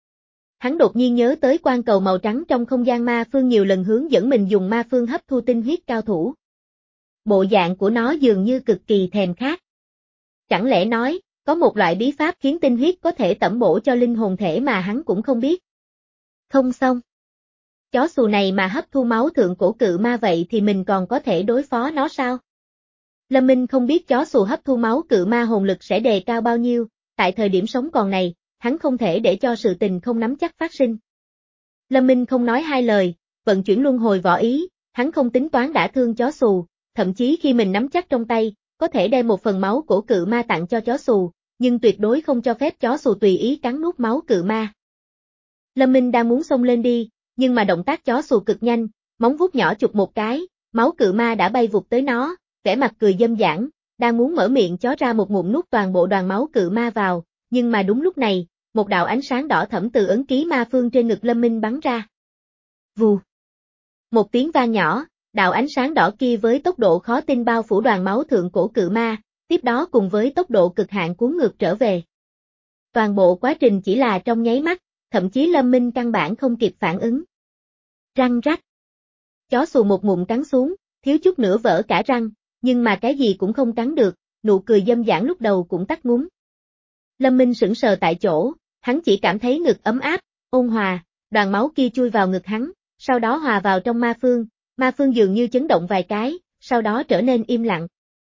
A: Hắn đột nhiên nhớ tới quan cầu màu trắng trong không gian ma phương nhiều lần hướng dẫn mình dùng ma phương hấp thu tinh huyết cao thủ. Bộ dạng của nó dường như cực kỳ thèm khát. Chẳng lẽ nói, có một loại bí pháp khiến tinh huyết có thể tẩm bổ cho linh hồn thể mà hắn cũng không biết. Không xong. Chó xù này mà hấp thu máu thượng cổ cự ma vậy thì mình còn có thể đối phó nó sao? Lâm Minh không biết chó xù hấp thu máu cự ma hồn lực sẽ đề cao bao nhiêu, tại thời điểm sống còn này, hắn không thể để cho sự tình không nắm chắc phát sinh. Lâm Minh không nói hai lời, vận chuyển luân hồi võ ý, hắn không tính toán đả thương chó xù, thậm chí khi mình nắm chắc trong tay, có thể đem một phần máu cổ cự ma tặng cho chó xù, nhưng tuyệt đối không cho phép chó xù tùy ý cắn nuốt máu cự ma. Lâm Minh đang muốn xông lên đi, nhưng mà động tác chó xù cực nhanh, móng vuốt nhỏ chụp một cái, máu cự ma đã bay vụt tới nó, vẻ mặt cười dâm dãng, đang muốn mở miệng chó ra một ngụm nuốt toàn bộ đoàn máu cự ma vào, nhưng mà đúng lúc này, một đạo ánh sáng đỏ thẫm từ ấn ký ma phương trên ngực Lâm Minh bắn ra. Vù. Một tiếng vang nhỏ, đạo ánh sáng đỏ kia với tốc độ khó tin bao phủ đoàn máu thượng cổ cự ma, tiếp đó cùng với tốc độ cực hạn cuốn ngược trở về. Toàn bộ quá trình chỉ là trong nháy mắt, thậm chí Lâm Minh căn bản không kịp phản ứng. Răng rắc. Chó xù một ngụm cắn xuống, thiếu chút nữa vỡ cả răng, nhưng mà cái gì cũng không cắn được, nụ cười dâm dãng lúc đầu cũng tắt ngúm. Lâm Minh sững sờ tại chỗ, hắn chỉ cảm thấy ngực ấm áp, ôn hòa, đoàn máu kia chui vào ngực hắn, sau đó hòa vào trong ma phương, ma phương dường như chấn động vài cái, sau đó trở nên im lặng.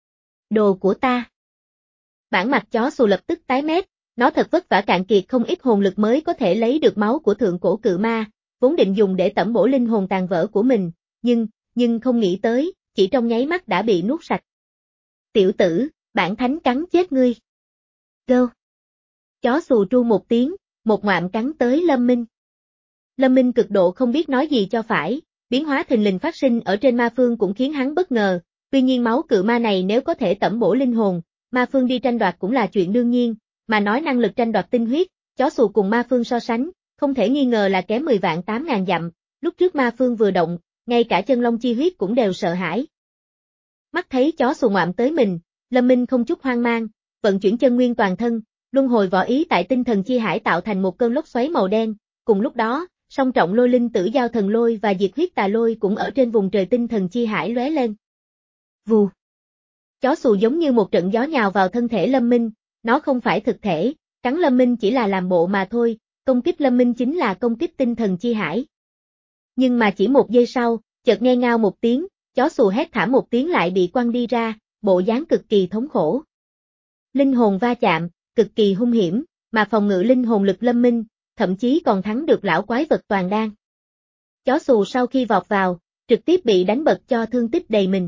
A: Đồ của ta. Bản mặt chó xù lập tức tái mét, nó thật vất vả cạn kiệt không ít hồn lực mới có thể lấy được máu của thượng cổ cự ma, vốn định dùng để tẩm bổ linh hồn tàn vỡ của mình, nhưng, nhưng không nghĩ tới, chỉ trong nháy mắt đã bị nuốt sạch. Tiểu tử, bản thánh cắn chết ngươi. Go. Chó xù tru một tiếng, một ngoạm cắn tới Lâm Minh. Lâm Minh cực độ không biết nói gì cho phải, biến hóa thình lình phát sinh ở trên ma phương cũng khiến hắn bất ngờ, tuy nhiên máu cự ma này nếu có thể tẩm bổ linh hồn, ma phương đi tranh đoạt cũng là chuyện đương nhiên, mà nói năng lực tranh đoạt tinh huyết, chó xù cùng ma phương so sánh, không thể nghi ngờ là kém mười vạn tám ngàn dặm, lúc trước ma phương vừa động, ngay cả chân long chi huyết cũng đều sợ hãi. Mắt thấy chó xù ngoạm tới mình, Lâm Minh không chút hoang mang, vận chuyển chân nguyên toàn thân, luân hồi võ ý tại tinh thần chi hải tạo thành một cơn lốc xoáy màu đen, cùng lúc đó, song trọng lôi linh tử giao thần lôi và diệt huyết tà lôi cũng ở trên vùng trời tinh thần chi hải lóe lên. Vù. Chó xù giống như một trận gió nhào vào thân thể Lâm Minh, nó không phải thực thể, cắn Lâm Minh chỉ là làm bộ mà thôi, công kích Lâm Minh chính là công kích tinh thần chi hải. Nhưng mà chỉ một giây sau, chợt nghe ngao một tiếng, chó xù hét thảm một tiếng lại bị quăng đi ra, bộ dáng cực kỳ thống khổ. Linh hồn va chạm, cực kỳ hung hiểm, mà phòng ngự linh hồn lực Lâm Minh, thậm chí còn thắng được lão quái vật toàn đan. Chó xù sau khi vọt vào, trực tiếp bị đánh bật cho thương tích đầy mình.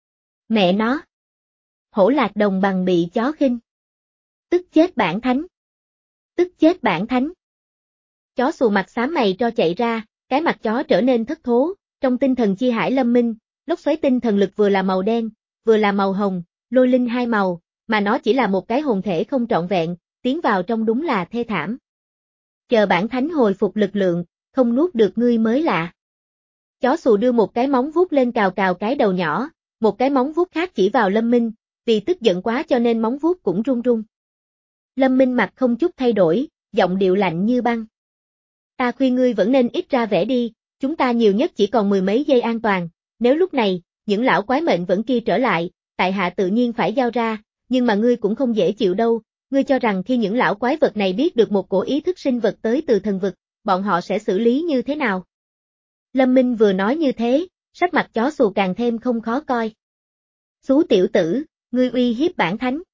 A: Mẹ nó! Hổ lạc đồng bằng bị chó khinh. Tức chết bản thánh. Tức chết bản thánh. Chó xù mặt xám mày cho chạy ra, cái mặt chó trở nên thất thố, trong tinh thần chi hải Lâm Minh, lốc xoáy tinh thần lực vừa là màu đen, vừa là màu hồng, lôi linh hai màu, mà nó chỉ là một cái hồn thể không trọn vẹn, tiến vào trong đúng là thê thảm. Chờ bản thánh hồi phục lực lượng, không nuốt được ngươi mới lạ. Chó xù đưa một cái móng vuốt lên cào cào cái đầu nhỏ, một cái móng vuốt khác chỉ vào Lâm Minh, vì tức giận quá cho nên móng vuốt cũng run run. Lâm Minh mặt không chút thay đổi, giọng điệu lạnh như băng. Ta khuyên ngươi vẫn nên ít ra vẻ đi, chúng ta nhiều nhất chỉ còn mười mấy giây an toàn, nếu lúc này, những lão quái mệnh vẫn kia trở lại, tại hạ tự nhiên phải giao ra, nhưng mà ngươi cũng không dễ chịu đâu, ngươi cho rằng khi những lão quái vật này biết được một cổ ý thức sinh vật tới từ thần vực, bọn họ sẽ xử lý như thế nào? Lâm Minh vừa nói như thế, sắc mặt chó xù càng thêm không khó coi. Xú tiểu tử, ngươi uy hiếp bản thánh.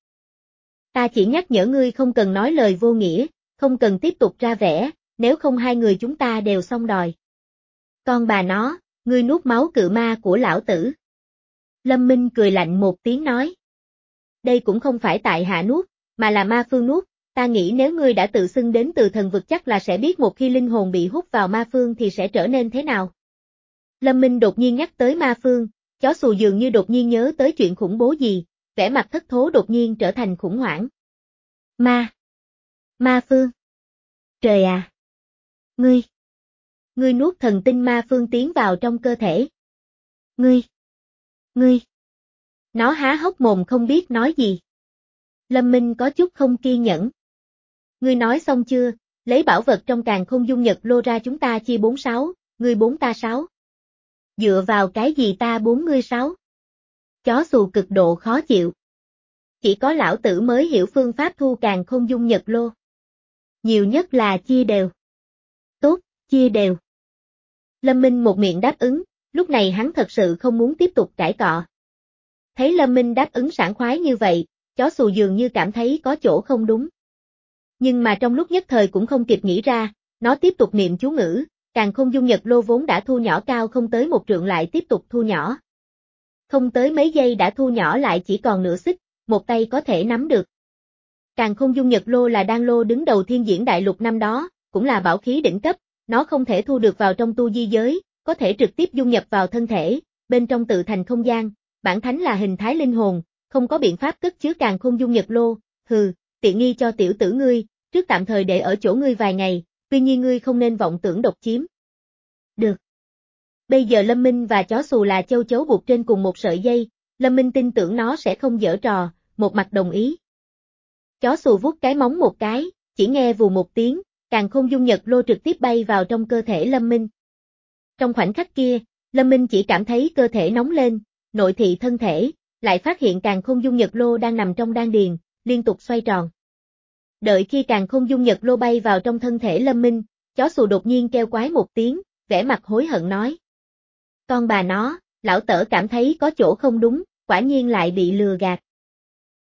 A: Ta chỉ nhắc nhở ngươi không cần nói lời vô nghĩa, không cần tiếp tục ra vẻ, nếu không hai người chúng ta đều xong đòi. Con bà nó, ngươi nuốt máu cự ma của lão tử. Lâm Minh cười lạnh một tiếng nói. Đây cũng không phải tại hạ nuốt, mà là ma phương nuốt, ta nghĩ nếu ngươi đã tự xưng đến từ thần vực chắc là sẽ biết một khi linh hồn bị hút vào ma phương thì sẽ trở nên thế nào. Lâm Minh đột nhiên nhắc tới ma phương, chó xù dường như đột nhiên nhớ tới chuyện khủng bố gì, vẻ mặt thất thố đột nhiên trở thành khủng hoảng. Ma! Ma phương! Trời à! Ngươi! Ngươi nuốt thần tinh ma phương tiến vào trong cơ thể. Ngươi! Ngươi! Nó há hốc mồm không biết nói gì. Lâm Minh có chút không kiên nhẫn. Ngươi nói xong chưa, lấy bảo vật trong càn khôn dung nhật lô ra chúng ta chia bốn sáu, ngươi bốn ta sáu. Dựa vào cái gì ta bốn ngươi sáu? Chó xù cực độ khó chịu. Chỉ có lão tử mới hiểu phương pháp thu càn khôn dung nhật lô. Nhiều nhất là chia đều. Tốt, chia đều. Lâm Minh một miệng đáp ứng, lúc này hắn thật sự không muốn tiếp tục cãi cọ. Thấy Lâm Minh đáp ứng sảng khoái như vậy, chó xù dường như cảm thấy có chỗ không đúng. Nhưng mà trong lúc nhất thời cũng không kịp nghĩ ra, nó tiếp tục niệm chú ngữ, càn khôn dung nhật lô vốn đã thu nhỏ cao không tới một trượng lại tiếp tục thu nhỏ. Không tới mấy giây đã thu nhỏ lại chỉ còn nửa xích, một tay có thể nắm được. Càn khôn dung nhật lô là đan lô đứng đầu thiên diễn đại lục năm đó, cũng là bảo khí đỉnh cấp, nó không thể thu được vào trong tu di giới, có thể trực tiếp dung nhập vào thân thể, bên trong tự thành không gian, bản thánh là hình thái linh hồn, không có biện pháp cất chứa càn khôn dung nhật lô, hừ, tiện nghi cho tiểu tử ngươi, trước tạm thời để ở chỗ ngươi vài ngày, tuy nhiên ngươi không nên vọng tưởng độc chiếm. Được. Bây giờ Lâm Minh và chó xù là châu chấu buộc trên cùng một sợi dây, Lâm Minh tin tưởng nó sẽ không giở trò, một mặt đồng ý. Chó xù vuốt cái móng một cái, chỉ nghe vù một tiếng, càn khôn dung nhật lô trực tiếp bay vào trong cơ thể Lâm Minh. Trong khoảnh khắc kia, Lâm Minh chỉ cảm thấy cơ thể nóng lên, nội thị thân thể, lại phát hiện càn khôn dung nhật lô đang nằm trong đan điền, liên tục xoay tròn. Đợi khi càn khôn dung nhật lô bay vào trong thân thể Lâm Minh, chó xù đột nhiên kêu quái một tiếng, vẻ mặt hối hận nói. Con bà nó, lão tở cảm thấy có chỗ không đúng, quả nhiên lại bị lừa gạt.